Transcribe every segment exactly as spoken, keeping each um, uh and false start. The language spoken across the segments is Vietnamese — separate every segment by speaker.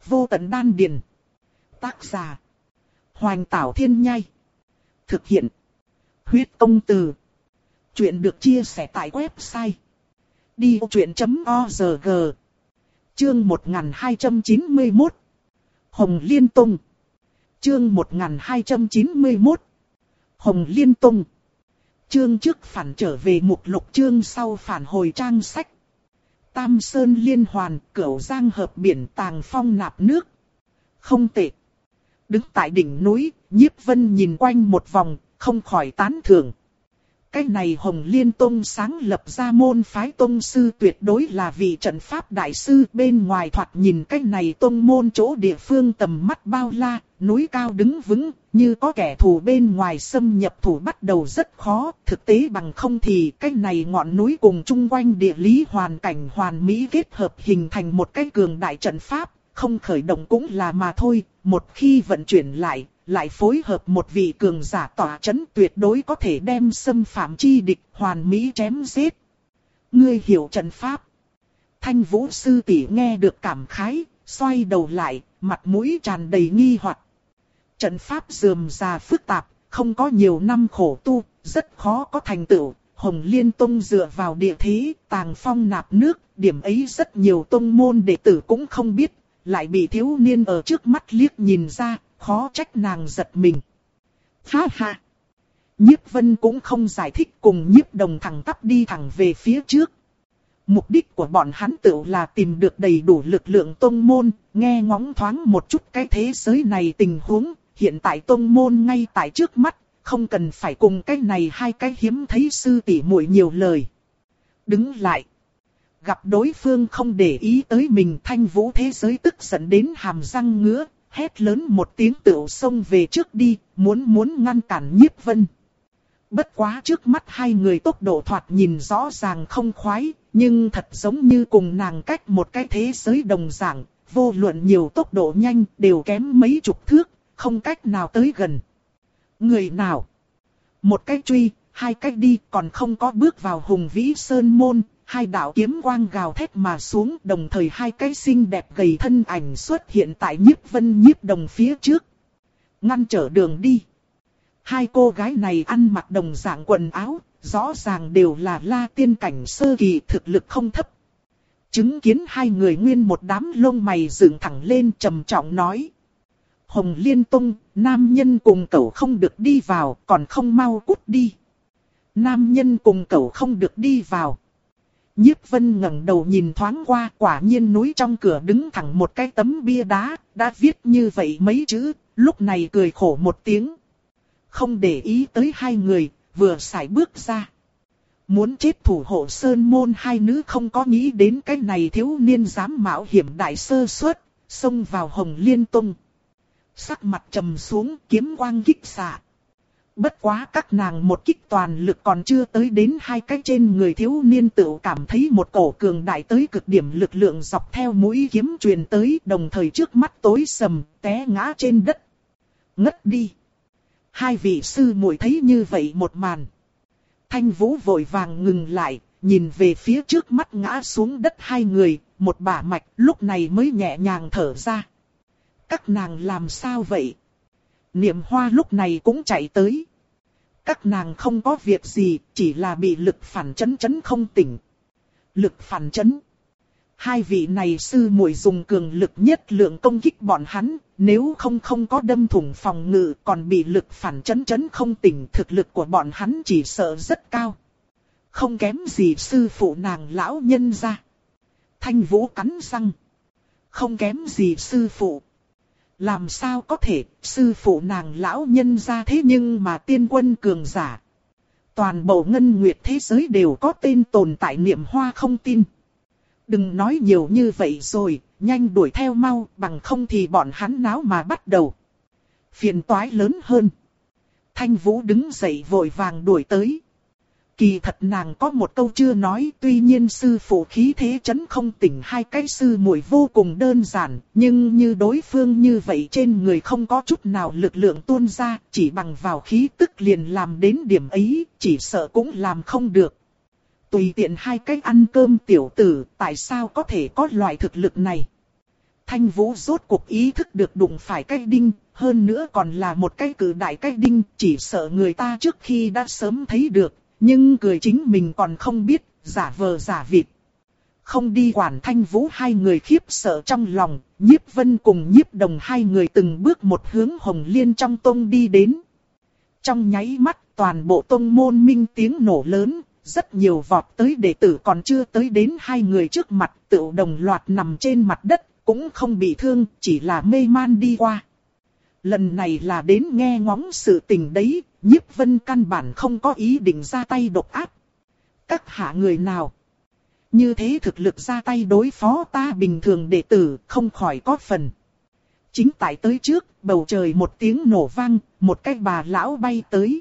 Speaker 1: Vô tận đan điền. Tác giả. Hoành Tảo Thiên Nhai. Thực hiện. Huyết Công Từ. Chuyện được chia sẻ tại website đi vô chuyện chấm org. Chương một nghìn hai trăm chín mươi mốt. Hồng Liên Tông. Chương một nghìn hai trăm chín mươi mốt. Hồng Liên Tông. Chương trước phản trở về mục lục, chương sau phản hồi trang sách. Tam Sơn liên hoàn, Cửu Giang hợp biển, Tàng Phong nạp nước. Không tệ. Đứng tại đỉnh núi, Nhiếp Vân nhìn quanh một vòng, không khỏi tán thưởng. Cái này Hồng Liên Tông sáng lập ra môn phái tông sư tuyệt đối là vị trận pháp đại sư. Bên ngoài thoạt nhìn cái này tông môn chỗ địa phương tầm mắt bao la, núi cao đứng vững, như có kẻ thù bên ngoài xâm nhập thủ bắt đầu rất khó. Thực tế bằng không thì cái này ngọn núi cùng chung quanh địa lý hoàn cảnh hoàn mỹ kết hợp hình thành một cái cường đại trận pháp, không khởi động cũng là mà thôi. Một khi vận chuyển lại, lại phối hợp một vị cường giả tỏa chấn, tuyệt đối có thể đem xâm phạm chi địch hoàn mỹ chém giết. Ngươi hiểu trận pháp? Thanh Vũ sư tỷ nghe được cảm khái, xoay đầu lại, mặt mũi tràn đầy nghi hoặc. Trận pháp rườm rà phức tạp, không có nhiều năm khổ tu, rất khó có thành tựu. Hồng Liên Tông dựa vào địa thế, Tàng Phong nạp nước, điểm ấy rất nhiều tông môn đệ tử cũng không biết, lại bị thiếu niên ở trước mắt liếc nhìn ra, khó trách nàng giật mình. Ha ha! Nhiếp Vân cũng không giải thích, cùng Nhiếp Đồng thẳng tắp đi thẳng về phía trước. Mục đích của bọn hắn tự là tìm được đầy đủ lực lượng tông môn, nghe ngóng thoáng một chút cái thế giới này tình huống. Hiện tại tông môn ngay tại trước mắt, không cần phải cùng cái này hai cái hiếm thấy sư tỷ muội nhiều lời. Đứng lại. Gặp đối phương không để ý tới mình, Thanh Vũ thế giới tức giận đến hàm răng ngứa, hét lớn một tiếng tựu xông về trước đi, muốn muốn ngăn cản Nhiếp Vân. Bất quá trước mắt hai người tốc độ thoạt nhìn rõ ràng không khoái, nhưng thật giống như cùng nàng cách một cái thế giới đồng dạng, vô luận nhiều tốc độ nhanh đều kém mấy chục thước, không cách nào tới gần. Người nào? Một cái truy, hai cái đi, còn không có bước vào Hùng Vĩ Sơn môn. Hai đạo kiếm quang gào thét mà xuống, đồng thời hai cái xinh đẹp gầy thân ảnh xuất hiện tại Nhiếp Vân Nhiếp Đồng phía trước. Ngăn trở đường đi. Hai cô gái này ăn mặc đồng dạng quần áo, rõ ràng đều là La Tiên cảnh sơ kỳ, thực lực không thấp. Chứng kiến hai người nguyên một đám lông mày dựng thẳng lên, trầm trọng nói. Hồng Liên Tông, nam nhân cùng cậu không được đi vào, còn không mau cút đi. Nam nhân cùng cậu không được đi vào. Nhiếp Vân ngẩng đầu nhìn thoáng qua, quả nhiên núi trong cửa đứng thẳng một cái tấm bia đá, đã viết như vậy mấy chữ, lúc này cười khổ một tiếng. Không để ý tới hai người, vừa sải bước ra. Muốn chết thủ hộ sơn môn hai nữ không có nghĩ đến cái này thiếu niên dám mạo hiểm đại sơ suất, xông vào Hồng Liên Tông. Sắc mặt trầm xuống, kiếm quang kích xạ. Bất quá các nàng một kích toàn lực còn chưa tới đến hai cái trên người thiếu niên tự cảm thấy một cổ cường đại tới cực điểm lực lượng dọc theo mũi kiếm truyền tới, đồng thời trước mắt tối sầm, té ngã trên đất. Ngất đi. Hai vị sư muội thấy như vậy một màn. Thanh Vũ vội vàng ngừng lại, nhìn về phía trước mắt ngã xuống đất hai người, một bả mạch, lúc này mới nhẹ nhàng thở ra. Các nàng làm sao vậy? Niệm Hoa lúc này cũng chạy tới. Các nàng không có việc gì, chỉ là bị lực phản chấn chấn không tỉnh. Lực phản chấn. Hai vị này sư muội dùng cường lực nhất lượng công kích bọn hắn, nếu không không có đâm thủng phòng ngự còn bị lực phản chấn chấn không tỉnh, thực lực của bọn hắn chỉ sợ rất cao. Không kém gì sư phụ nàng lão nhân gia. Thanh Vũ cắn răng. Không kém gì sư phụ. Làm sao có thể, sư phụ nàng lão nhân gia thế nhưng mà tiên quân cường giả. Toàn bộ ngân nguyệt thế giới đều có tên tồn tại. Niệm Hoa không tin. Đừng nói nhiều như vậy rồi, nhanh đuổi theo mau, bằng không thì bọn hắn náo mà bắt đầu. Phiền toái lớn hơn. Thanh Vũ đứng dậy vội vàng đuổi tới. Kỳ thật nàng có một câu chưa nói, tuy nhiên sư phụ khí thế chấn không tỉnh hai cái sư muội vô cùng đơn giản, nhưng như đối phương như vậy trên người không có chút nào lực lượng tuôn ra, chỉ bằng vào khí tức liền làm đến điểm ấy, chỉ sợ cũng làm không được. Tùy tiện hai cái ăn cơm tiểu tử, tại sao có thể có loại thực lực này? Thanh Vũ rốt cuộc ý thức được đụng phải cái đinh, hơn nữa còn là một cái cử đại cái đinh, chỉ sợ người ta trước khi đã sớm thấy được, nhưng cười chính mình còn không biết, giả vờ giả vịt. Không đi quản Thanh Vũ hai người khiếp sợ trong lòng, Nhiếp Vân cùng Nhiếp Đồng hai người từng bước một hướng Hồng Liên trong tông đi đến. Trong nháy mắt, toàn bộ tông môn minh tiếng nổ lớn, rất nhiều vọt tới đệ tử còn chưa tới đến hai người trước mặt, tự đồng loạt nằm trên mặt đất, cũng không bị thương, chỉ là mê man đi qua. Lần này là đến nghe ngóng sự tình đấy, Nhiếp Vân căn bản không có ý định ra tay độc ác. Các hạ người nào? Như thế thực lực ra tay đối phó ta bình thường đệ tử, không khỏi có phần. Chính tại tới trước, bầu trời một tiếng nổ vang, một cái bà lão bay tới.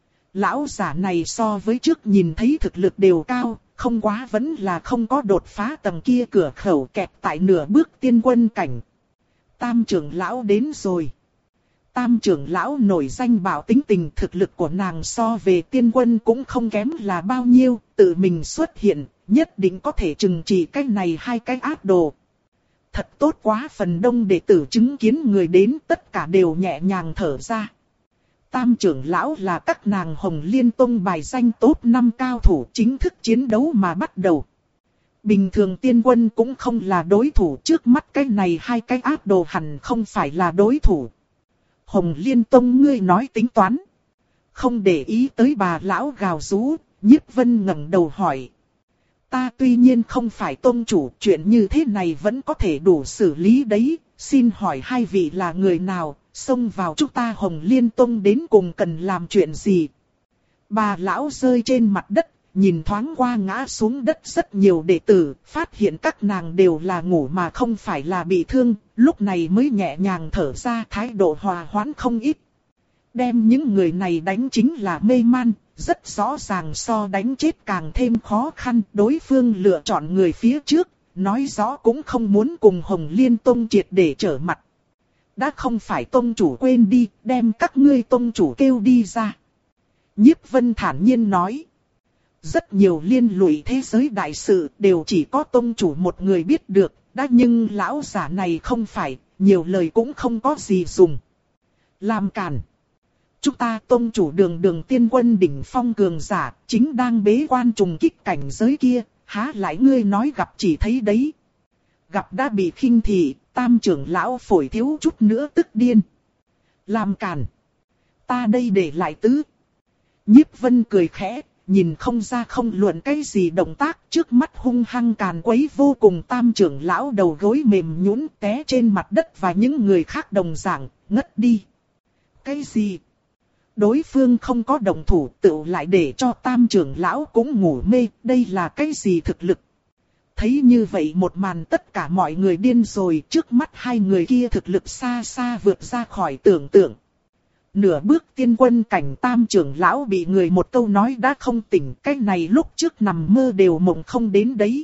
Speaker 1: Lão giả này so với trước nhìn thấy thực lực đều cao, không quá vẫn là không có đột phá tầng kia cửa khẩu kẹt tại nửa bước tiên quân cảnh. Tam trưởng lão đến rồi. Tam trưởng lão nổi danh bảo tính tình, thực lực của nàng so về tiên quân cũng không kém là bao nhiêu, tự mình xuất hiện, nhất định có thể trừng trị cái này hai cái ác đồ. Thật tốt quá, phần đông đệ tử chứng kiến người đến tất cả đều nhẹ nhàng thở ra. Tam trưởng lão là các nàng Hồng Liên Tông bài danh top năm cao thủ, chính thức chiến đấu mà bắt đầu. Bình thường tiên quân cũng không là đối thủ, trước mắt cái này hai cái ác đồ hẳn không phải là đối thủ. Hồng Liên Tông ngươi nói tính toán. Không để ý tới bà lão gào rú, Nhiếp Vân ngẩng đầu hỏi. Ta tuy nhiên không phải tông chủ, chuyện như thế này vẫn có thể đủ xử lý đấy, xin hỏi hai vị là người nào, xông vào chúng ta Hồng Liên Tông đến cùng cần làm chuyện gì? Bà lão rơi trên mặt đất, nhìn thoáng qua ngã xuống đất rất nhiều đệ tử, phát hiện các nàng đều là ngủ mà không phải là bị thương, lúc này mới nhẹ nhàng thở ra, thái độ hòa hoãn không ít. Đem những người này đánh chính là mê man, rất rõ ràng so đánh chết càng thêm khó khăn, đối phương lựa chọn người phía trước, nói rõ cũng không muốn cùng Hồng Liên Tông triệt để trở mặt. Đã không phải tông chủ quên đi, đem các ngươi tông chủ kêu đi ra. Nhiếp Vân thản nhiên nói. Rất nhiều liên lụy thế giới đại sự đều chỉ có tông chủ một người biết được, đã nhưng lão giả này không phải, nhiều lời cũng không có gì dùng. Làm cản. Chúng ta tông chủ đường đường tiên quân đỉnh phong cường giả, chính đang bế quan trùng kích cảnh giới kia, há lại ngươi nói gặp chỉ thấy đấy. Gặp đã bị khinh thị, tam trưởng lão phổi thiếu chút nữa tức điên. Làm cản. Ta đây để lại tứ. Nhiếp Vân cười khẽ, nhìn không ra không luận cái gì động tác, trước mắt hung hăng càn quấy vô cùng. Tam trưởng lão đầu gối mềm nhũn té trên mặt đất và những người khác đồng dạng, ngất đi. Cái gì? Đối phương không có động thủ, tự lại để cho tam trưởng lão cũng ngủ mê, đây là cái gì thực lực? Thấy như vậy một màn tất cả mọi người điên rồi, trước mắt hai người kia thực lực xa xa vượt ra khỏi tưởng tượng. Nửa bước tiên quân cảnh tam trưởng lão bị người một câu nói đã không tỉnh, cái này lúc trước nằm mơ đều mộng không đến đấy.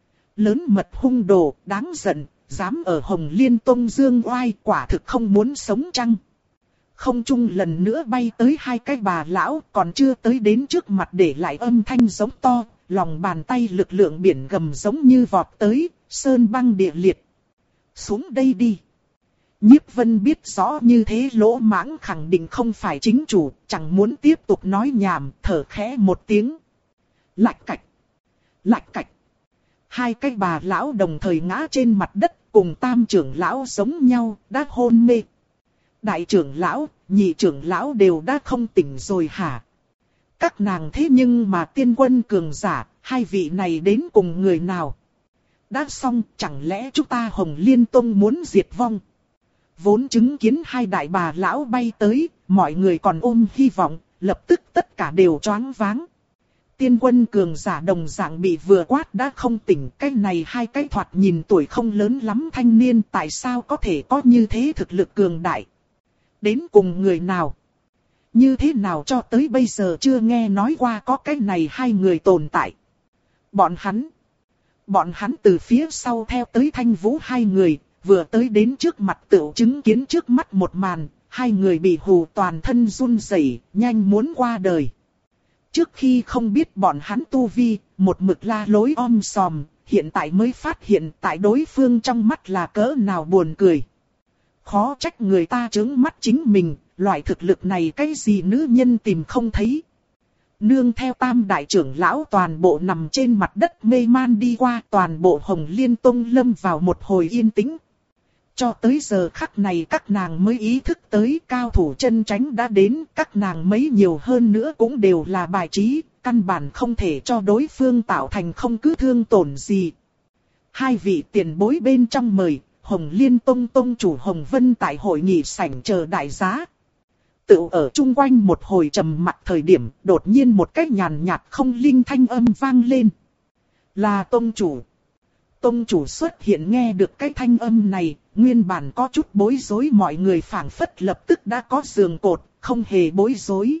Speaker 1: Lớn mật hung đồ, đáng giận, dám ở Hồng Liên Tông dương oai, quả thực không muốn sống chăng? Không trung lần nữa bay tới hai cái bà lão, còn chưa tới đến trước mặt để lại âm thanh giống to, lòng bàn tay lực lượng biển gầm giống như vọt tới, sơn băng địa liệt. Xuống đây đi. Nhiếp Vân biết rõ như thế lỗ mãng khẳng định không phải chính chủ, chẳng muốn tiếp tục nói nhảm, thở khẽ một tiếng. Lạch cạch, lạch cạch. Hai cái bà lão đồng thời ngã trên mặt đất, cùng tam trưởng lão giống nhau, đã hôn mê. Đại trưởng lão, nhị trưởng lão đều đã không tỉnh rồi hả? Các nàng thế nhưng mà tiên quân cường giả, hai vị này đến cùng người nào? Đã xong, chẳng lẽ chúng ta Hồng Liên Tông muốn diệt vong? Vốn chứng kiến hai đại bà lão bay tới, mọi người còn ôm hy vọng, lập tức tất cả đều choáng váng. Tiên quân cường giả đồng dạng bị vừa quát đã không tỉnh, cái này hai cái thoạt nhìn tuổi không lớn lắm thanh niên tại sao có thể có như thế thực lực cường đại? Đến cùng người nào? Như thế nào cho tới bây giờ chưa nghe nói qua có cái này hai người tồn tại? Bọn hắn, bọn hắn từ phía sau theo tới Thanh Vũ hai người, vừa tới đến trước mặt tựu chứng kiến trước mắt một màn, hai người bị hù toàn thân run rẩy, nhanh muốn qua đời. Trước khi không biết bọn hắn tu vi, một mực la lối om sòm, hiện tại mới phát hiện tại đối phương trong mắt là cỡ nào buồn cười. Khó trách người ta trướng mắt chính mình, loại thực lực này cái gì nữ nhân tìm không thấy. Nương theo tam đại trưởng lão toàn bộ nằm trên mặt đất mê man đi qua, toàn bộ Hồng Liên Tông lâm vào một hồi yên tĩnh. Cho tới giờ khắc này các nàng mới ý thức tới cao thủ chân chánh đã đến, các nàng mấy nhiều hơn nữa cũng đều là bài trí, căn bản không thể cho đối phương tạo thành không cứ thương tổn gì. Hai vị tiền bối bên trong mời, Hồng Liên Tông Tông chủ Hồng Vân tại hội nghị sảnh chờ đại giá. Tự ở chung quanh một hồi trầm mặc thời điểm, đột nhiên một cái nhàn nhạt không linh thanh âm vang lên. Là Tông chủ. Tông chủ xuất hiện nghe được cái thanh âm này, nguyên bản có chút bối rối, mọi người phảng phất lập tức đã có giường cột, không hề bối rối.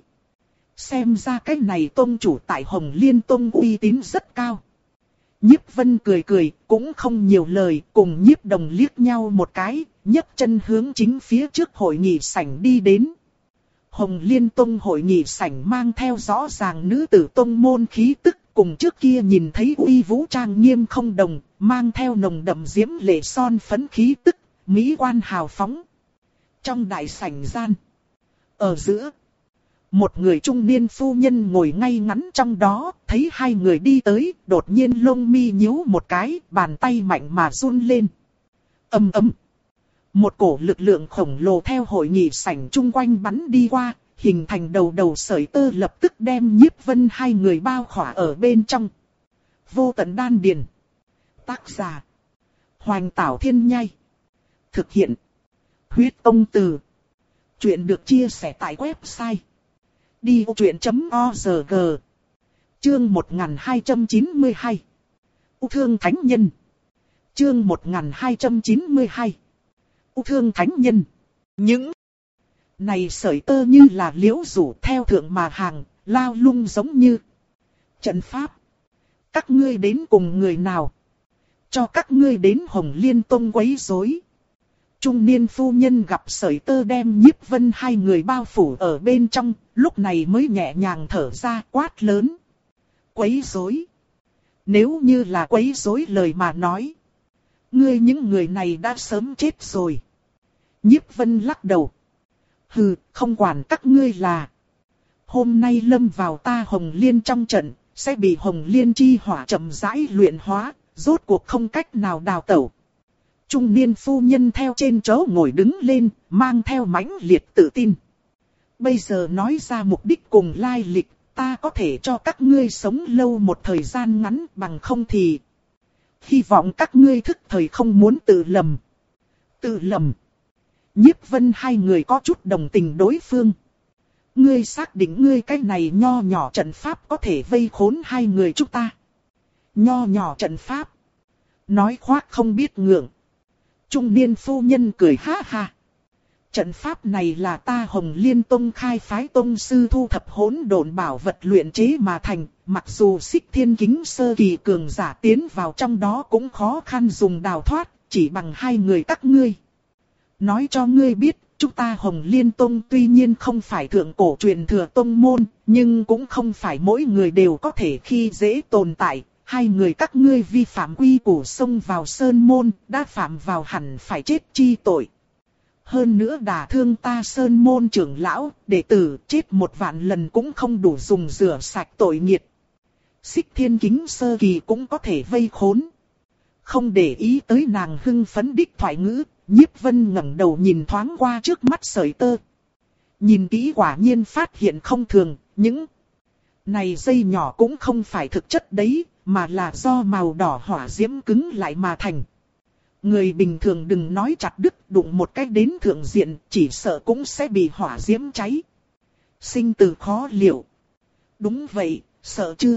Speaker 1: Xem ra cái này Tông chủ tại Hồng Liên Tông uy tín rất cao. Nhiếp Vân cười cười, cũng không nhiều lời, cùng Nhiếp Đồng liếc nhau một cái, nhấc chân hướng chính phía trước hội nghị sảnh đi đến. Hồng Liên Tông hội nghị sảnh mang theo rõ ràng nữ tử tông môn khí tức, cùng trước kia nhìn thấy uy vũ trang nghiêm không đồng, mang theo nồng đậm diễm lệ son phấn khí tức, mỹ quan hào phóng. Trong đại sảnh gian, ở giữa, một người trung niên phu nhân ngồi ngay ngắn trong đó, thấy hai người đi tới, đột nhiên lông mi nhíu một cái, bàn tay mạnh mà run lên. Ầm ầm. Một cổ lực lượng khổng lồ theo hội nghị sảnh chung quanh bắn đi qua, hình thành đầu đầu sợi tơ lập tức đem Nhiếp Vân hai người bao khỏa ở bên trong. Vô tận đan điền. Tác giả: Hoành Tảo Thiên Nhai. Thực hiện: Huyết Tông Từ. Chuyện được chia sẻ tại website đi ô chuyện chấm org. Chương một nghìn hai trăm chín mươi hai. U Thương Thánh Nhân. Chương một nghìn hai trăm chín mươi hai. U Thương Thánh Nhân. Những này sợi tơ như là liễu rủ theo thượng mà hàng, lao lung giống như trận pháp. Các ngươi đến cùng người nào? Cho các ngươi đến Hồng Liên Tông quấy rối. Trung niên phu nhân gặp sợi tơ đem Nhiếp Vân hai người bao phủ ở bên trong, lúc này mới nhẹ nhàng thở ra, quát lớn. Quấy rối? Nếu như là quấy rối lời mà nói, ngươi những người này đã sớm chết rồi. Nhiếp Vân lắc đầu. Hừ, không quản các ngươi là. Hôm nay lâm vào ta Hồng Liên trong trận, sẽ bị Hồng Liên chi hỏa chậm rãi luyện hóa, rốt cuộc không cách nào đào tẩu. Trung niên phu nhân theo trên chỗ ngồi đứng lên, mang theo mãnh liệt tự tin. Bây giờ nói ra mục đích cùng lai lịch, ta có thể cho các ngươi sống lâu một thời gian ngắn, bằng không thì hy vọng các ngươi thức thời không muốn tự lầm. Tự lầm. Nhiếp Vân hai người có chút đồng tình đối phương. Ngươi xác định ngươi cái này nho nhỏ trận pháp có thể vây khốn hai người chúng ta. Nho nhỏ trận pháp. Nói khoác không biết ngượng. Trung niên phu nhân cười ha ha. Trận pháp này là ta Hồng Liên Tông khai phái tông sư thu thập hỗn độn bảo vật luyện chế mà thành. Mặc dù Xích Thiên Kính sơ kỳ cường giả tiến vào trong đó cũng khó khăn dùng đào thoát, chỉ bằng hai người các ngươi. Nói cho ngươi biết, chúng ta Hồng Liên Tông tuy nhiên không phải thượng cổ truyền thừa tông môn, nhưng cũng không phải mỗi người đều có thể khi dễ tồn tại. Hai người các ngươi vi phạm quy củ xông vào sơn môn, đã phạm vào hẳn phải chết chi tội. Hơn nữa đả thương ta sơn môn trưởng lão, đệ tử chết một vạn lần cũng không đủ dùng rửa sạch tội nghiệt. Xích Thiên Kính sơ kỳ cũng có thể vây khốn. Không để ý tới nàng hưng phấn đích thoại ngữ, Nhiếp Vân ngẩng đầu nhìn thoáng qua trước mắt sợi tơ. Nhìn kỹ quả nhiên phát hiện không thường, những này dây nhỏ cũng không phải thực chất đấy, mà là do màu đỏ hỏa diễm cứng lại mà thành. Người bình thường đừng nói chặt đứt, đụng một cách đến thượng diện, chỉ sợ cũng sẽ bị hỏa diễm cháy. Sinh tử khó liệu. Đúng vậy, sợ chưa?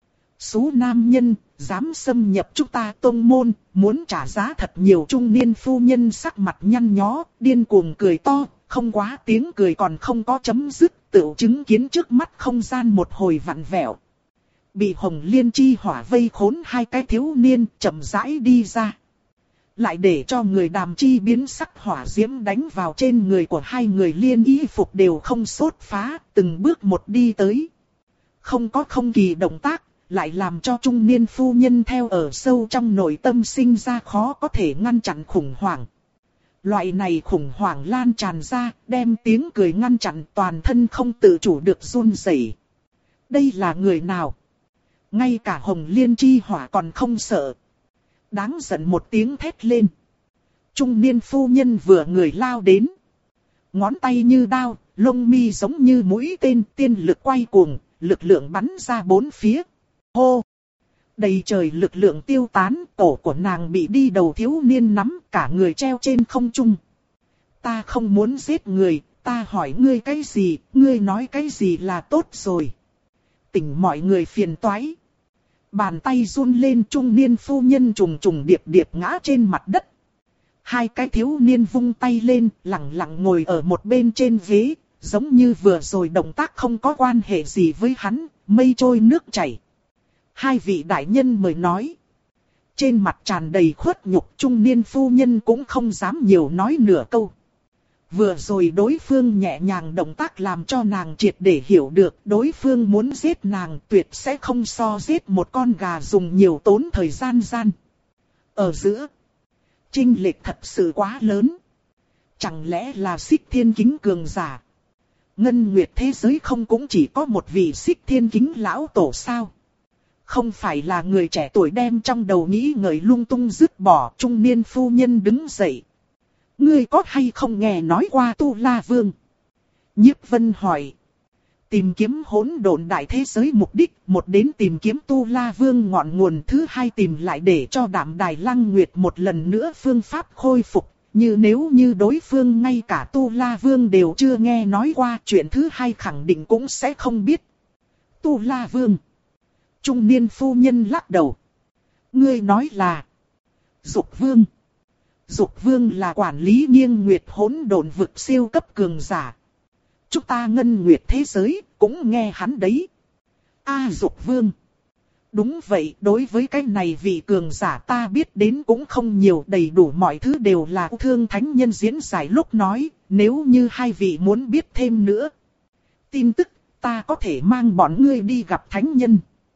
Speaker 1: Số nam nhân, dám xâm nhập chúng ta tông môn, muốn trả giá thật nhiều. Trung niên phu nhân sắc mặt nhăn nhó, điên cuồng cười to, không quá tiếng cười còn không có chấm dứt, tự chứng kiến trước mắt không gian một hồi vặn vẹo. Bị Hồng Liên chi hỏa vây khốn hai cái thiếu niên chậm rãi đi ra. Lại để cho người đàm chi biến sắc hỏa diễm đánh vào trên người của hai người, liên y phục đều không sốt phá, từng bước một đi tới. Không có không kỳ động tác, lại làm cho trung niên phu nhân theo ở sâu trong nội tâm sinh ra khó có thể ngăn chặn khủng hoảng. Loại này khủng hoảng lan tràn ra, đem tiếng cười ngăn chặn, toàn thân không tự chủ được run rẩy. Đây là người nào? Ngay cả Hồng Liên chi hỏa còn không sợ. Đáng giận một tiếng thét lên. Trung niên phu nhân vừa người lao đến. Ngón tay như đao, lông mi giống như mũi tên, tiên lực quay cuồng, lực lượng bắn ra bốn phía. Hô! Đầy trời lực lượng tiêu tán, cổ của nàng bị đi đầu thiếu niên nắm, cả người treo trên không trung. Ta không muốn giết người, ta hỏi ngươi cái gì, ngươi nói cái gì là tốt rồi. Tỉnh mọi người phiền toái. Bàn tay run lên, trung niên phu nhân trùng trùng điệp điệp ngã trên mặt đất. Hai cái thiếu niên vung tay lên, lặng lặng ngồi ở một bên trên ghế, giống như vừa rồi động tác không có quan hệ gì với hắn, mây trôi nước chảy. Hai vị đại nhân mời nói. Trên mặt tràn đầy khuất nhục, trung niên phu nhân cũng không dám nhiều nói nửa câu. Vừa rồi đối phương nhẹ nhàng động tác làm cho nàng triệt để hiểu được đối phương muốn giết nàng tuyệt sẽ không so giết một con gà dùng nhiều tốn thời gian gian. Ở giữa, chênh lệch thật sự quá lớn. Chẳng lẽ là Xích Thiên Kính cường giả? Ngân Nguyệt thế giới không cũng chỉ có một vị Xích Thiên Kính lão tổ sao? Không phải là người trẻ tuổi đem trong đầu nghĩ ngợi lung tung dứt bỏ. Trung niên phu nhân đứng dậy. Ngươi có hay không nghe nói qua Tu La Vương? Nhiếp Vân hỏi. Tìm kiếm hỗn độn đại thế giới mục đích, một đến tìm kiếm Tu La Vương ngọn nguồn, thứ hai tìm lại để cho Đạm Đài Lăng Nguyệt một lần nữa phương pháp khôi phục. Như nếu như đối phương ngay cả Tu La Vương đều chưa nghe nói qua, chuyện thứ hai khẳng định cũng sẽ không biết. Tu La Vương. Trung niên phu nhân lắc đầu. Ngươi nói là Dục Vương. Dục Vương là quản lý nghiêng nguyệt hỗn độn vực siêu cấp cường giả. Chúng ta ngân nguyệt thế giới cũng nghe hắn đấy. A à, Dục Vương. Đúng vậy, đối với cái này vị cường giả ta biết đến cũng không nhiều, đầy đủ mọi thứ đều là Thương Thánh Nhân diễn giải lúc nói, nếu như hai vị muốn biết thêm nữa. Tin tức, ta có thể mang bọn ngươi đi gặp Thánh Nhân.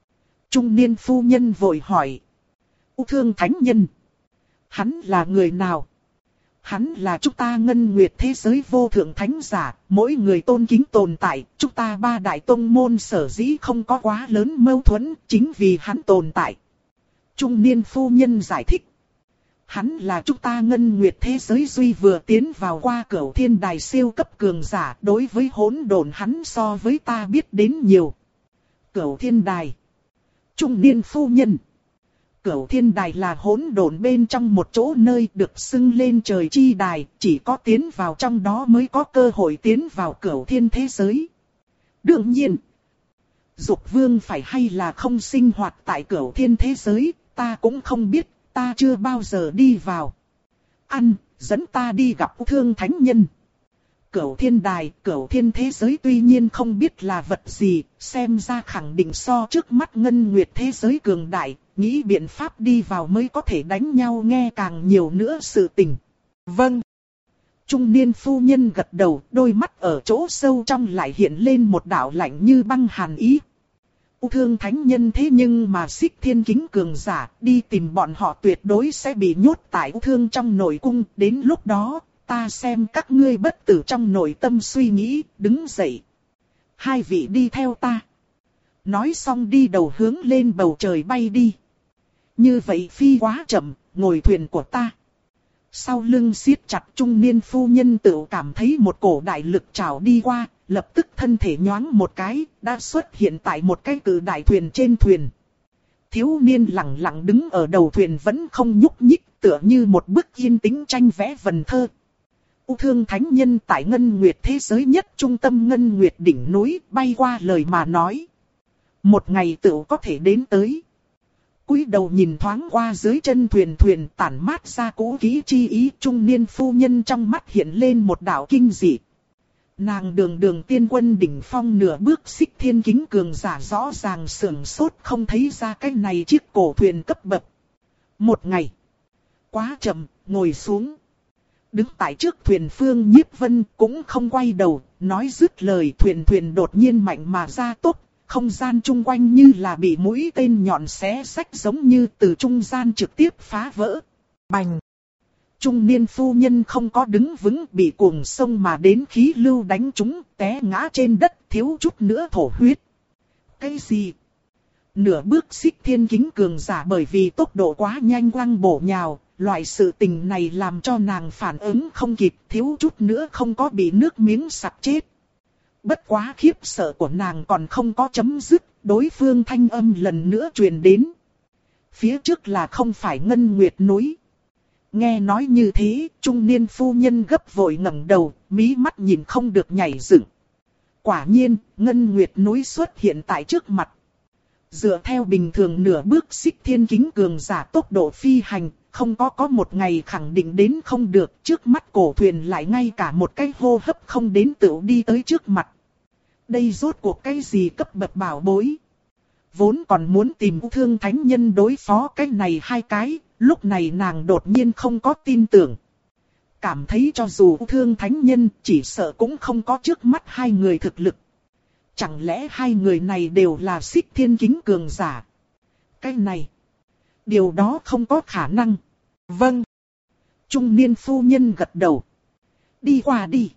Speaker 1: Trung niên phu nhân vội hỏi. Thương Thánh Nhân. Hắn là người nào? Hắn là chúng ta ngân nguyệt thế giới vô thượng thánh giả, mỗi người tôn kính tồn tại, chúng ta ba đại tông môn sở dĩ không có quá lớn mâu thuẫn, chính vì hắn tồn tại. Trung niên phu nhân giải thích. Hắn là chúng ta ngân nguyệt thế giới duy vừa tiến vào qua cửu thiên đài siêu cấp cường giả, đối với hỗn độn hắn so với ta biết đến nhiều. Cửu thiên đài. Trung niên phu nhân. Cửu thiên đài là hỗn độn bên trong một chỗ nơi được xưng lên trời chi đài, chỉ có tiến vào trong đó mới có cơ hội tiến vào cửu thiên thế giới. Đương nhiên, Dục Vương phải hay là không sinh hoạt tại cửu thiên thế giới, ta cũng không biết, ta chưa bao giờ đi vào. Ăn, dẫn ta đi gặp Thương Thánh Nhân. Cửu thiên đài, cửu thiên thế giới tuy nhiên không biết là vật gì, xem ra khẳng định so trước mắt ngân nguyệt thế giới cường đại, nghĩ biện pháp đi vào mới có thể đánh nhau nghe càng nhiều nữa sự tình. Vâng. Trung niên phu nhân gật đầu, đôi mắt ở chỗ sâu trong lại hiện lên một đạo lạnh như băng hàn ý. U Thương Thánh Nhân thế nhưng mà Xích Thiên Kính cường giả, đi tìm bọn họ tuyệt đối sẽ bị nhốt tại U Thương trong nội cung, đến lúc đó, ta xem các ngươi bất tử trong nội tâm suy nghĩ, đứng dậy. Hai vị đi theo ta. Nói xong đi đầu hướng lên bầu trời bay đi. Như vậy phi quá chậm, ngồi thuyền của ta. Sau lưng siết chặt trung niên phu nhân tự cảm thấy một cổ đại lực trào đi qua, lập tức thân thể nhoáng một cái, đã xuất hiện tại một cái cự đại thuyền trên thuyền. Thiếu niên lặng lặng đứng ở đầu thuyền vẫn không nhúc nhích, tựa như một bức yên tĩnh tranh vẽ vần thơ. U Thương Thánh Nhân tại ngân nguyệt thế giới nhất trung tâm ngân nguyệt đỉnh núi bay qua lời mà nói. Một ngày tự có thể đến tới. Cúi đầu nhìn thoáng qua dưới chân thuyền thuyền tản mát ra cũ kỹ chi ý, trung niên phu nhân trong mắt hiện lên một đạo kinh dị. Nàng đường đường tiên quân đỉnh phong nửa bước Xích Thiên Kính cường giả rõ ràng sưởng sốt không thấy ra cái này chiếc cổ thuyền cấp bậc. Một ngày. Quá chậm, ngồi xuống. Đứng tại trước thuyền Phương Nhiếp Vân cũng không quay đầu, nói dứt lời thuyền thuyền đột nhiên mạnh mà ra tốc, không gian chung quanh như là bị mũi tên nhọn xé xách giống như từ trung gian trực tiếp phá vỡ. Bành! Trung niên phu nhân không có đứng vững bị cuồng sông mà đến khí lưu đánh trúng, té ngã trên đất thiếu chút nữa thổ huyết. Cái gì? Nửa bước xích thiên kính cường giả bởi vì tốc độ quá nhanh quăng bổ nhào, loại sự tình này làm cho nàng phản ứng không kịp, thiếu chút nữa không có bị nước miếng sặc chết. Bất quá khiếp sợ của nàng còn không có chấm dứt, đối phương thanh âm lần nữa truyền đến. Phía trước là không phải Ngân Nguyệt núi. Nghe nói như thế, trung niên phu nhân gấp vội ngẩng đầu, mí mắt nhìn không được nhảy dựng. Quả nhiên, Ngân Nguyệt núi xuất hiện tại trước mặt. Dựa theo bình thường nửa bước xích thiên kính cường giả tốc độ phi hành, không có có một ngày khẳng định đến không được, trước mắt cổ thuyền lại ngay cả một cái hô hấp không đến tựu đi tới trước mặt. Đây rốt cuộc cái gì cấp bậc bảo bối? Vốn còn muốn tìm Thương Thánh Nhân đối phó cái này hai cái, lúc này nàng đột nhiên không có tin tưởng. Cảm thấy cho dù Thương Thánh Nhân chỉ sợ cũng không có trước mắt hai người thực lực. Chẳng lẽ hai người này đều là xích thiên kính cường giả? Cái này, điều đó không có khả năng. Vâng. Trung niên phu nhân gật đầu. Đi qua đi.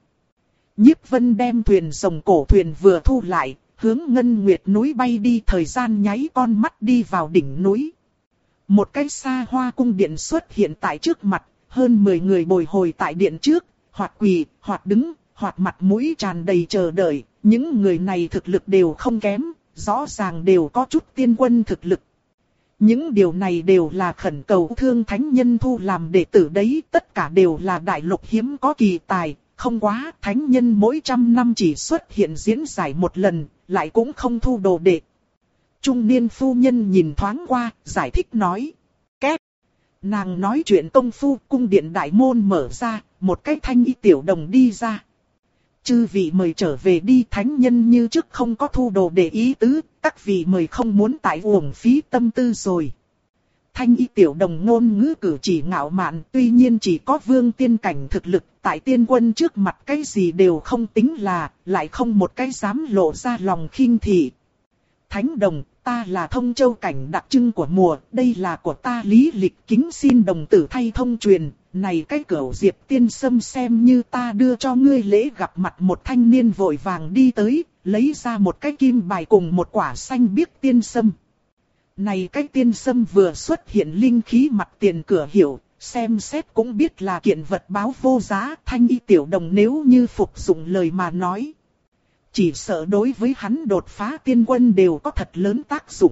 Speaker 1: Nhiếp Vân đem thuyền rồng cổ thuyền vừa thu lại, hướng Ngân Nguyệt núi bay đi, thời gian nháy con mắt đi vào đỉnh núi. Một cái xa hoa cung điện xuất hiện tại trước mặt, hơn mười người bồi hồi tại điện trước, hoặc quỳ, hoặc đứng, hoặc mặt mũi tràn đầy chờ đợi. Những người này thực lực đều không kém, rõ ràng đều có chút tiên quân thực lực. Những điều này đều là khẩn cầu Thương Thánh Nhân thu làm đệ tử đấy, tất cả đều là đại lục hiếm có kỳ tài, không quá, Thánh Nhân mỗi trăm năm chỉ xuất hiện diễn giải một lần, lại cũng không thu đồ đệ. Trung niên phu nhân nhìn thoáng qua, giải thích nói. Két! Nàng nói chuyện công phu, cung điện đại môn mở ra, một cái thanh y tiểu đồng đi ra. Chư vị mời trở về đi, Thánh Nhân như trước không có thu đồ để ý tứ, các vị mời không muốn tại uổng phí tâm tư rồi. Thanh y tiểu đồng ngôn ngữ cử chỉ ngạo mạn, tuy nhiên chỉ có vương tiên cảnh thực lực, tại tiên quân trước mặt cái gì đều không tính là, lại không một cái dám lộ ra lòng khinh thị. Thánh đồng, ta là thông châu cảnh đặc trưng của mùa, đây là của ta lý lịch, kính xin đồng tử thay thông truyền. Này cái cửu diệp tiên sâm xem như ta đưa cho ngươi lễ gặp mặt. Một thanh niên vội vàng đi tới, lấy ra một cái kim bài cùng một quả xanh biếc tiên sâm. Này cái tiên sâm vừa xuất hiện linh khí mặt tiền cửa hiểu, xem xét cũng biết là kiện vật báo vô giá. Thanh y tiểu đồng nếu như phục dụng lời mà nói, chỉ sợ đối với hắn đột phá tiên quân đều có thật lớn tác dụng.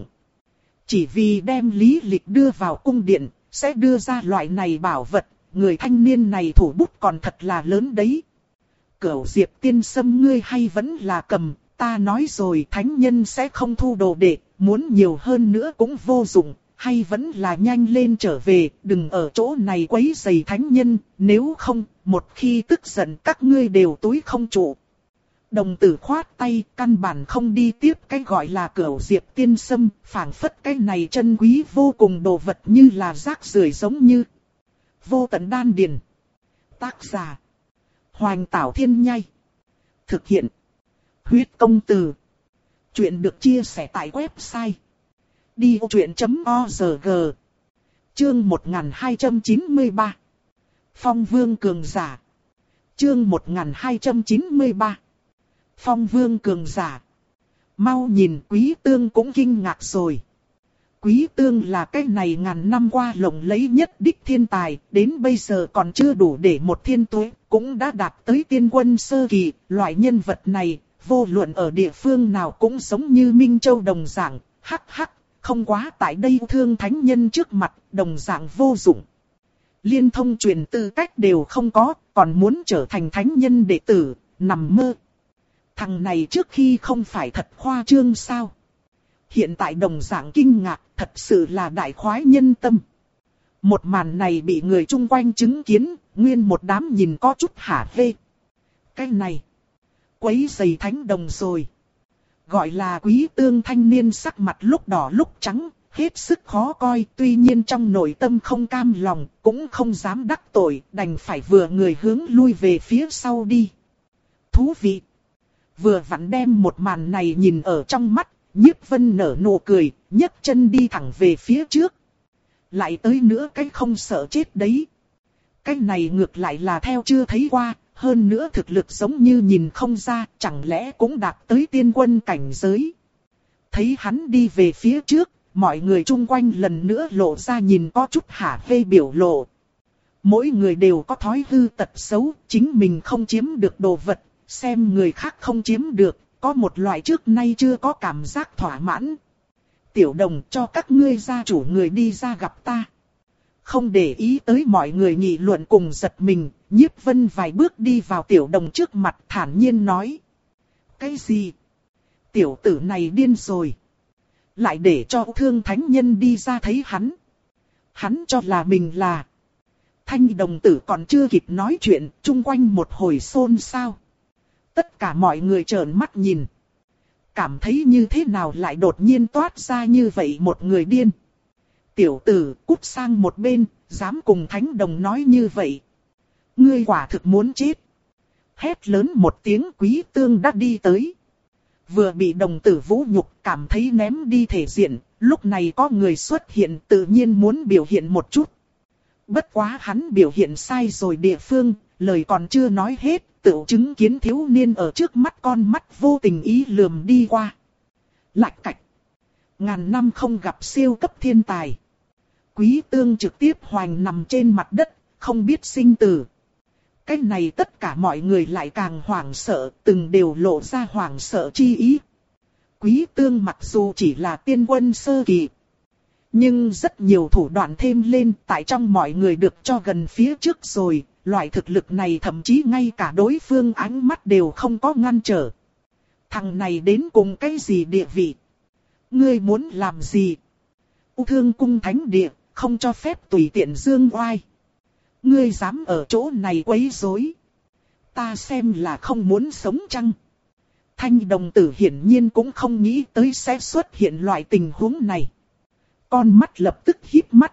Speaker 1: Chỉ vì đem lý lịch đưa vào cung điện, sẽ đưa ra loại này bảo vật. Người thanh niên này thủ bút còn thật là lớn đấy. Cửu diệp tiên sâm ngươi hay vẫn là cầm, ta nói rồi Thánh Nhân sẽ không thu đồ đệ, muốn nhiều hơn nữa cũng vô dụng, hay vẫn là nhanh lên trở về, đừng ở chỗ này quấy rầy Thánh Nhân, nếu không, một khi tức giận các ngươi đều túi không trụ. Đồng tử khoát tay, căn bản không đi tiếp cái gọi là cửu diệp tiên sâm, phảng phất cái này chân quý vô cùng đồ vật như là rác rưởi giống như. Vô tận đan điền. Tác giả: Hoành Tảo Thiên Nhai. Thực hiện: Huyết Công Từ. Chuyện được chia sẻ tại website đi ô chuyện chấm org. Chương một nghìn hai trăm chín mươi ba. Phong Vương Cường Giả. Chương một nghìn hai trăm chín mươi ba. Phong Vương Cường Giả. Mau nhìn, Quý Tương cũng kinh ngạc rồi. Quý Tương là cái này ngàn năm qua lộng lẫy nhất đích thiên tài, đến bây giờ còn chưa đủ để một thiên tuế, cũng đã đạt tới tiên quân sơ kỳ. Loại nhân vật này, vô luận ở địa phương nào cũng giống như Minh Châu đồng dạng, hắc hắc, không quá tại đây Thương Thánh Nhân trước mặt, đồng dạng vô dụng. Liên thông truyền tư cách đều không có, còn muốn trở thành Thánh Nhân đệ tử, nằm mơ. Thằng này trước khi không phải thật khoa trương sao? Hiện tại đồng dạng kinh ngạc, thật sự là đại khoái nhân tâm. Một màn này bị người chung quanh chứng kiến, nguyên một đám nhìn có chút hả hê. Cái này, quấy rầy thánh đồng rồi. Gọi là Quý Tương thanh niên sắc mặt lúc đỏ lúc trắng, hết sức khó coi. Tuy nhiên trong nội tâm không cam lòng, cũng không dám đắc tội, đành phải vừa người hướng lui về phía sau đi. Thú vị! Vừa vặn đem một màn này nhìn ở trong mắt. Nhiếp Vân nở nụ cười, nhấc chân đi thẳng về phía trước. Lại tới nữa cái không sợ chết đấy. Cái này ngược lại là theo chưa thấy qua, hơn nữa thực lực giống như nhìn không ra, chẳng lẽ cũng đạt tới tiên quân cảnh giới. Thấy hắn đi về phía trước, mọi người chung quanh lần nữa lộ ra nhìn có chút hả hê biểu lộ. Mỗi người đều có thói hư tật xấu, chính mình không chiếm được đồ vật, xem người khác không chiếm được, có một loại trước nay chưa có cảm giác thỏa mãn. Tiểu Đồng, cho các ngươi gia chủ người đi ra gặp ta. Không để ý tới mọi người nghị luận cùng giật mình, Nhiếp Vân vài bước đi vào Tiểu Đồng trước mặt thản nhiên nói. Cái gì? Tiểu tử này điên rồi. Lại để cho Thương Thánh Nhân đi ra thấy hắn. Hắn cho là mình là... Thanh đồng tử còn chưa kịp nói chuyện, chung quanh một hồi xôn xao. Tất cả mọi người trợn mắt nhìn. Cảm thấy như thế nào lại đột nhiên toát ra như vậy một người điên. Tiểu tử cút sang một bên, dám cùng thánh đồng nói như vậy. Ngươi quả thực muốn chết. Hét lớn một tiếng, Quý Tương đã đi tới. Vừa bị đồng tử vũ nhục cảm thấy ném đi thể diện, lúc này có người xuất hiện tự nhiên muốn biểu hiện một chút. Bất quá hắn biểu hiện sai rồi địa phương, lời còn chưa nói hết, tự chứng kiến thiếu niên ở trước mắt con mắt vô tình ý lườm đi qua. Lạch cạch. Ngàn năm không gặp siêu cấp thiên tài. Quý Tương trực tiếp hoành nằm trên mặt đất, không biết sinh tử. Cái này tất cả mọi người lại càng hoảng sợ, từng đều lộ ra hoảng sợ chi ý. Quý Tương mặc dù chỉ là tiên quân sơ kỳ, nhưng rất nhiều thủ đoạn thêm lên tại trong mọi người được cho gần phía trước rồi, loại thực lực này thậm chí ngay cả đối phương ánh mắt đều không có ngăn trở. Thằng này đến cùng cái gì địa vị? Ngươi muốn làm gì? U Thương cung thánh địa, không cho phép tùy tiện dương oai. Ngươi dám ở chỗ này quấy rối, ta xem là không muốn sống chăng? Thanh đồng tử hiển nhiên cũng không nghĩ tới sẽ xuất hiện loại tình huống này. Con mắt lập tức híp mắt.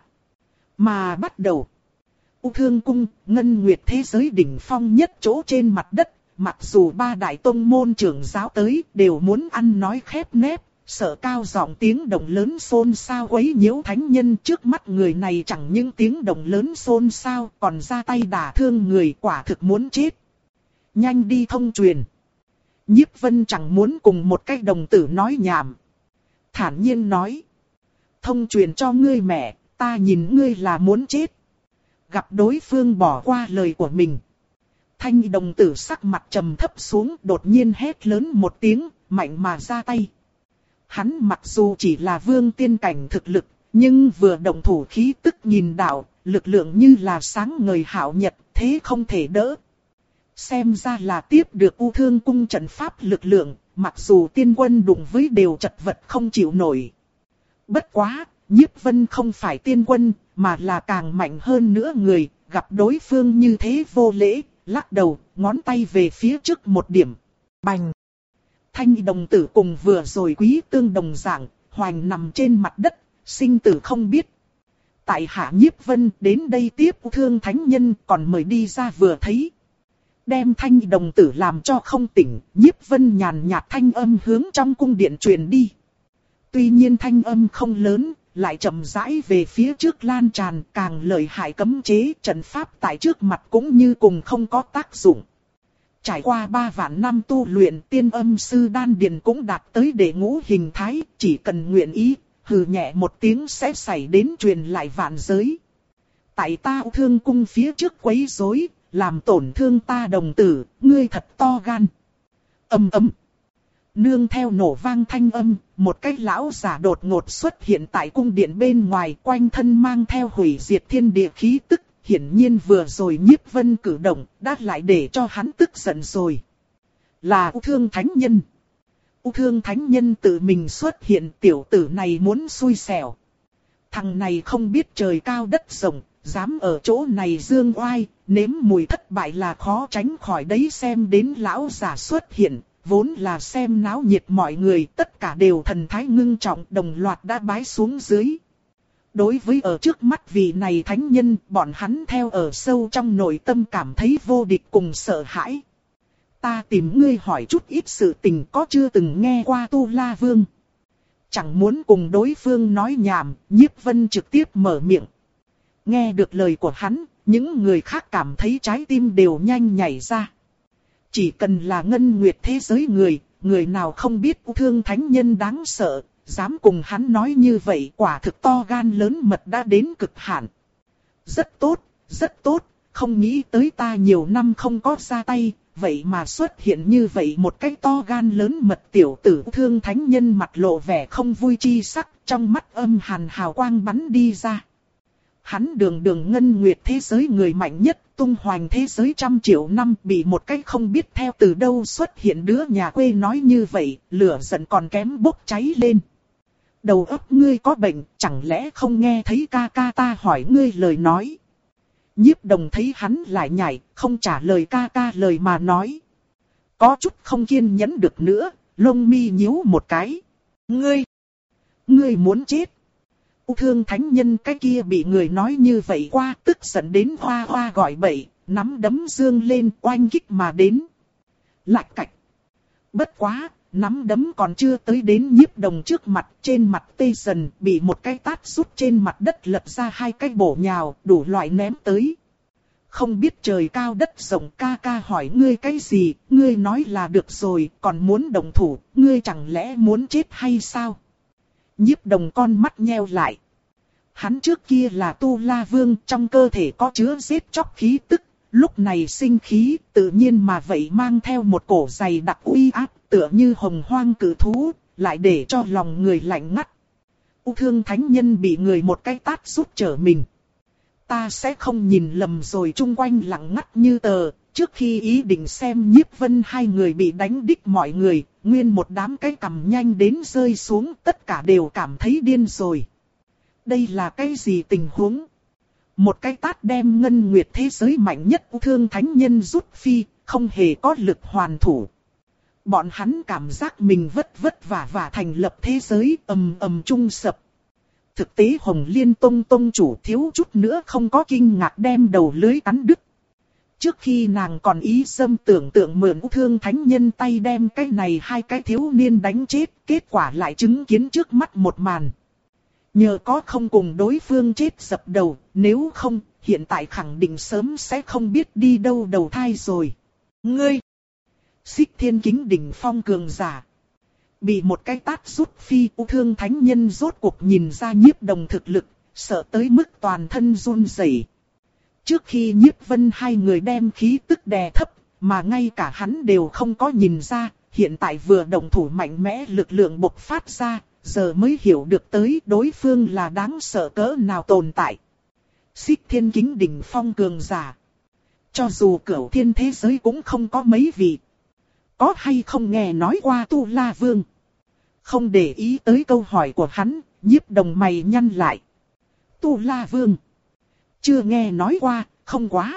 Speaker 1: Mà bắt đầu. U Thương cung, ngân nguyệt thế giới đỉnh phong nhất chỗ trên mặt đất. Mặc dù ba đại tông môn trưởng giáo tới đều muốn ăn nói khép nép. Sợ cao giọng tiếng động lớn xôn xao quấy nhiễu thánh nhân, trước mắt người này chẳng những tiếng động lớn xôn xao còn ra tay đả thương người, quả thực muốn chết. Nhanh đi thông truyền. Nhiếp Vân chẳng muốn cùng một cái đồng tử nói nhảm. Thản nhiên nói. Thông truyền cho ngươi mẹ, ta nhìn ngươi là muốn chết. Gặp đối phương bỏ qua lời của mình. Thanh đồng tử sắc mặt trầm thấp xuống, đột nhiên hét lớn một tiếng, mạnh mà ra tay. Hắn mặc dù chỉ là vương tiên cảnh thực lực, nhưng vừa động thủ khí tức nhìn đạo, lực lượng như là sáng ngời hạo nhật, thế không thể đỡ. Xem ra là tiếp được U Thương cung trận pháp lực lượng, mặc dù tiên quân đụng với đều chật vật không chịu nổi. Bất quá, Nhiếp Vân không phải tiên quân, mà là càng mạnh hơn nữa người, gặp đối phương như thế vô lễ, lắc đầu, ngón tay về phía trước một điểm. Bành! Thanh đồng tử cùng vừa rồi Quý Tương đồng dạng, hoành nằm trên mặt đất, sinh tử không biết. Tại hạ Nhiếp Vân đến đây tiếp Thương Thánh Nhân còn mời đi ra vừa thấy. Đem thanh đồng tử làm cho không tỉnh, Nhiếp Vân nhàn nhạt thanh âm hướng trong cung điện truyền đi. Tuy nhiên thanh âm không lớn, lại chậm rãi về phía trước lan tràn, càng lợi hại cấm chế trận pháp tại trước mặt cũng như cùng không có tác dụng. Trải qua ba vạn năm tu luyện, tiên âm sư đan điền cũng đạt tới đệ ngũ hình thái, chỉ cần nguyện ý, hừ nhẹ một tiếng sẽ xảy đến truyền lại vạn giới. Tại ta U Thương cung phía trước quấy rối, làm tổn thương ta đồng tử, ngươi thật to gan. Ầm ầm. Nương theo nổ vang thanh âm, một cái lão giả đột ngột xuất hiện tại cung điện bên ngoài, quanh thân mang theo hủy diệt thiên địa khí tức. Hiển nhiên vừa rồi Nhiếp Vân cử động, đã lại để cho hắn tức giận rồi. Là U Thương Thánh Nhân. U Thương Thánh Nhân tự mình xuất hiện, tiểu tử này muốn xui xẻo. Thằng này không biết trời cao đất rộng, dám ở chỗ này dương oai, nếm mùi thất bại là khó tránh khỏi đấy. Xem đến lão giả xuất hiện, vốn là xem náo nhiệt mọi người, tất cả đều thần thái ngưng trọng, đồng loạt đã bái xuống dưới. Đối với ở trước mắt vị này thánh nhân, bọn hắn theo ở sâu trong nội tâm cảm thấy vô địch cùng sợ hãi. Ta tìm ngươi hỏi chút ít sự tình, có chưa từng nghe qua Tu La Vương. chẳng muốn cùng đối phương nói nhảm, Nhiếp Vân trực tiếp mở miệng. Nghe được lời của hắn, những người khác cảm thấy trái tim đều nhanh nhảy ra. Chỉ cần là ngân nguyệt thế giới người, người nào không biết U Thương Thánh Nhân đáng sợ, dám cùng hắn nói như vậy quả thực to gan lớn mật đã đến cực hạn. Rất tốt, rất tốt, không nghĩ tới ta nhiều năm không có ra tay, vậy mà xuất hiện như vậy một cái to gan lớn mật tiểu tử. U Thương Thánh Nhân mặt lộ vẻ không vui chi sắc, trong mắt âm hàn hào quang bắn đi ra. Hắn đường đường ngân nguyệt thế giới người mạnh nhất, tung hoành thế giới trăm triệu năm, bị một cái không biết theo từ đâu xuất hiện đứa nhà quê nói như vậy, lửa giận còn kém bốc cháy lên. Đầu óc ngươi có bệnh, chẳng lẽ không nghe thấy ca ca ta hỏi ngươi lời nói? Nhiếp Đồng thấy hắn lại nhảy, không trả lời ca ca lời mà nói. Có chút không kiên nhẫn được nữa, lông mi nhíu một cái. Ngươi, ngươi muốn chết. U Thương Thánh Nhân cái kia bị người nói như vậy qua, tức giận đến hoa hoa gọi bậy, nắm đấm dương lên oanh kích mà đến. Lạch cạch. Bất quá, nắm đấm còn chưa tới đến Nhiếp Đồng trước mặt, trên mặt tê dần, bị một cái tát sút trên mặt đất lật ra hai cái bổ nhào, đủ loại ném tới. Không biết trời cao đất rộng, ca ca hỏi ngươi cái gì, ngươi nói là được rồi, còn muốn động thủ, ngươi chẳng lẽ muốn chết hay sao? Nhiếp Đồng con mắt nheo lại. Hắn trước kia là Tu La Vương, trong cơ thể có chứa giết chóc khí tức, lúc này sinh khí, tự nhiên mà vậy mang theo một cổ dày đặc uy áp, tựa như hồng hoang cử thú, lại để cho lòng người lạnh ngắt. U Thương Thánh Nhân bị người một cái tát sút trở mình. Ta sẽ không nhìn lầm rồi, chung quanh lặng ngắt như tờ. Trước khi ý định xem Nhiếp Vân hai người bị đánh đích mọi người, nguyên một đám cái cằm nhanh đến rơi xuống, tất cả đều cảm thấy điên rồi. Đây là cái gì tình huống? Một cái tát đem ngân nguyệt thế giới mạnh nhất U Thương Thánh Nhân rút phi, không hề có lực hoàn thủ. Bọn hắn cảm giác mình vất vất vả vả thành lập thế giới ầm ầm chung sập. Thực tế Hồng Liên Tông Tông chủ thiếu chút nữa không có kinh ngạc đem đầu lưới cắn đứt. Trước khi nàng còn ý xâm tưởng tượng mượn U Thương Thánh Nhân tay đem cái này hai cái thiếu niên đánh chết, kết quả lại chứng kiến trước mắt một màn. Nhờ có không cùng đối phương chết dập đầu, nếu không, hiện tại khẳng định sớm sẽ không biết đi đâu đầu thai rồi. Ngươi! Xích Thiên Kính đỉnh phong cường giả. Bị một cái tát rút phi, U Thương Thánh Nhân rốt cuộc nhìn ra Nhiếp Đồng thực lực, sợ tới mức toàn thân run rẩy. Trước khi Nhiếp Vân hai người đem khí tức đè thấp, mà ngay cả hắn đều không có nhìn ra, hiện tại vừa động thủ mạnh mẽ lực lượng bộc phát ra, giờ mới hiểu được tới đối phương là đáng sợ cỡ nào tồn tại. Xích Thiên Kính đỉnh phong cường giả. Cho dù cửu thiên thế giới cũng không có mấy vị. Có hay không nghe nói qua Tu La Vương? Không để ý tới câu hỏi của hắn, Nhiếp Đồng mày nhăn lại. Tu La Vương. Chưa nghe nói qua, không quá.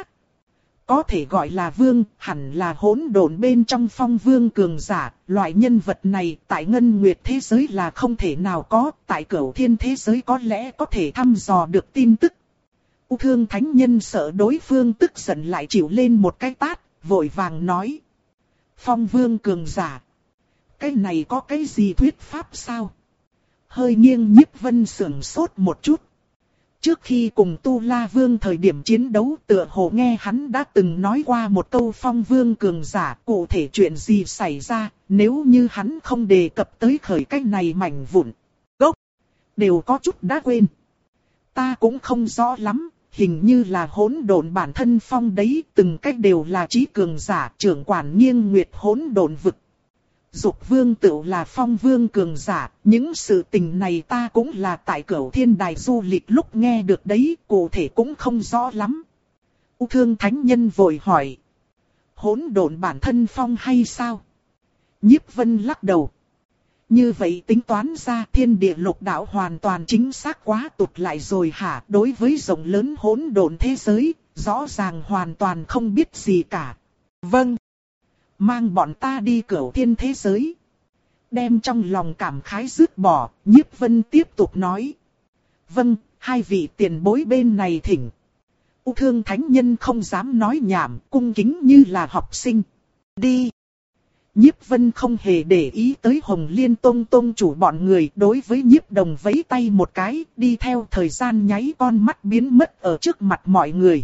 Speaker 1: Có thể gọi là vương, hẳn là hỗn độn bên trong phong vương cường giả. Loại nhân vật này tại ngân nguyệt thế giới là không thể nào có, tại cửu thiên thế giới có lẽ có thể thăm dò được tin tức. U Thương Thánh Nhân sợ đối phương tức giận lại chịu lên một cái tát, vội vàng nói. Phong vương cường giả. Cái này có cái gì thuyết pháp sao? Hơi nghiêng Nhiếp Vân sưởng sốt một chút. Trước khi cùng Tu La Vương thời điểm chiến đấu tựa hồ nghe hắn đã từng nói qua một câu phong vương cường giả, cụ thể chuyện gì xảy ra, nếu như hắn không đề cập tới khởi cách này mảnh vụn. Gốc, đều có chút đã quên. Ta cũng không rõ lắm, hình như là hỗn độn bản thân phong đấy, từng cách đều là trí cường giả, trưởng quản nghiêng nguyệt hỗn độn vực. Dục vương tự là phong vương cường giả, những sự tình này ta cũng là tại cửu thiên đài du lịch lúc nghe được đấy, cụ thể cũng không rõ lắm. U Thương Thánh Nhân vội hỏi. Hỗn độn bản thân phong hay sao? Nhiếp Vân lắc đầu. Như vậy tính toán ra thiên địa lục đạo hoàn toàn chính xác quá tụt lại rồi hả? Đối với rộng lớn hỗn độn thế giới, rõ ràng hoàn toàn không biết gì cả. Vâng. Mang bọn ta đi cửu thiên thế giới. Đem trong lòng cảm khái dứt bỏ, Nhiếp Vân tiếp tục nói. Vâng, hai vị tiền bối bên này thỉnh. U Thương Thánh Nhân không dám nói nhảm, cung kính như là học sinh. Đi. Nhiếp Vân không hề để ý tới Hồng Liên Tông Tông chủ bọn người, đối với Nhiếp Đồng vẫy tay một cái, đi theo thời gian nháy con mắt biến mất ở trước mặt mọi người.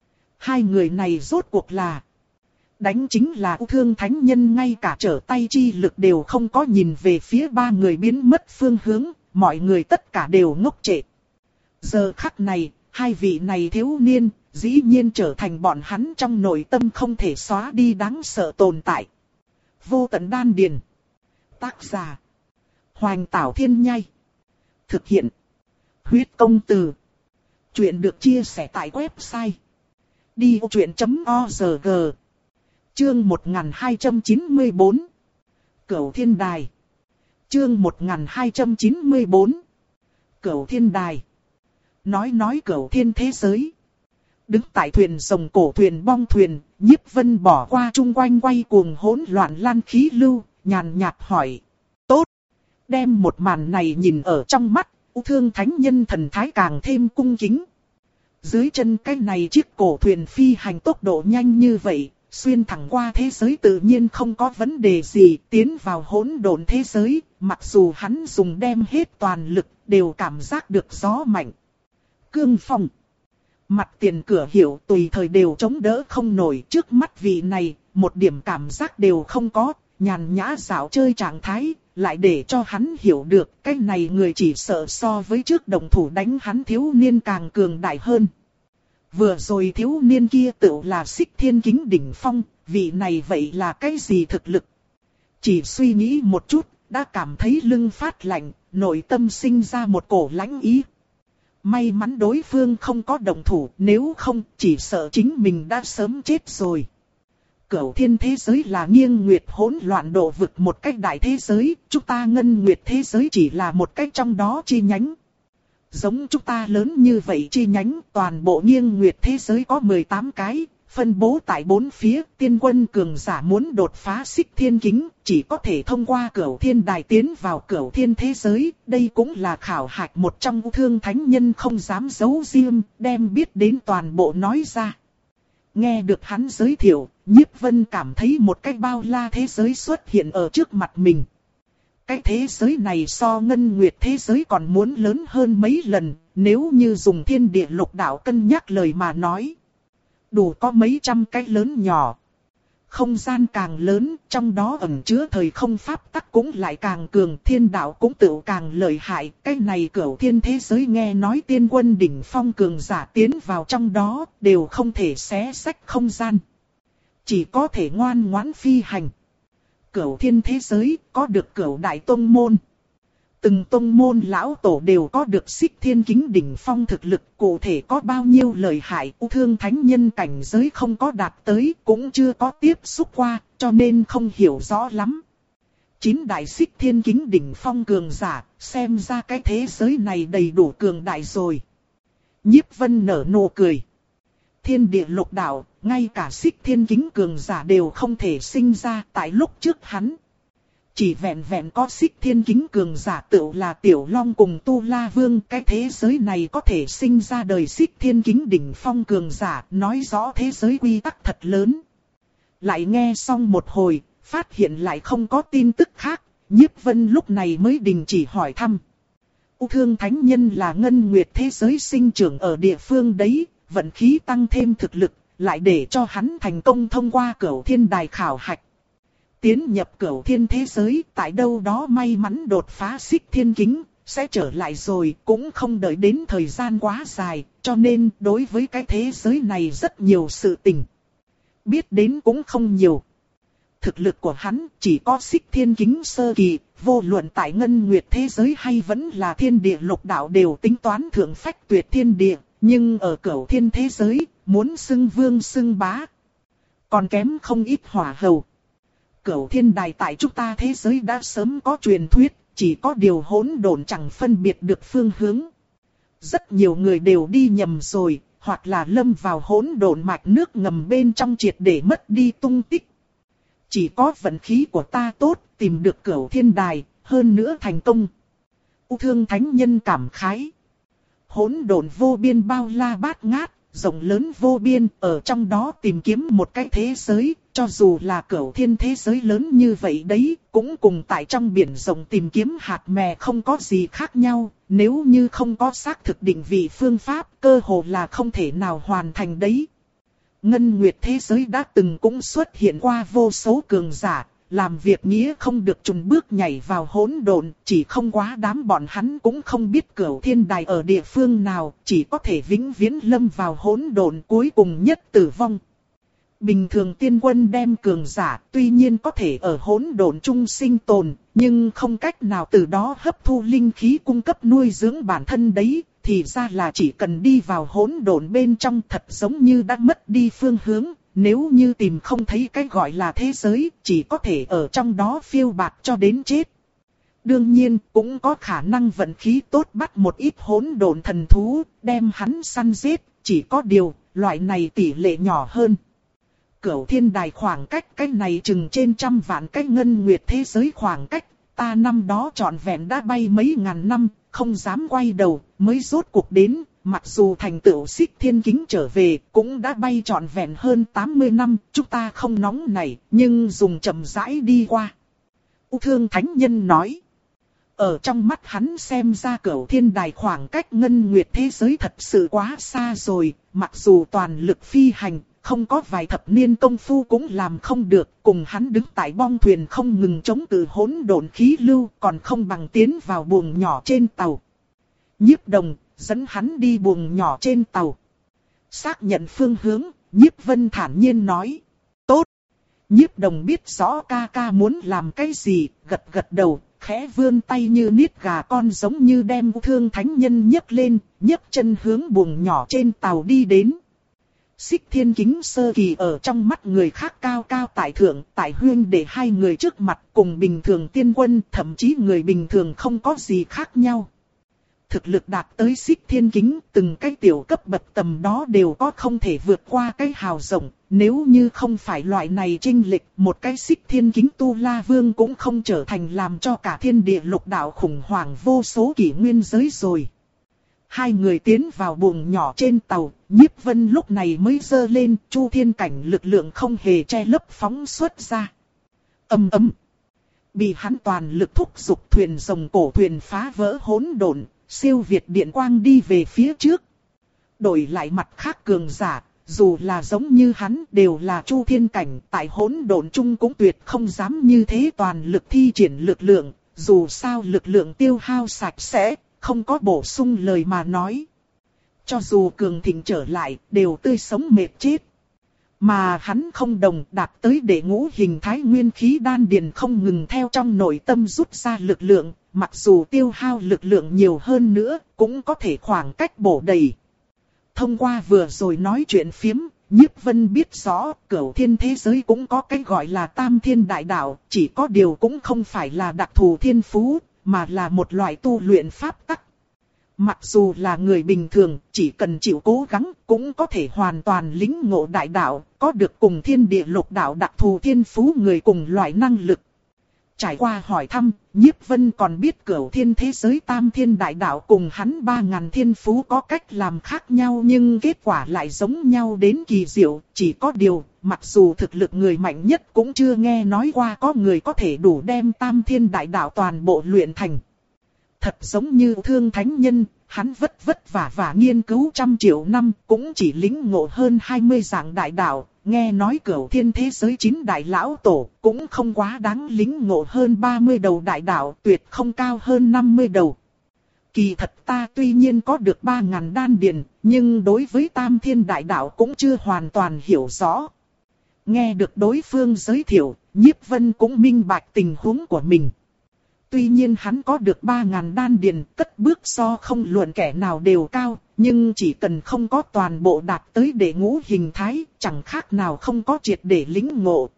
Speaker 1: Hai người này rốt cuộc là... Đánh chính là U Thương Thánh Nhân, ngay cả trở tay chi lực đều không có, nhìn về phía ba người biến mất phương hướng, mọi người tất cả đều ngốc trệ. Giờ khắc này, hai vị này thiếu niên, dĩ nhiên trở thành bọn hắn trong nội tâm không thể xóa đi đáng sợ tồn tại. Vô Tận Đan Điền. Tác giả: Hoành Tảo Thiên Nhai. Thực hiện: Huyết Công Từ. Chuyện được chia sẻ tại website đi ô chuyện chấm org. Chương một nghìn hai trăm chín mươi bốn. Cửu Thiên Đài. Chương một nghìn hai trăm chín mươi bốn. Cửu Thiên Đài. Nói nói Cửu Thiên thế giới. Đứng tại thuyền rồng cổ thuyền bong thuyền, Nhiếp Vân bỏ qua chung quanh quay cuồng hỗn loạn lan khí lưu, nhàn nhạt hỏi. Tốt. Đem một màn này nhìn ở trong mắt, U Thương Thánh Nhân thần thái càng thêm cung kính. Dưới chân cái này chiếc cổ thuyền phi hành tốc độ nhanh như vậy, xuyên thẳng qua thế giới tự nhiên không có vấn đề gì, tiến vào hỗn độn thế giới, mặc dù hắn dùng đem hết toàn lực, đều cảm giác được gió mạnh. Cương phong. Mặt tiền cửa hiệu tùy thời đều chống đỡ không nổi, trước mắt vị này, một điểm cảm giác đều không có, nhàn nhã dạo chơi trạng thái, lại để cho hắn hiểu được cái này người chỉ sợ so với trước đồng thủ đánh hắn thiếu niên càng cường đại hơn. Vừa rồi thiếu niên kia tự là Xích Thiên Kính đỉnh phong, vị này vậy là cái gì thực lực? Chỉ suy nghĩ một chút, đã cảm thấy lưng phát lạnh, nội tâm sinh ra một cổ lãnh ý. May mắn đối phương không có đồng thủ, nếu không chỉ sợ chính mình đã sớm chết rồi. Cửu Thiên thế giới là nghiêng nguyệt hỗn loạn độ vực một cách đại thế giới, chúng ta ngân nguyệt thế giới chỉ là một cách trong đó chi nhánh. Giống chúng ta lớn như vậy chi nhánh, toàn bộ nghiêng nguyệt thế giới có mười tám cái, phân bố tại bốn phía, tiên quân cường giả muốn đột phá Xích Thiên Kính, chỉ có thể thông qua Cửu Thiên Đài tiến vào Cửu Thiên thế giới, đây cũng là khảo hạch một trong U Thương Thánh Nhân không dám giấu riêng, đem biết đến toàn bộ nói ra. Nghe được hắn giới thiệu, Nhiếp Vân cảm thấy một cái bao la thế giới xuất hiện ở trước mặt mình. Cái thế giới này so ngân nguyệt thế giới còn muốn lớn hơn mấy lần, nếu như dùng thiên địa lục đạo cân nhắc lời mà nói. Đủ có mấy trăm cái lớn nhỏ. Không gian càng lớn, trong đó ẩn chứa thời không pháp tắc cũng lại càng cường, thiên đạo cũng tự càng lợi hại. Cái này Cửu Thiên thế giới nghe nói tiên quân đỉnh phong cường giả tiến vào trong đó, đều không thể xé xách không gian. Chỉ có thể ngoan ngoãn phi hành. Cửu Thiên thế giới có được Cửu Đại Tông Môn. Từng tông môn lão tổ đều có được Xích Thiên Kính đỉnh phong thực lực, cụ thể có bao nhiêu lợi hại, U Thương Thánh Nhân cảnh giới không có đạt tới, cũng chưa có tiếp xúc qua, cho nên không hiểu rõ lắm. Chín đại Xích Thiên Kính đỉnh phong cường giả, xem ra cái thế giới này đầy đủ cường đại rồi. Nhiếp Vân nở nụ cười. Thiên địa lục đạo, ngay cả Xích Thiên Kính cường giả đều không thể sinh ra tại lúc trước hắn. Chỉ vẹn vẹn có Xích Thiên Kính cường giả tựu là Tiểu Long cùng Tu La Vương, cái thế giới này có thể sinh ra đời Xích Thiên Kính đỉnh phong cường giả, nói rõ thế giới quy tắc thật lớn. Lại nghe xong một hồi, phát hiện lại không có tin tức khác, Nhiếp Vân lúc này mới đình chỉ hỏi thăm. U Thương Thánh Nhân là ngân nguyệt thế giới sinh trưởng ở địa phương đấy, vận khí tăng thêm thực lực, lại để cho hắn thành công thông qua Cửu Thiên Đài khảo hạch. Tiến nhập Cửu Thiên thế giới, tại đâu đó may mắn đột phá Xích Thiên Kính, sẽ trở lại rồi, cũng không đợi đến thời gian quá dài, cho nên đối với cái thế giới này rất nhiều sự tình. Biết đến cũng không nhiều. Thực lực của hắn chỉ có Xích Thiên Kính sơ kỳ, vô luận tại ngân nguyệt thế giới hay vẫn là thiên địa lục đạo đều tính toán thượng phách tuyệt thiên địa, nhưng ở Cửu Thiên thế giới, muốn xưng vương xưng bá, còn kém không ít hỏa hầu. Cửu Thiên Đài tại chúng ta thế giới đã sớm có truyền thuyết, chỉ có điều hỗn độn chẳng phân biệt được phương hướng. Rất nhiều người đều đi nhầm rồi, hoặc là lâm vào hỗn độn mạch nước ngầm bên trong triệt để mất đi tung tích. Chỉ có vận khí của ta tốt, tìm được Cửu Thiên Đài, hơn nữa thành công. U Thương Thánh Nhân cảm khái. Hỗn độn vô biên bao la bát ngát, rộng lớn vô biên, ở trong đó tìm kiếm một cái thế giới, cho dù là cửu thiên thế giới lớn như vậy đấy, cũng cùng tại trong biển rộng tìm kiếm hạt mè không có gì khác nhau, nếu như không có xác thực định vị phương pháp, cơ hồ là không thể nào hoàn thành đấy. Ngân Nguyệt thế giới đã từng cũng xuất hiện qua vô số cường giả, làm việc nghĩa không được chùn bước nhảy vào hỗn độn, chỉ không quá đám bọn hắn cũng không biết cửu thiên đài ở địa phương nào, chỉ có thể vĩnh viễn lâm vào hỗn độn cuối cùng nhất tử vong. Bình thường tiên quân đem cường giả tuy nhiên có thể ở hỗn độn chung sinh tồn, nhưng không cách nào từ đó hấp thu linh khí cung cấp nuôi dưỡng bản thân đấy, thì ra là chỉ cần đi vào hỗn độn bên trong thật giống như đã mất đi phương hướng. Nếu như tìm không thấy cái gọi là thế giới, chỉ có thể ở trong đó phiêu bạt cho đến chết. Đương nhiên, cũng có khả năng vận khí tốt bắt một ít hỗn độn thần thú, đem hắn săn giết, chỉ có điều, loại này tỷ lệ nhỏ hơn. Cửu thiên đài khoảng cách cái này chừng trên trăm vạn cái ngân nguyệt thế giới khoảng cách, ta năm đó trọn vẹn đã bay mấy ngàn năm, không dám quay đầu, mới rốt cuộc đến. Mặc dù thành tựu Xích Thiên Kính trở về, cũng đã bay trọn vẹn hơn tám mươi năm, chúng ta không nóng nảy, nhưng dùng chậm rãi đi qua. U Thương Thánh Nhân nói. Ở trong mắt hắn xem ra cửu thiên đài khoảng cách ngân nguyệt thế giới thật sự quá xa rồi, mặc dù toàn lực phi hành, không có vài thập niên công phu cũng làm không được, cùng hắn đứng tại bong thuyền không ngừng chống cự hỗn độn khí lưu, còn không bằng tiến vào buồng nhỏ trên tàu. Nhiếp Đồng dẫn hắn đi buồng nhỏ trên tàu. Xác nhận phương hướng, Nhiếp Vân thản nhiên nói. Tốt. Nhiếp Đồng biết rõ ca ca muốn làm cái gì, gật gật đầu, khẽ vươn tay như niết gà con giống như đem U Thương Thánh Nhân nhấc lên, nhấc chân hướng buồng nhỏ trên tàu đi đến. Xích Thiên Kính sơ kỳ ở trong mắt người khác cao cao tại thượng, tại huyên để hai người trước mặt cùng bình thường tiên quân, thậm chí người bình thường không có gì khác nhau. Thực lực đạt tới Xích Thiên Kính, từng cái tiểu cấp bậc tầm đó đều có không thể vượt qua cái hào rộng. Nếu như không phải loại này chênh lệch, một cái Xích Thiên Kính Tu La Vương cũng không trở thành làm cho cả thiên địa lục đạo khủng hoảng vô số kỷ nguyên giới rồi. Hai người tiến vào buồng nhỏ trên tàu, Nhiếp Vân lúc này mới giơ lên, Chu Thiên Cảnh lực lượng không hề che lấp phóng xuất ra. Ầm ầm, bị hắn toàn lực thúc giục thuyền rồng cổ thuyền phá vỡ hỗn độn. Siêu việt điện quang đi về phía trước. Đổi lại mặt khác cường giả, dù là giống như hắn đều là Chu Thiên Cảnh, tại hỗn độn chung cũng tuyệt không dám như thế toàn lực thi triển lực lượng, dù sao lực lượng tiêu hao sạch sẽ, không có bổ sung lời mà nói. Cho dù cường thịnh trở lại, đều tươi sống mệt chết. Mà hắn không đồng, đạt tới đệ ngũ hình thái nguyên khí đan điền không ngừng theo trong nội tâm rút ra lực lượng, mặc dù tiêu hao lực lượng nhiều hơn nữa, cũng có thể khoảng cách bổ đầy. Thông qua vừa rồi nói chuyện phiếm, Nhiếp Vân biết rõ, cửu thiên thế giới cũng có cái gọi là tam thiên đại đạo, chỉ có điều cũng không phải là đặc thù thiên phú, mà là một loại tu luyện pháp tắc. Mặc dù là người bình thường, chỉ cần chịu cố gắng, cũng có thể hoàn toàn lĩnh ngộ đại đạo, có được cùng thiên địa lục đạo đặc thù thiên phú người cùng loại năng lực. Trải qua hỏi thăm, Nhiếp Vân còn biết cửu thiên thế giới tam thiên đại đạo cùng hắn ba ngàn thiên phú có cách làm khác nhau nhưng kết quả lại giống nhau đến kỳ diệu, chỉ có điều, mặc dù thực lực người mạnh nhất cũng chưa nghe nói qua có người có thể đủ đem tam thiên đại đạo toàn bộ luyện thành. Thật giống như Thương Thánh Nhân, hắn vất vất vả và nghiên cứu trăm triệu năm cũng chỉ lĩnh ngộ hơn hai mươi dạng đại đạo. Nghe nói cửu thiên thế giới chín đại lão tổ cũng không quá đáng lĩnh ngộ hơn ba mươi đầu đại đạo, tuyệt không cao hơn năm mươi đầu. Kỳ thật ta tuy nhiên có được ba ngàn đan điền, nhưng đối với tam thiên đại đạo cũng chưa hoàn toàn hiểu rõ. Nghe được đối phương giới thiệu, Nhiếp Vân cũng minh bạch tình huống của mình. Tuy nhiên hắn có được ba ngàn đan điền, cất bước so không luận kẻ nào đều cao, nhưng chỉ cần không có toàn bộ đạt tới đệ ngũ hình thái, chẳng khác nào không có triệt để lĩnh ngộ.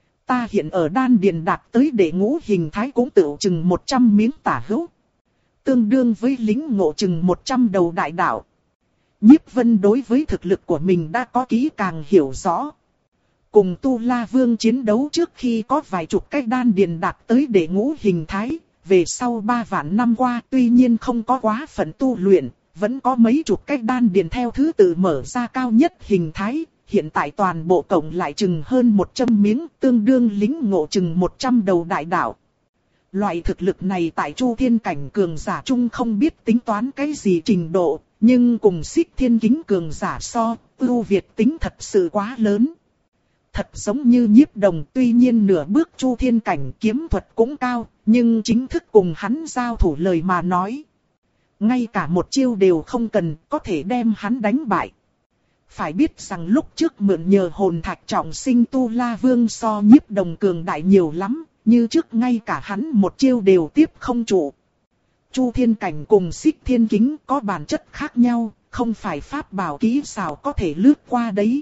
Speaker 1: Ta hiện ở đan điền đạt tới đệ ngũ hình thái cũng tự chừng một trăm miếng tả hữu. Tương đương với lĩnh ngộ chừng một trăm đầu đại đạo. Nhiếp Vân đối với thực lực của mình đã có kỹ càng hiểu rõ. Cùng Tu La Vương chiến đấu trước khi có vài chục cái đan điền đạt tới đệ ngũ hình thái, về sau ba vạn năm qua tuy nhiên không có quá phận tu luyện, vẫn có mấy chục cái đan điền theo thứ tự mở ra cao nhất hình thái, hiện tại toàn bộ cộng lại chừng hơn một trăm miếng, tương đương lính ngộ chừng một trăm đầu đại đạo. Loại thực lực này tại Chu Thiên cảnh cường giả chung không biết tính toán cái gì trình độ, nhưng cùng Xích Thiên Kính cường giả so, ưu việt tính thật sự quá lớn. Thật giống như Nhiếp Đồng, tuy nhiên nửa bước Chu Thiên cảnh kiếm thuật cũng cao, nhưng chính thức cùng hắn giao thủ lời mà nói. Ngay cả một chiêu đều không cần, có thể đem hắn đánh bại. Phải biết rằng lúc trước mượn nhờ hồn thạch trọng sinh Tu La Vương so Nhiếp Đồng cường đại nhiều lắm, như trước ngay cả hắn một chiêu đều tiếp không trụ. Chu Thiên cảnh cùng Xích Thiên Kính có bản chất khác nhau, không phải pháp bảo kỹ xảo có thể lướt qua đấy.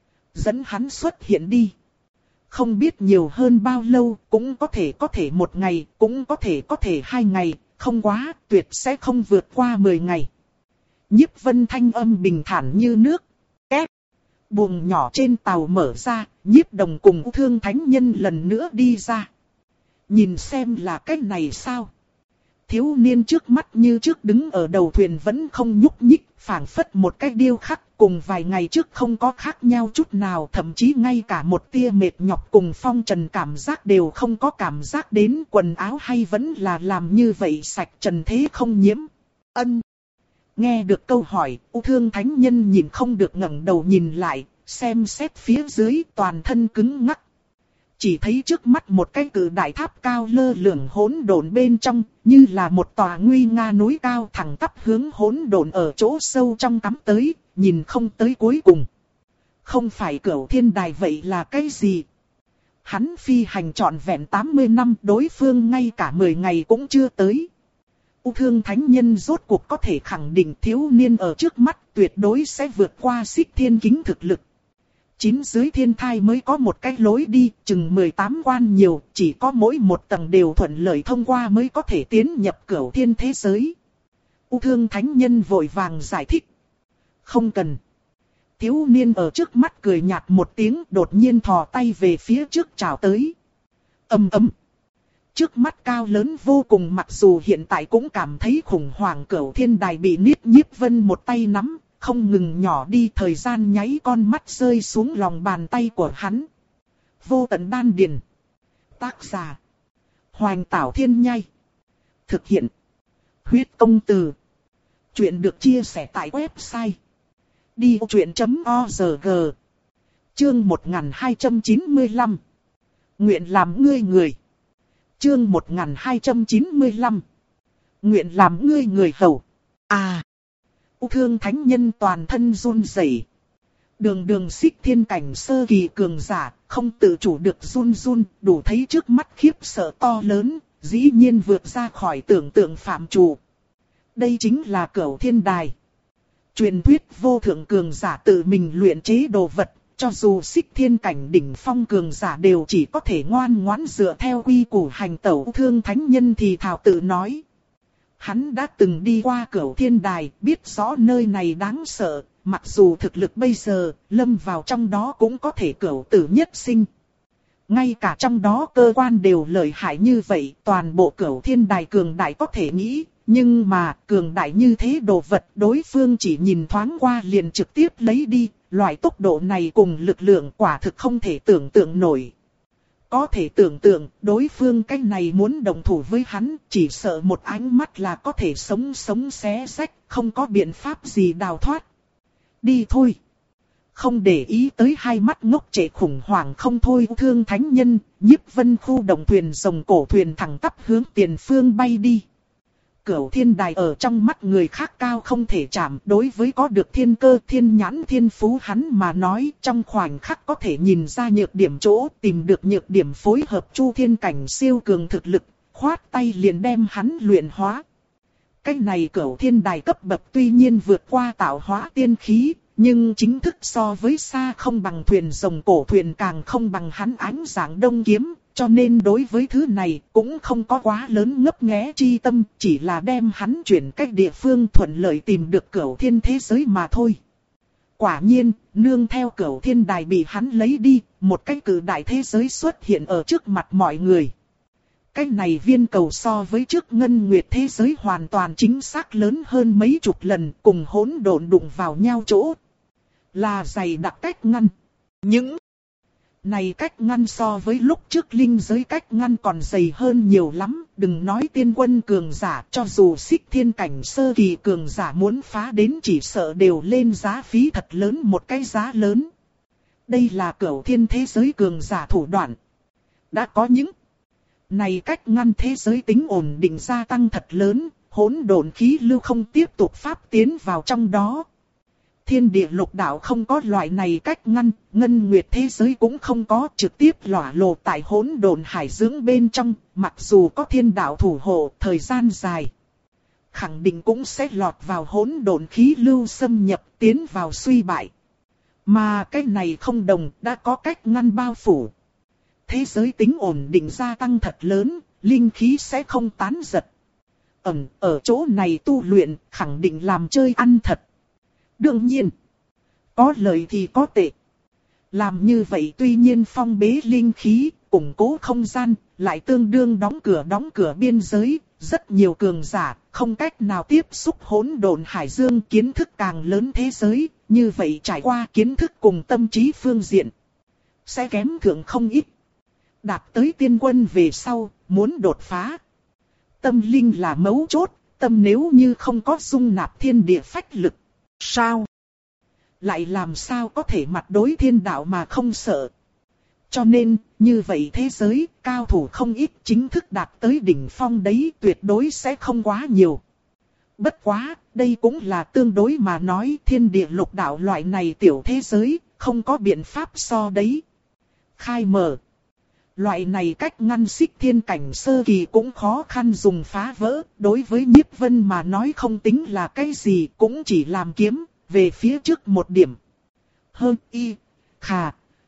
Speaker 1: Dẫn hắn xuất hiện đi. Không biết nhiều hơn bao lâu, cũng có thể có thể một ngày, cũng có thể có thể hai ngày, không quá, tuyệt sẽ không vượt qua mười ngày. Nhiếp Vân thanh âm bình thản như nước. Két. Buồng nhỏ trên tàu mở ra, Nhiếp Đồng cùng Thương Thánh Nhân lần nữa đi ra. Nhìn xem là cái này sao? Thiếu niên trước mắt như trước đứng ở đầu thuyền vẫn không nhúc nhích, phảng phất một cái điêu khắc, cùng vài ngày trước không có khác nhau chút nào, thậm chí ngay cả một tia mệt nhọc cùng phong trần cảm giác đều không có cảm giác đến, quần áo hay vẫn là làm như vậy sạch trần thế không nhiễm. Ân. Nghe được câu hỏi, U Thương Thánh Nhân nhìn không được ngẩng đầu nhìn lại, xem xét phía dưới toàn thân cứng ngắc. Chỉ thấy trước mắt một cái cự đại tháp cao lơ lửng hỗn độn bên trong, như là một tòa nguy nga núi cao thẳng tắp hướng hỗn độn ở chỗ sâu trong cắm tới, nhìn không tới cuối cùng. Không phải Cửu Thiên Đài vậy là cái gì? Hắn phi hành trọn vẹn tám mươi năm, đối phương ngay cả mười ngày cũng chưa tới. U Thương Thánh Nhân rốt cuộc có thể khẳng định thiếu niên ở trước mắt tuyệt đối sẽ vượt qua Xích Thiên Kính thực lực. Chín dưới thiên thai mới có một cái lối đi, chừng mười tám quan nhiều, chỉ có mỗi một tầng đều thuận lợi thông qua mới có thể tiến nhập Cửu Thiên thế giới. U Thương Thánh Nhân vội vàng giải thích. Không cần. Thiếu niên ở trước mắt cười nhạt một tiếng, đột nhiên thò tay về phía trước chào tới. Ầm ầm. Trước mắt cao lớn vô cùng, mặc dù hiện tại cũng cảm thấy khủng hoảng, Cửu Thiên Đài bị Niết Nhiếp Vân một tay nắm, không ngừng nhỏ đi, thời gian nháy con mắt rơi xuống lòng bàn tay của hắn. Vô tận đan điền. Tác giả: Hoành Tảo Thiên Nhai. Thực hiện: Huyết Công Từ. Chuyện được chia sẻ tại website đi vô chuyện chấm org. Chương một nghìn hai trăm chín mươi lăm. Nguyện làm ngươi người. Chương một nghìn hai trăm chín mươi lăm. Nguyện làm ngươi người hầu. À. U Thương Thánh Nhân toàn thân run rẩy. Đường đường Xích Thiên cảnh sơ kỳ cường giả, không tự chủ được run run, đủ thấy trước mắt khiếp sợ to lớn, dĩ nhiên vượt ra khỏi tưởng tượng phạm trù. Đây chính là Cửu Thiên Đài. Truyền thuyết vô thượng cường giả tự mình luyện chế đồ vật, cho dù Xích Thiên cảnh đỉnh phong cường giả đều chỉ có thể ngoan ngoãn dựa theo quy củ hành tẩu. U Thương Thánh Nhân thì thào tự nói. Hắn đã từng đi qua Cửu Thiên Đài, biết rõ nơi này đáng sợ, mặc dù thực lực bây giờ, lâm vào trong đó cũng có thể cửu tử nhất sinh. Ngay cả trong đó cơ quan đều lợi hại như vậy, toàn bộ Cửu Thiên Đài cường đại có thể nghĩ, nhưng mà cường đại như thế đồ vật đối phương chỉ nhìn thoáng qua liền trực tiếp lấy đi, loại tốc độ này cùng lực lượng quả thực không thể tưởng tượng nổi. Có thể tưởng tượng, đối phương cái này muốn đồng thủ với hắn, chỉ sợ một ánh mắt là có thể sống sống xé rách, không có biện pháp gì đào thoát. Đi thôi. Không để ý tới hai mắt ngốc trệ khủng hoảng không thôi. U Thương Thánh Nhân, Nhiếp Vân khu động thuyền rồng cổ thuyền thẳng tắp hướng tiền phương bay đi. Cửu Thiên Đài ở trong mắt người khác cao không thể chạm, đối với có được thiên cơ thiên nhãn thiên phú hắn mà nói, trong khoảnh khắc có thể nhìn ra nhược điểm chỗ, tìm được nhược điểm phối hợp Chu Thiên cảnh siêu cường thực lực, khoát tay liền đem hắn luyện hóa. Cái này Cửu Thiên Đài cấp bậc tuy nhiên vượt qua tạo hóa tiên khí, nhưng chính thức so với xa không bằng thuyền rồng cổ thuyền, càng không bằng hắn ánh dạng đông kiếm. Cho nên đối với thứ này cũng không có quá lớn ngấp nghé chi tâm, chỉ là đem hắn chuyển cách địa phương thuận lợi tìm được Cửu Thiên thế giới mà thôi. Quả nhiên, nương theo Cửu Thiên Đài bị hắn lấy đi, một cái cử đại thế giới xuất hiện ở trước mặt mọi người. Cái này viên cầu so với trước ngân nguyệt thế giới hoàn toàn chính xác lớn hơn mấy chục lần, cùng hỗn độn đụng vào nhau chỗ. Là dày đặc cách ngăn. Những này cách ngăn so với lúc trước linh giới cách ngăn còn dày hơn nhiều lắm. Đừng nói tiên quân cường giả, cho dù xích thiên cảnh sơ kỳ cường giả muốn phá đến chỉ sợ đều lên giá phí thật lớn, một cái giá lớn. Đây là cửu thiên thế giới cường giả thủ đoạn. Đã có những này cách ngăn thế giới tính ổn định gia tăng thật lớn, hỗn độn khí lưu không tiếp tục pháp tiến vào trong đó. Thiên địa lục đạo không có loại này cách ngăn, ngân nguyệt thế giới cũng không có, trực tiếp lỏa lộ tại hỗn độn hải dưỡng bên trong, mặc dù có thiên đạo thủ hộ thời gian dài. Khẳng định cũng sẽ lọt vào hỗn độn khí lưu xâm nhập tiến vào suy bại. Mà cái này không đồng, đã có cách ngăn bao phủ. Thế giới tính ổn định gia tăng thật lớn, linh khí sẽ không tán giật. Ẩn ở chỗ này tu luyện, khẳng định làm chơi ăn thật. Đương nhiên, có lợi thì có tệ. Làm như vậy tuy nhiên phong bế linh khí, củng cố không gian, lại tương đương đóng cửa đóng cửa biên giới. Rất nhiều cường giả, không cách nào tiếp xúc hỗn độn hải dương, kiến thức càng lớn thế giới. Như vậy trải qua kiến thức cùng tâm trí phương diện, sẽ kém thượng không ít. Đạt tới tiên quân về sau, muốn đột phá. Tâm linh là mấu chốt, tâm nếu như không có dung nạp thiên địa phách lực. Sao? Lại làm sao có thể mặt đối thiên đạo mà không sợ? Cho nên, như vậy thế giới, cao thủ không ít, chính thức đạt tới đỉnh phong đấy, tuyệt đối sẽ không quá nhiều. Bất quá, đây cũng là tương đối mà nói, thiên địa lục đạo loại này tiểu thế giới, không có biện pháp so đấy. Khai mở. Loại này cách ngăn xích thiên cảnh sơ kỳ cũng khó khăn dùng phá vỡ, đối với Nhiếp Vân mà nói không tính là cái gì, cũng chỉ làm kiếm, về phía trước một điểm. Hơn y, khà,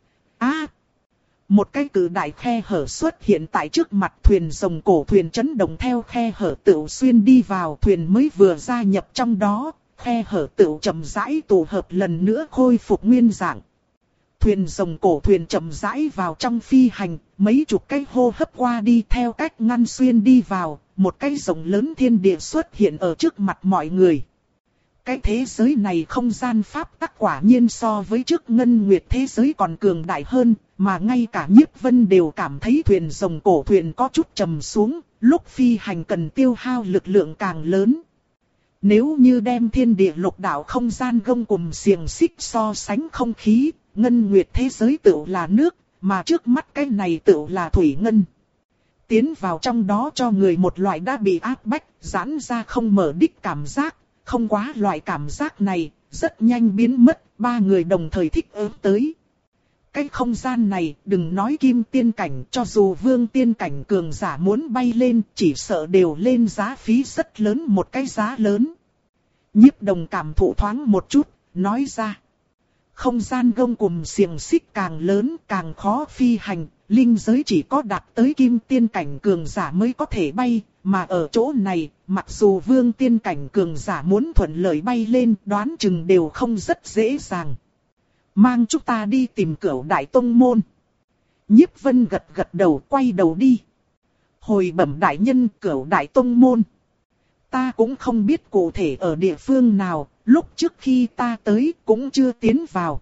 Speaker 1: á. Một cái cự đại khe hở xuất hiện tại trước mặt thuyền rồng, cổ thuyền chấn động theo khe hở tựu xuyên đi vào, thuyền mới vừa gia nhập trong đó, khe hở tựu chậm rãi tụ hợp lần nữa khôi phục nguyên dạng. Thuyền rồng cổ thuyền chậm rãi vào trong phi hành, mấy chục cái hô hấp qua đi theo cách ngăn xuyên đi vào, một cái rồng lớn thiên địa xuất hiện ở trước mặt mọi người. Cái thế giới này không gian pháp tắc quả nhiên so với trước ngân nguyệt thế giới còn cường đại hơn, mà ngay cả Nhiếp Vân đều cảm thấy thuyền rồng cổ thuyền có chút trầm xuống, lúc phi hành cần tiêu hao lực lượng càng lớn. Nếu như đem thiên địa lục đạo không gian gông cùm xiềng xích so sánh không khí, ngân nguyệt thế giới tựu là nước, mà trước mắt cái này tựu là thủy ngân. Tiến vào trong đó cho người một loại đã bị áp bách, giãn ra không mở đích cảm giác, không quá loại cảm giác này, rất nhanh biến mất, ba người đồng thời thích ứng tới. Cái không gian này, đừng nói kim tiên cảnh, cho dù vương tiên cảnh cường giả muốn bay lên, chỉ sợ đều lên giá phí rất lớn, một cái giá lớn. Nhiếp Đồng cảm thụ thoáng một chút, nói ra. Không gian gông cùm xiềng xích càng lớn càng khó phi hành, linh giới chỉ có đạt tới kim tiên cảnh cường giả mới có thể bay, mà ở chỗ này, mặc dù vương tiên cảnh cường giả muốn thuận lợi bay lên, đoán chừng đều không rất dễ dàng. Mang chúng ta đi tìm Cửu Đại Tông Môn. Nhiếp Vân gật gật đầu, quay đầu đi. Hồi bẩm đại nhân, Cửu Đại Tông Môn. Ta cũng không biết cụ thể ở địa phương nào, lúc trước khi ta tới cũng chưa tiến vào.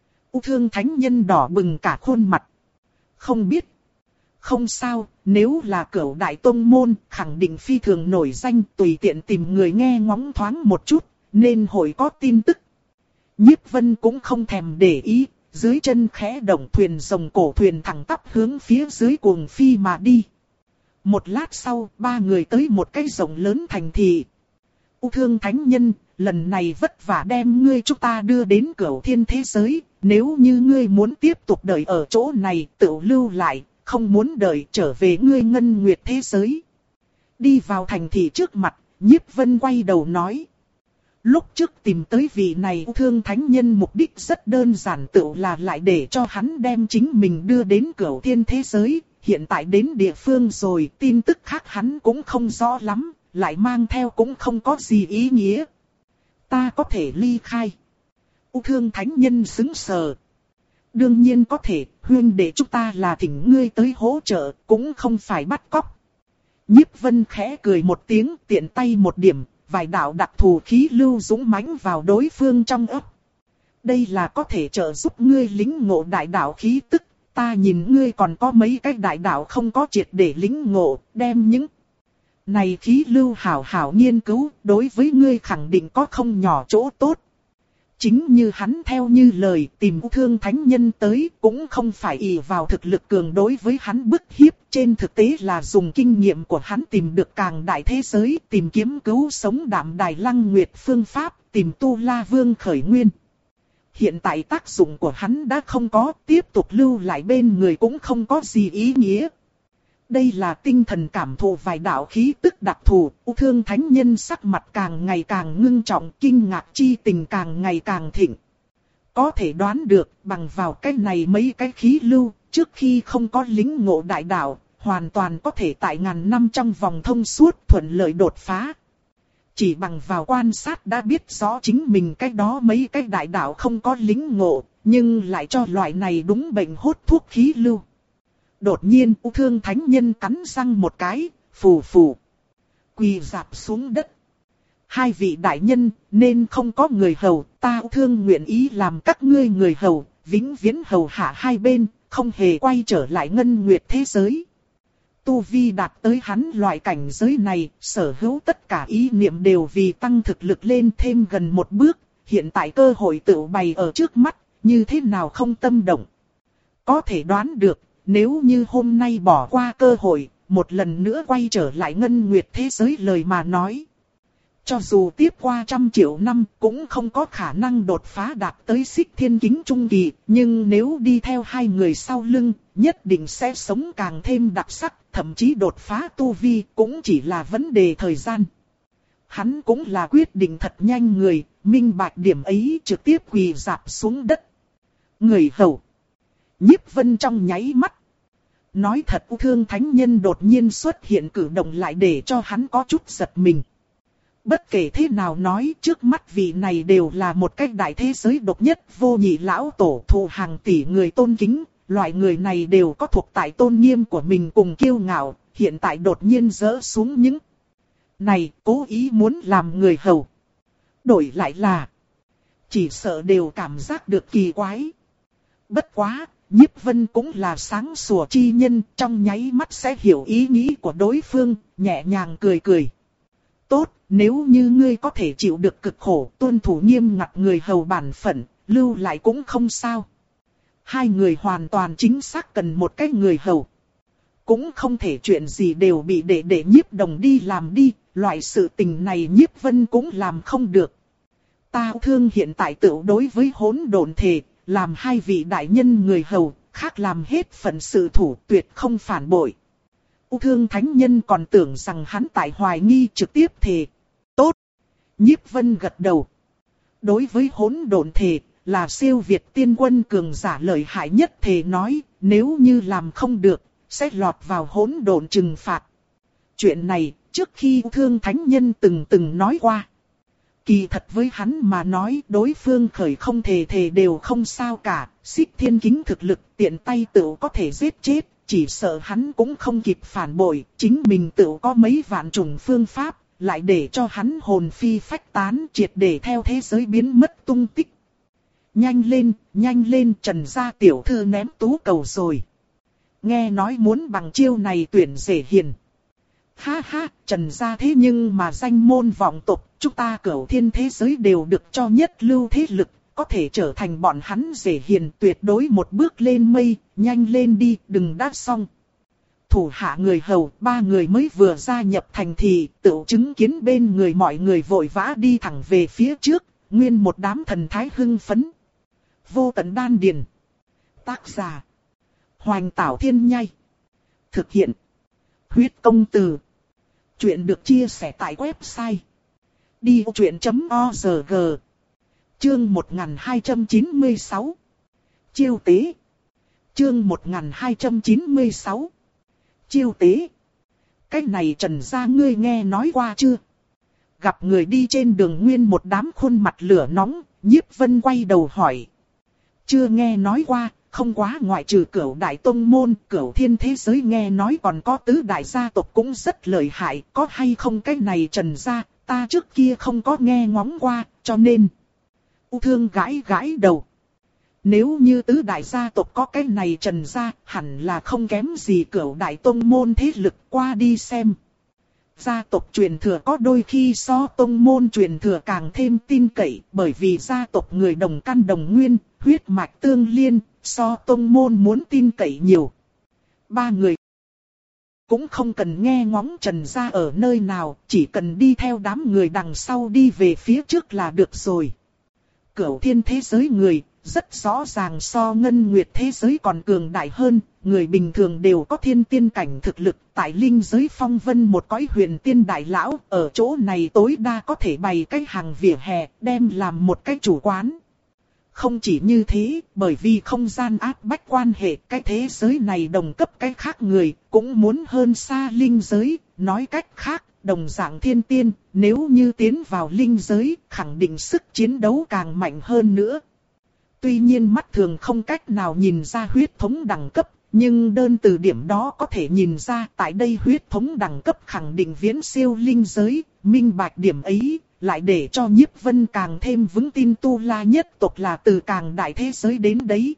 Speaker 1: U Thương Thánh Nhân đỏ bừng cả khuôn mặt. Không biết. Không sao, nếu là Cửu Đại Tông Môn, khẳng định phi thường nổi danh, tùy tiện tìm người nghe ngóng thoáng một chút, nên hội có tin tức. Nhiếp Vân cũng không thèm để ý, dưới chân khẽ động, thuyền rồng cổ thuyền thẳng tắp hướng phía dưới cuồng phi mà đi. Một lát sau, ba người tới một cái rộng lớn thành thị. U Thương Thánh Nhân, lần này vất vả đem ngươi chúng ta đưa đến Cửu Thiên thế giới, nếu như ngươi muốn tiếp tục đợi ở chỗ này, tự lưu lại, không muốn đợi trở về ngươi ngân nguyệt thế giới. Đi vào thành thị trước mặt, Nhiếp Vân quay đầu nói. Lúc trước tìm tới vị này U Thương Thánh Nhân mục đích rất đơn giản, tự là lại để cho hắn đem chính mình đưa đến Cửu Thiên thế giới. Hiện tại đến địa phương rồi, tin tức khác hắn cũng không rõ lắm, lại mang theo cũng không có gì ý nghĩa. Ta có thể ly khai. U Thương Thánh Nhân sững sờ. Đương nhiên có thể, huynh đệ chúng ta là thỉnh ngươi tới hỗ trợ, cũng không phải bắt cóc. Nhiếp Vân khẽ cười một tiếng, tiện tay một điểm, vài đạo đặc thù khí lưu dũng mãnh vào đối phương trong ấp. Đây là có thể trợ giúp ngươi lĩnh ngộ đại đạo khí tức, ta nhìn ngươi còn có mấy cái đại đạo không có triệt để lĩnh ngộ, đem những này khí lưu hảo hảo nghiên cứu, đối với ngươi khẳng định có không nhỏ chỗ tốt. Chính như hắn theo như lời tìm Thương Thánh Nhân tới cũng không phải ỷ vào thực lực cường đối với hắn bức hiếp, trên thực tế là dùng kinh nghiệm của hắn tìm được càng đại thế giới, tìm kiếm cứu sống Đạm Đài Lăng Nguyệt phương pháp, tìm Tu La Vương khởi nguyên. Hiện tại tác dụng của hắn đã không có, tiếp tục lưu lại bên người cũng không có gì ý nghĩa. Đây là tinh thần cảm thụ vài đạo khí tức đặc thù, U Thương Thánh Nhân sắc mặt càng ngày càng ngưng trọng, kinh ngạc chi tình càng ngày càng thịnh. Có thể đoán được, bằng vào cái này mấy cái khí lưu, trước khi không có lĩnh ngộ đại đạo, hoàn toàn có thể tại ngàn năm trong vòng thông suốt thuận lợi đột phá. Chỉ bằng vào quan sát đã biết rõ chính mình cái đó mấy cái đại đạo không có lĩnh ngộ, nhưng lại cho loại này đúng bệnh hốt thuốc khí lưu. Đột nhiên U Thương Thánh Nhân cắn răng một cái, phù phù, quỳ rạp xuống đất. Hai vị đại nhân, nên không có người hầu, ta U Thương nguyện ý làm các ngươi người hầu, vĩnh viễn hầu hạ hai bên, không hề quay trở lại ngân nguyệt thế giới. Tu vi đạt tới hắn loại cảnh giới này, sở hữu tất cả ý niệm đều vì tăng thực lực lên thêm gần một bước, hiện tại cơ hội tự bày ở trước mắt, như thế nào không tâm động. Có thể đoán được, nếu như hôm nay bỏ qua cơ hội, một lần nữa quay trở lại ngân nguyệt thế giới lời mà nói. Cho dù tiếp qua trăm triệu năm cũng không có khả năng đột phá đạt tới Xích Thiên Kính Trung Kỳ, nhưng nếu đi theo hai người sau lưng, nhất định sẽ sống càng thêm đặc sắc, thậm chí đột phá tu vi cũng chỉ là vấn đề thời gian. Hắn cũng là quyết định thật nhanh người, minh bạch điểm ấy trực tiếp quỳ rạp xuống đất. Người hầu. Nhiếp Vân trong nháy mắt. Nói thật U Thương Thánh Nhân đột nhiên xuất hiện cử động lại để cho hắn có chút giật mình. Bất kể thế nào nói trước mắt vị này đều là một cái đại thế giới độc nhất vô nhị lão tổ thụ hàng tỷ người tôn kính. Loại người này đều có thuộc tại tôn nghiêm của mình cùng kiêu ngạo, hiện tại đột nhiên rỡ xuống những này cố ý muốn làm người hầu. Đổi lại là chỉ sợ đều cảm giác được kỳ quái. Bất quá, Nhiếp Vân cũng là sáng sủa chi nhân, trong nháy mắt sẽ hiểu ý nghĩ của đối phương, nhẹ nhàng cười cười. Tốt, nếu như ngươi có thể chịu được cực khổ, tuân thủ nghiêm ngặt người hầu bản phận, lưu lại cũng không sao. Hai người hoàn toàn chính xác cần một cái người hầu. Cũng không thể chuyện gì đều bị để để Nhiếp Đồng đi làm đi, loại sự tình này Nhiếp Vân cũng làm không được. Ta thương hiện tại tự đối với hỗn độn thể, làm hai vị đại nhân người hầu, khác làm hết phận sự thủ tuyệt không phản bội. U Thương Thánh Nhân còn tưởng rằng hắn tại hoài nghi trực tiếp thề. Tốt. Nhiếp Vân gật đầu. Đối với hỗn độn thể, là siêu việt tiên quân cường giả lợi hại nhất thề nói, nếu như làm không được, sẽ lọt vào hỗn độn trừng phạt. Chuyện này, trước khi U Thương Thánh Nhân từng từng nói qua. Kỳ thật với hắn mà nói đối phương khởi không thể thề đều không sao cả, Xích Thiên Kính thực lực tiện tay tự có thể giết chết, chỉ sợ hắn cũng không kịp phản bội, chính mình tự có mấy vạn chủng phương pháp, lại để cho hắn hồn phi phách tán triệt để theo thế giới biến mất tung tích. Nhanh lên, nhanh lên Trần gia tiểu thư ném tú cầu rồi. Nghe nói muốn bằng chiêu này tuyển Dễ Hiền. Ha ha, Trần gia thế nhưng mà danh môn vọng tộc, chúng ta cửu thiên thế giới đều được cho nhất lưu thế lực, có thể trở thành bọn hắn Dễ Hiền tuyệt đối một bước lên mây, nhanh lên đi, đừng đáp xong. Thủ hạ người hầu, ba người mới vừa gia nhập thành thị, tự chứng kiến bên người mọi người vội vã đi thẳng về phía trước, nguyên một đám thần thái hưng phấn. Vô tận đan điền. Tác giả. Hoành Tảo Thiên Nhai. Thực hiện. Huyết Công Từ. Chuyện được chia sẻ tại website đi o chuyện chấm org. Chương một nghìn hai trăm chín mươi sáu. Chiêu tế. Chương một nghìn hai trăm chín mươi sáu. Chiêu tế. Cái này Trần gia ngươi nghe nói qua chưa? Gặp người đi trên đường nguyên một đám khuôn mặt lửa nóng, Nhiếp Vân quay đầu hỏi. Chưa nghe nói qua, không quá ngoại trừ Cửu đại tông môn, Cửu thiên thế giới nghe nói còn có tứ đại gia tộc cũng rất lợi hại, có hay không cái này Trần gia, ta trước kia không có nghe ngóng qua, cho nên. U Thương gãi gãi đầu. Nếu như tứ đại gia tộc có cái này Trần gia, hẳn là không kém gì Cửu đại tông môn thế lực, qua đi xem. Gia tộc truyền thừa có đôi khi so tông môn truyền thừa càng thêm tin cậy, bởi vì gia tộc người đồng căn đồng nguyên, huyết mạch tương liên, so tông môn muốn tin cậy nhiều. Ba người cũng không cần nghe ngóng Trần gia ở nơi nào, chỉ cần đi theo đám người đằng sau đi về phía trước là được rồi. Cửu thiên thế giới người, rất rõ ràng so ngân nguyệt thế giới còn cường đại hơn, người bình thường đều có thiên tiên cảnh thực lực, tại linh giới phong vân một cõi huyền tiên đại lão, ở chỗ này tối đa có thể bày cái hàng vỉa hè, đem làm một cái chủ quán. Không chỉ như thế, bởi vì không gian áp bách quan hệ, cái thế giới này đồng cấp cái khác người, cũng muốn hơn xa linh giới, nói cách khác, đồng dạng thiên tiên, nếu như tiến vào linh giới, khẳng định sức chiến đấu càng mạnh hơn nữa. Tuy nhiên mắt thường không cách nào nhìn ra huyết thống đẳng cấp, nhưng đơn từ điểm đó có thể nhìn ra tại đây huyết thống đẳng cấp khẳng định viễn siêu linh giới, minh bạch điểm ấy, lại để cho Nhiếp Vân càng thêm vững tin Tu La nhất tộc là từ càng đại thế giới đến đấy.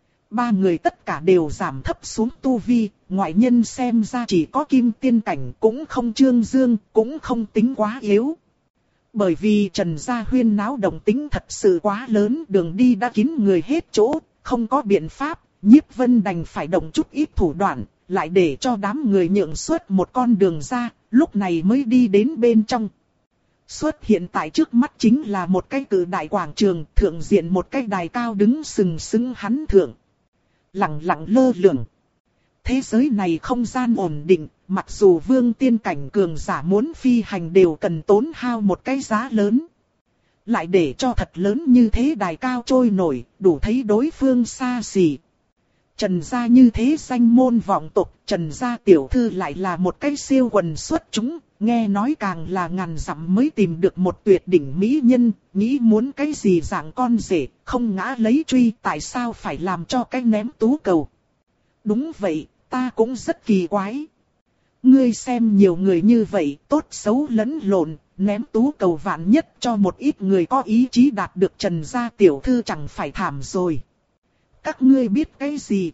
Speaker 1: Ba người tất cả đều giảm thấp xuống tu vi, ngoại nhân xem ra chỉ có kim tiên cảnh, cũng không trương dương, cũng không tính quá yếu. Bởi vì Trần gia huyên náo động tính thật sự quá lớn, đường đi đã kín người hết chỗ, không có biện pháp, Nhiếp Vân đành phải động chút ít thủ đoạn, lại để cho đám người nhượng xuất một con đường ra, lúc này mới đi đến bên trong. Xuất hiện tại trước mắt chính là một cái cự đại quảng trường, thượng diện một cái đài cao đứng sừng sững hắn thượng. Lặng lặng lơ lửng. Thế giới này không gian ổn định, mặc dù vương tiên cảnh cường giả muốn phi hành đều cần tốn hao một cái giá lớn. Lại để cho thật lớn như thế đài cao trôi nổi, đủ thấy đối phương xa xỉ. Trần gia như thế danh môn vọng tộc, Trần gia tiểu thư lại là một cái siêu quần xuất chúng, nghe nói càng là ngàn dặm mới tìm được một tuyệt đỉnh mỹ nhân, nghĩ muốn cái gì dạng con rể, không ngã lấy truy, tại sao phải làm cho cái ném tú cầu. Đúng vậy, ta cũng rất kỳ quái. Ngươi xem nhiều người như vậy, tốt xấu lẫn lộn, ném tú cầu vạn nhất cho một ít người có ý chí đạt được Trần gia tiểu thư chẳng phải thảm rồi. Các ngươi biết cái gì?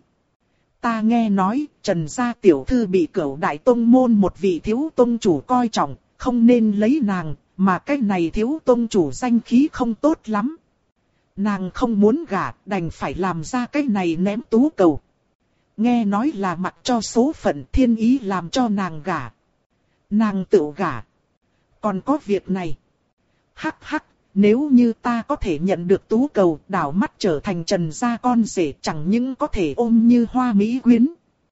Speaker 1: Ta nghe nói, Trần gia tiểu thư bị Cửu đại tông môn một vị thiếu tông chủ coi trọng, không nên lấy nàng, mà cái này thiếu tông chủ danh khí không tốt lắm. Nàng không muốn gả, đành phải làm ra cái này ném tú cầu. Nghe nói là mặc cho số phận thiên ý làm cho nàng gả. Nàng tự gả. Còn có việc này. Hắc hắc. Nếu như ta có thể nhận được tú cầu, đảo mắt trở thành Trần gia con rể, chẳng những có thể ôm như hoa mỹ quyến,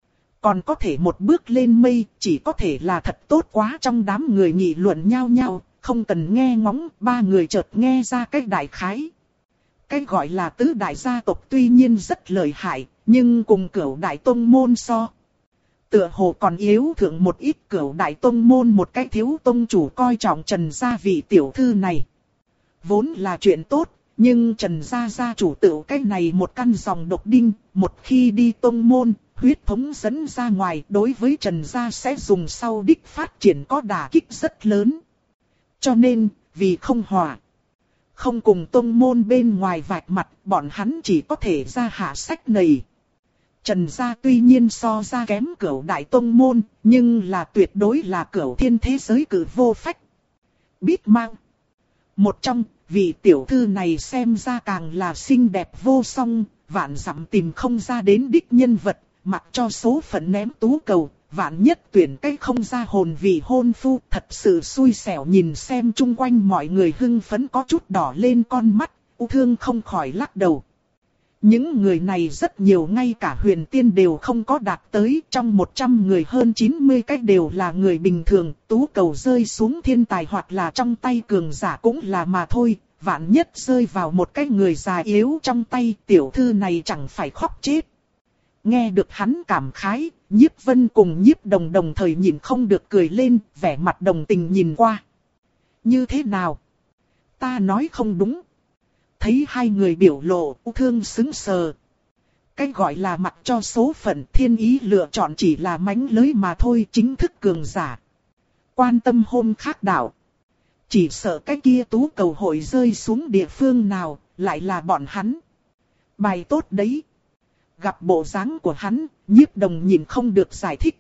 Speaker 1: còn có thể một bước lên mây, chỉ có thể là thật tốt quá. Trong đám người nghị luận nhau nhau, không cần nghe ngóng, ba người chợt nghe ra cái đại khái. Cái gọi là tứ đại gia tộc tuy nhiên rất lợi hại, nhưng cùng Cửu đại tông môn so, tựa hồ còn yếu thượng một ít. Cửu đại tông môn một cái thiếu tông chủ coi trọng Trần gia vị tiểu thư này, vốn là chuyện tốt, nhưng Trần gia gia chủ tự cái này một căn dòng độc đinh, một khi đi tông môn, huyết thống dẫn ra ngoài, đối với Trần gia sẽ dùng sau đích phát triển có đả kích rất lớn. Cho nên, vì không hòa, không cùng tông môn bên ngoài vạch mặt, bọn hắn chỉ có thể ra hạ sách này. Trần gia tuy nhiên so ra kém Cửu đại tông môn, nhưng là tuyệt đối là Cửu thiên thế giới cử vô phách. Biết mang. Một trong, vị tiểu thư này xem ra càng là xinh đẹp vô song, vạn dặm tìm không ra đến đích nhân vật, mặc cho số phận ném tú cầu, vạn nhất tuyển cái không ra hồn vị hôn phu, thật sự xui xẻo. Nhìn xem chung quanh mọi người hưng phấn có chút đỏ lên con mắt, U Thương không khỏi lắc đầu. Những người này rất nhiều, ngay cả huyền tiên đều không có đạt tới, trong một trăm người hơn chín mươi cái đều là người bình thường, tú cầu rơi xuống thiên tài hoặc là trong tay cường giả cũng là mà thôi, vạn nhất rơi vào một cái người già yếu trong tay, tiểu thư này chẳng phải khóc chết. Nghe được hắn cảm khái, Nhiếp Vân cùng Nhiếp Đồng đồng thời nhìn không được cười lên, vẻ mặt đồng tình nhìn qua. Như thế nào? Ta nói không đúng. Thấy hai người biểu lộ, U Thương sững sờ. cái gọi là mặc cho số phận, thiên ý lựa chọn chỉ là mánh lới mà thôi, chính thức cường giả. Quan tâm hôm khác đảo. Chỉ sợ cái kia tú cầu hội rơi xuống địa phương nào, lại là bọn hắn. Bài tốt đấy. Gặp bộ dáng của hắn, Nhiếp Đồng nhìn không được giải thích.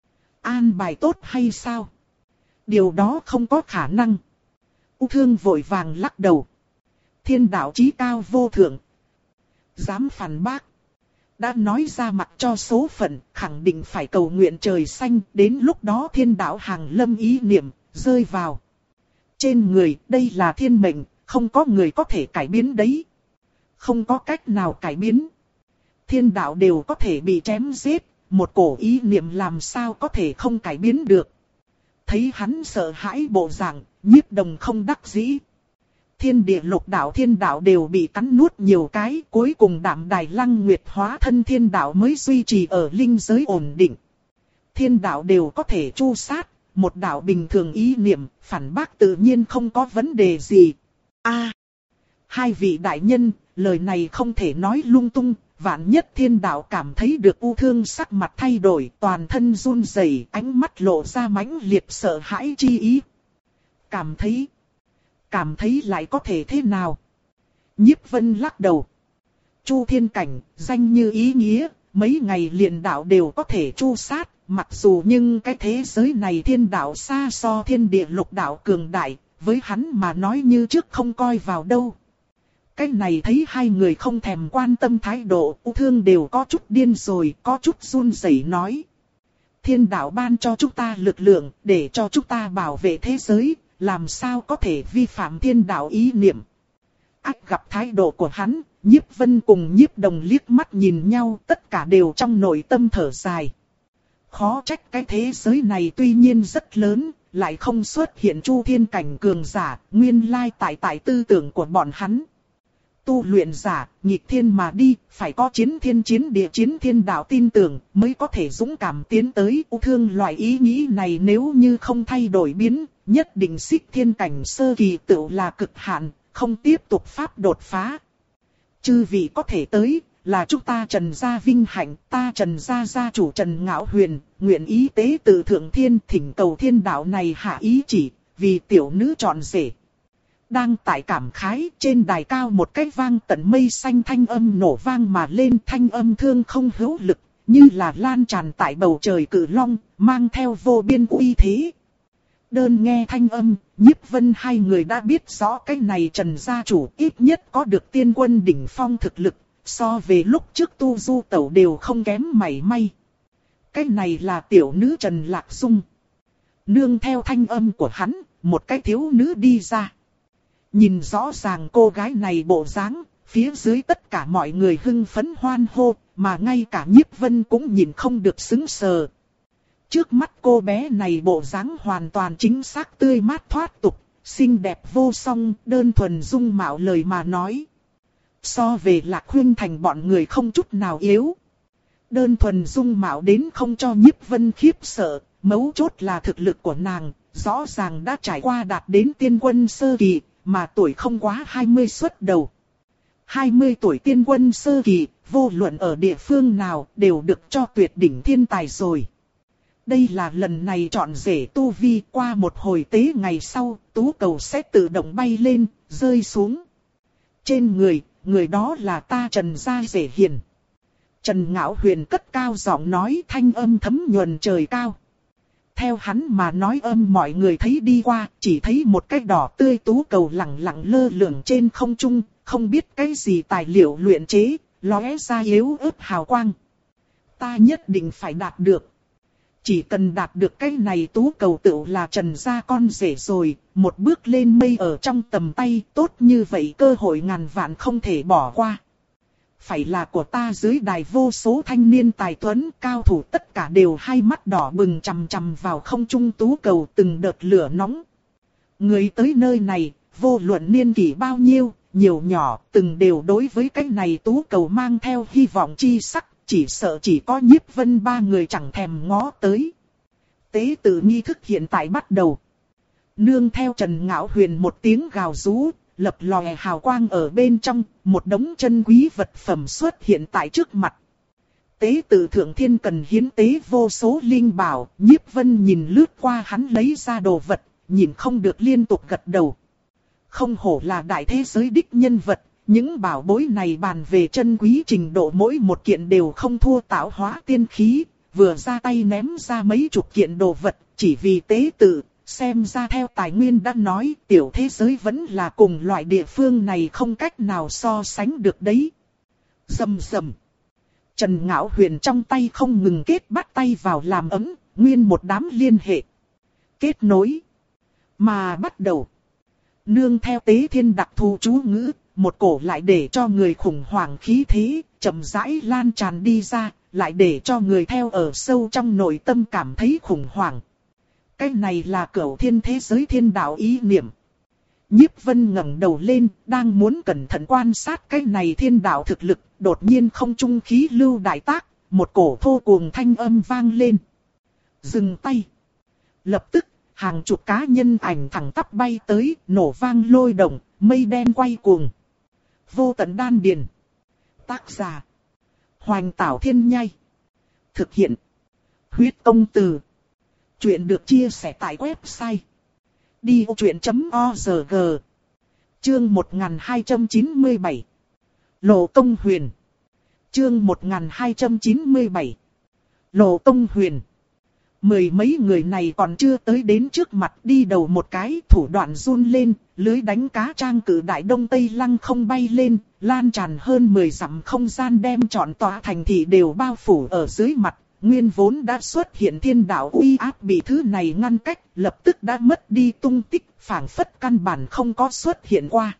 Speaker 1: An bài tốt hay sao? Điều đó không có khả năng. U Thương vội vàng lắc đầu. Thiên đạo chí cao vô thượng. Dám phản bác. Đã nói ra mặt cho số phận, khẳng định phải cầu nguyện trời xanh, đến lúc đó thiên đạo hàng lâm ý niệm, rơi vào. Trên người, đây là thiên mệnh, không có người có thể cải biến đấy. Không có cách nào cải biến. Thiên đạo đều có thể bị chém giết, một cổ ý niệm làm sao có thể không cải biến được. Thấy hắn sợ hãi bộ dạng, Nhiếp Đồng không đắc dĩ. Thiên địa lục đạo thiên đạo đều bị cắn nuốt nhiều cái, cuối cùng Đạm Đài Lăng Nguyệt hóa thân thiên đạo mới duy trì ở linh giới ổn định. Thiên đạo đều có thể tru sát, một đạo bình thường ý niệm, phản bác tự nhiên không có vấn đề gì. A, hai vị đại nhân, lời này không thể nói lung tung, vạn nhất thiên đạo cảm thấy được U Thương sắc mặt thay đổi, toàn thân run rẩy, ánh mắt lộ ra mãnh liệt sợ hãi chi ý. Cảm thấy, cảm thấy lại có thể thế nào? Nhiếp Vân lắc đầu. Chu thiên cảnh, danh như ý nghĩa, mấy ngày liền đạo đều có thể chu sát, mặc dù nhưng cái thế giới này thiên đạo xa so thiên địa lục đạo cường đại, với hắn mà nói như trước không coi vào đâu. Cái này thấy hai người không thèm quan tâm thái độ, U Thương đều có chút điên rồi, có chút run rẩy nói. Thiên đạo ban cho chúng ta lực lượng, để cho chúng ta bảo vệ thế giới, làm sao có thể vi phạm thiên đạo ý niệm. Ách gặp thái độ của hắn, Nhiếp Vân cùng Nhiếp Đồng liếc mắt nhìn nhau, tất cả đều trong nội tâm thở dài. Khó trách cái thế giới này tuy nhiên rất lớn, lại không xuất hiện chu thiên cảnh cường giả, nguyên lai tại tại tư tưởng của bọn hắn. Tu luyện giả, nghịch thiên mà đi, phải có chiến thiên chiến địa chiến thiên đạo tin tưởng, mới có thể dũng cảm tiến tới. U Thương loại ý nghĩ này nếu như không thay đổi biến, nhất định xích thiên cảnh sơ kỳ tựu là cực hạn, không tiếp tục pháp đột phá. Chư vị có thể tới, là chúng ta Trần gia vinh hạnh, ta Trần gia gia chủ Trần Ngạo Huyền, nguyện ý tế tự thượng thiên, thỉnh cầu thiên đạo này hạ ý chỉ, vì tiểu nữ chọn rể. Đang tại cảm khái, trên đài cao một cái vang tận mây xanh thanh âm nổ vang mà lên, thanh âm thương không hữu lực, như là lan tràn tại bầu trời cự long, mang theo vô biên uy thế. Đơn nghe thanh âm, Nhiếp Vân hai người đã biết rõ cái này Trần gia chủ ít nhất có được tiên quân đỉnh phong thực lực, so về lúc trước tu du tẩu đều không kém mảy may. Cái này là tiểu nữ Trần Lạc Dung. Nương theo thanh âm của hắn, một cái thiếu nữ đi ra. Nhìn rõ ràng cô gái này bộ dáng, phía dưới tất cả mọi người hưng phấn hoan hô, mà ngay cả Nhiếp Vân cũng nhìn không được sững sờ. Trước mắt cô bé này bộ dáng hoàn toàn chính xác tươi mát thoát tục, xinh đẹp vô song, đơn thuần dung mạo lời mà nói. So về Lạc Huyên Thành bọn người không chút nào yếu. Đơn thuần dung mạo đến không cho Nhiếp Vân khiếp sợ, mấu chốt là thực lực của nàng, rõ ràng đã trải qua đạt đến tiên quân sơ kỳ, mà tuổi không quá hai mươi xuất đầu. hai mươi tuổi tiên quân sơ kỳ, vô luận ở địa phương nào đều được cho tuyệt đỉnh thiên tài rồi. Đây là lần này chọn rể tu vi, qua một hồi tế ngày sau, tú cầu sẽ tự động bay lên, rơi xuống. Trên người, người đó là ta Trần gia rể hiền. Trần Ngạo Huyền cất cao giọng nói, thanh âm thấm nhuần trời cao. Theo hắn mà nói âm mọi người thấy đi qua, chỉ thấy một cái đỏ tươi tú cầu lẳng lặng lơ lửng trên không trung, không biết cái gì tài liệu luyện chế, lóe ra yếu ớt hào quang. Ta nhất định phải đạt được. Chỉ cần đạt được cái này tú cầu tựu là Trần gia con rể rồi, một bước lên mây ở trong tầm tay, tốt như vậy cơ hội ngàn vạn không thể bỏ qua. Phải là của ta dưới đài vô số thanh niên tài tuấn cao thủ tất cả đều hai mắt đỏ bừng chằm chằm vào không trung tú cầu từng đợt lửa nóng. Người tới nơi này, vô luận niên kỷ bao nhiêu, nhiều nhỏ, từng đều đối với cái này tú cầu mang theo hy vọng chi sắc, chỉ sợ chỉ có Nhiếp Vân ba người chẳng thèm ngó tới. Tế tự nghi thức hiện tại bắt đầu. Nương theo Trần Ngạo Huyền một tiếng gào rú, lập lòe hào quang ở bên trong, một đống chân quý vật phẩm xuất hiện tại trước mặt. Tế tự thượng thiên cần hiến tế vô số linh bảo, Nhiếp Vân nhìn lướt qua hắn lấy ra đồ vật, nhìn không được liên tục gật đầu. Không hổ là đại thế giới đích nhân vật, những bảo bối này bàn về chân quý trình độ mỗi một kiện đều không thua tạo hóa tiên khí, vừa ra tay ném ra mấy chục kiện đồ vật, chỉ vì tế tự, xem ra theo tài nguyên đã nói, tiểu thế giới vẫn là cùng loại địa phương này không cách nào so sánh được đấy. Rầm rầm. Trần Ngạo Huyền trong tay không ngừng kết bắt tay vào làm ấm, nguyên một đám liên hệ. Kết nối. Mà bắt đầu. Nương theo tế thiên đặc thù chú ngữ, một cổ lại để cho người khủng hoảng khí thế, chậm rãi lan tràn đi ra, lại để cho người theo ở sâu trong nội tâm cảm thấy khủng hoảng. Cái này là cửu thiên thế giới thiên đạo ý niệm. Nhiếp Vân ngẩng đầu lên, đang muốn cẩn thận quan sát cái này thiên đạo thực lực, đột nhiên không trung khí lưu đại tác, một cổ thô cuồng thanh âm vang lên. Dừng tay. Lập tức, hàng chục cá nhân ảnh thẳng tắp bay tới, nổ vang lôi động, mây đen quay cuồng. Vô tận đan điền. Tác giả. Hoành Tảo Thiên Nhai. Thực hiện. Huyết Công Từ. Chuyện được chia sẻ tại website đi ô chuyện chấm org. Chương một nghìn hai trăm chín mươi bảy. Lộ Tông Huyền. Chương một nghìn hai trăm chín mươi bảy. Lộ Tông Huyền. Mười mấy người này còn chưa tới đến trước mặt, đi đầu một cái, thủ đoạn run lên, lưới đánh cá trang cử đại đông tây lăng không bay lên, lan tràn hơn mười dặm không gian đem trọn tòa thành thị đều bao phủ ở dưới mặt. Nguyên vốn đã xuất hiện thiên đạo uy áp bị thứ này ngăn cách, lập tức đã mất đi tung tích, phảng phất căn bản không có xuất hiện qua.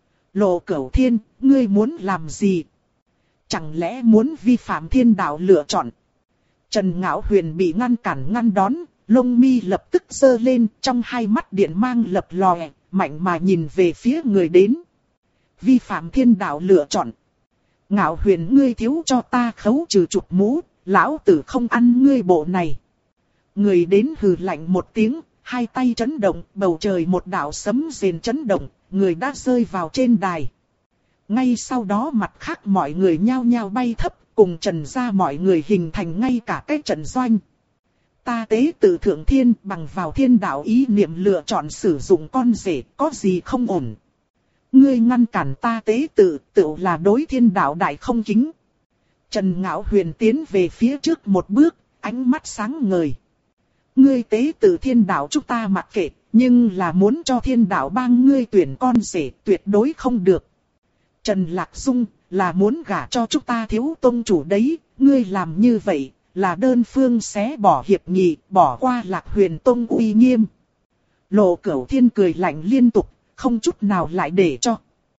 Speaker 1: Lộ Cửu Thiên, ngươi muốn làm gì? Chẳng lẽ muốn vi phạm thiên đạo lựa chọn? Trần Ngạo Huyền bị ngăn cản ngăn đón, lông mi lập tức giơ lên, trong hai mắt điện mang lập lòe, mạnh mà nhìn về phía người đến. Vi phạm thiên đạo lựa chọn. Ngạo Huyền, ngươi thiếu cho ta khấu trừ chụp mũ. Lão tử không ăn ngươi bộ này. Người đến hừ lạnh một tiếng, hai tay chấn động, bầu trời một đạo sấm rền chấn động, người đã rơi vào trên đài. Ngay sau đó mặt khác mọi người nhao nhao bay thấp, cùng Trần gia mọi người hình thành ngay cả cái trận doanh. Ta tế tự thượng thiên bằng vào thiên đạo ý niệm lựa chọn sử dụng con rể, có gì không ổn. Ngươi ngăn cản ta tế tự, tự là đối thiên đạo đại không kính. Trần Ngạo Huyền tiến về phía trước một bước, ánh mắt sáng ngời. Ngươi tế tự thiên đạo chúng ta mặc kệ, nhưng là muốn cho thiên đạo bang ngươi tuyển con rể tuyệt đối không được. Trần Lạc Dung là muốn gả cho chúng ta thiếu tông chủ đấy, ngươi làm như vậy là đơn phương xé bỏ hiệp nghị, bỏ qua Lạc Huyền tông uy nghiêm. Lộ Cửu Thiên cười lạnh liên tục, không chút nào lại để cho.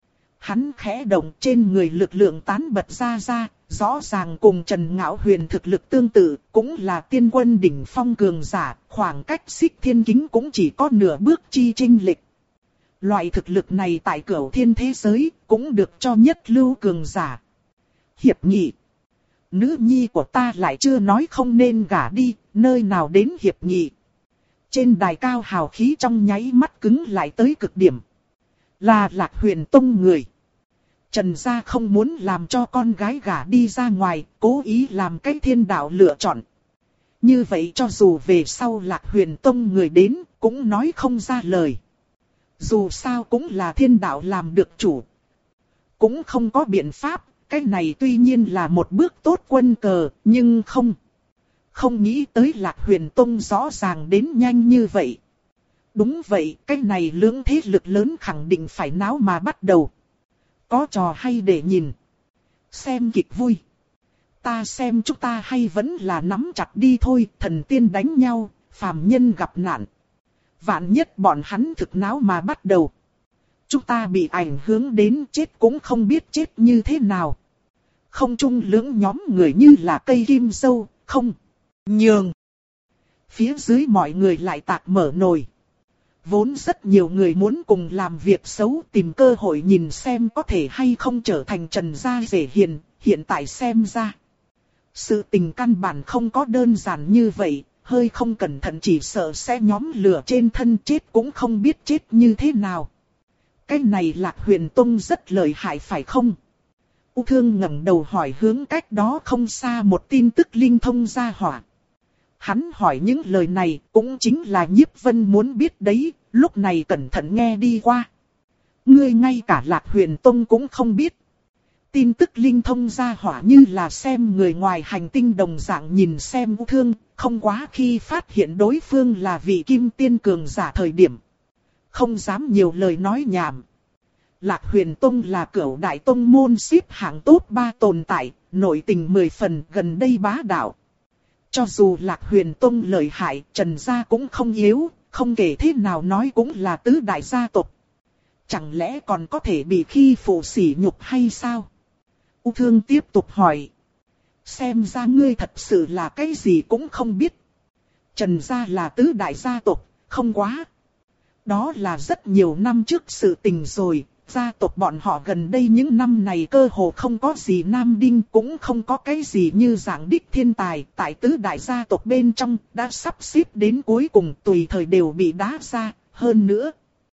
Speaker 1: Hắn khẽ động, trên người lực lượng tán bật ra ra, rõ ràng cùng Trần Ngạo Huyền thực lực tương tự, cũng là tiên quân đỉnh phong cường giả, khoảng cách xích thiên kính cũng chỉ có nửa bước chi chênh lệch. Loại thực lực này tại cửu thiên thế giới, cũng được cho nhất lưu cường giả. Hiệp nghị. Nữ nhi của ta lại chưa nói không nên gả đi, nơi nào đến hiệp nghị. Trên đài cao hào khí trong nháy mắt cứng lại tới cực điểm. Là Lạc Huyền tông người. Trần gia không muốn làm cho con gái gả đi ra ngoài, cố ý làm cái thiên đạo lựa chọn. Như vậy cho dù về sau Lạc Huyền tông người đến, cũng nói không ra lời. Dù sao cũng là thiên đạo làm được chủ. Cũng không có biện pháp, cái này tuy nhiên là một bước tốt quân cờ, nhưng không. Không nghĩ tới Lạc Huyền tông rõ ràng đến nhanh như vậy. Đúng vậy, cái này lưỡng thế lực lớn khẳng định phải náo mà bắt đầu. Có trò hay để nhìn. Xem kịch vui. Ta xem chúng ta hay vẫn là nắm chặt đi thôi, thần tiên đánh nhau, phàm nhân gặp nạn. Vạn nhất bọn hắn thực náo mà bắt đầu. Chúng ta bị ảnh hưởng đến chết cũng không biết chết như thế nào. Không chung lưỡng nhóm người như là cây kim dâu, không. Nhường. Phía dưới mọi người lại tạc mở nồi. Vốn rất nhiều người muốn cùng làm việc xấu tìm cơ hội nhìn xem có thể hay không trở thành Trần gia rể hiền, hiện tại xem ra. Sự tình căn bản không có đơn giản như vậy, hơi không cẩn thận chỉ sợ sẽ nhóm lửa trên thân chết cũng không biết chết như thế nào. Cái này Lạc Huyền tông rất lợi hại phải không? U Thương ngẩng đầu hỏi hướng cách đó không xa một tin tức linh thông gia hỏa. Hắn hỏi những lời này cũng chính là Nhiếp Vân muốn biết đấy, lúc này cẩn thận nghe đi qua. Ngươi ngay cả Lạc Huyền Tông cũng không biết. Tin tức linh thông gia hỏa như là xem người ngoài hành tinh đồng dạng nhìn xem U Thương, không quá khi phát hiện đối phương là vị kim tiên cường giả thời điểm. Không dám nhiều lời nói nhảm. Lạc Huyền Tông là cửu đại tông môn xếp hạng top ba tồn tại, nội tình mười phần gần đây bá đạo. Cho dù Lạc Huyền Tông lợi hại, Trần gia cũng không yếu, không kể thế nào nói cũng là tứ đại gia tộc. Chẳng lẽ còn có thể bị khi phụ sỉ nhục hay sao? U Thương tiếp tục hỏi. Xem ra ngươi thật sự là cái gì cũng không biết. Trần gia là tứ đại gia tộc, không quá. Đó là rất nhiều năm trước sự tình rồi. Gia tộc bọn họ gần đây những năm này cơ hồ không có gì nam đinh, cũng không có cái gì như dạng đích thiên tài. Tại tứ đại gia tộc bên trong đã sắp xếp đến cuối cùng tùy thời đều bị đá ra. Hơn nữa,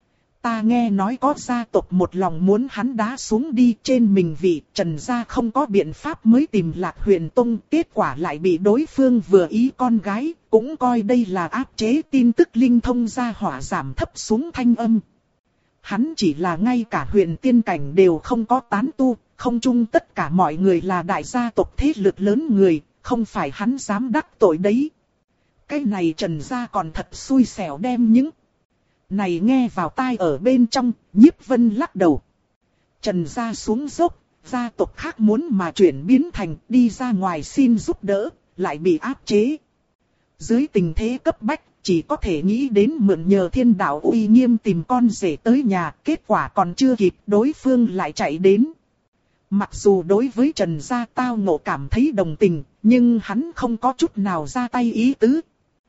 Speaker 1: ta nghe nói có gia tộc một lòng muốn hắn đá xuống đi trên mình vị. Trần gia không có biện pháp mới tìm Lạc Huyền Tông, kết quả lại bị đối phương vừa ý con gái, cũng coi đây là áp chế tin tức linh thông gia hỏa giảm thấp xuống thanh âm. Hắn chỉ là ngay cả huyền tiên cảnh đều không có tán tu, không chung tất cả mọi người là đại gia tộc thế lực lớn người, không phải hắn dám đắc tội đấy. Cái này Trần gia còn thật xui xẻo đem những này nghe vào tai ở bên trong, Nhiếp Vân lắc đầu. Trần gia xuống dốc, gia tộc khác muốn mà chuyển biến thành đi ra ngoài xin giúp đỡ, lại bị áp chế. Dưới tình thế cấp bách, chỉ có thể nghĩ đến mượn nhờ thiên đạo uy nghiêm tìm con rể tới nhà, kết quả còn chưa kịp đối phương lại chạy đến. Mặc dù đối với Trần gia tao ngộ cảm thấy đồng tình, nhưng hắn không có chút nào ra tay ý tứ.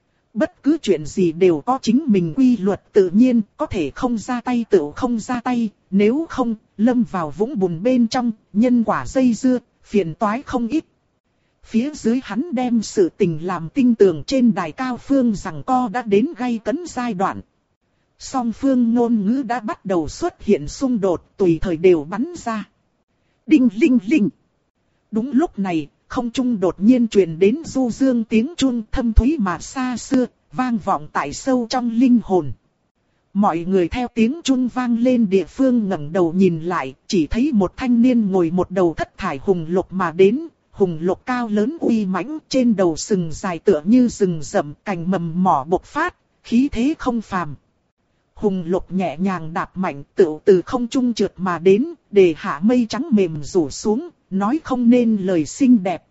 Speaker 1: Bất cứ chuyện gì đều có chính mình quy luật tự nhiên, có thể không ra tay tự không ra tay, nếu không, lâm vào vũng bùn bên trong, nhân quả dây dưa, phiền toái không ít. Phía dưới hắn đem sự tình làm tinh tường trên đài cao phương rằng co đã đến gay cấn giai đoạn. Song phương ngôn ngữ đã bắt đầu xuất hiện xung đột, tùy thời đều bắn ra. Đinh linh linh. Đúng lúc này, không trung đột nhiên truyền đến du dương tiếng chuông thâm thúy mà xa xưa, vang vọng tại sâu trong linh hồn. Mọi người theo tiếng chuông vang lên địa phương ngẩng đầu nhìn lại, chỉ thấy một thanh niên ngồi một đầu thất thải hùng lục mà đến. Hùng lục cao lớn uy mãnh, trên đầu sừng dài tựa như rừng rậm, cành mầm mỏ bộc phát, khí thế không phàm. Hùng lục nhẹ nhàng đạp mạnh, tựu từ không trung trượt mà đến, để hạ mây trắng mềm rủ xuống, nói không nên lời xinh đẹp.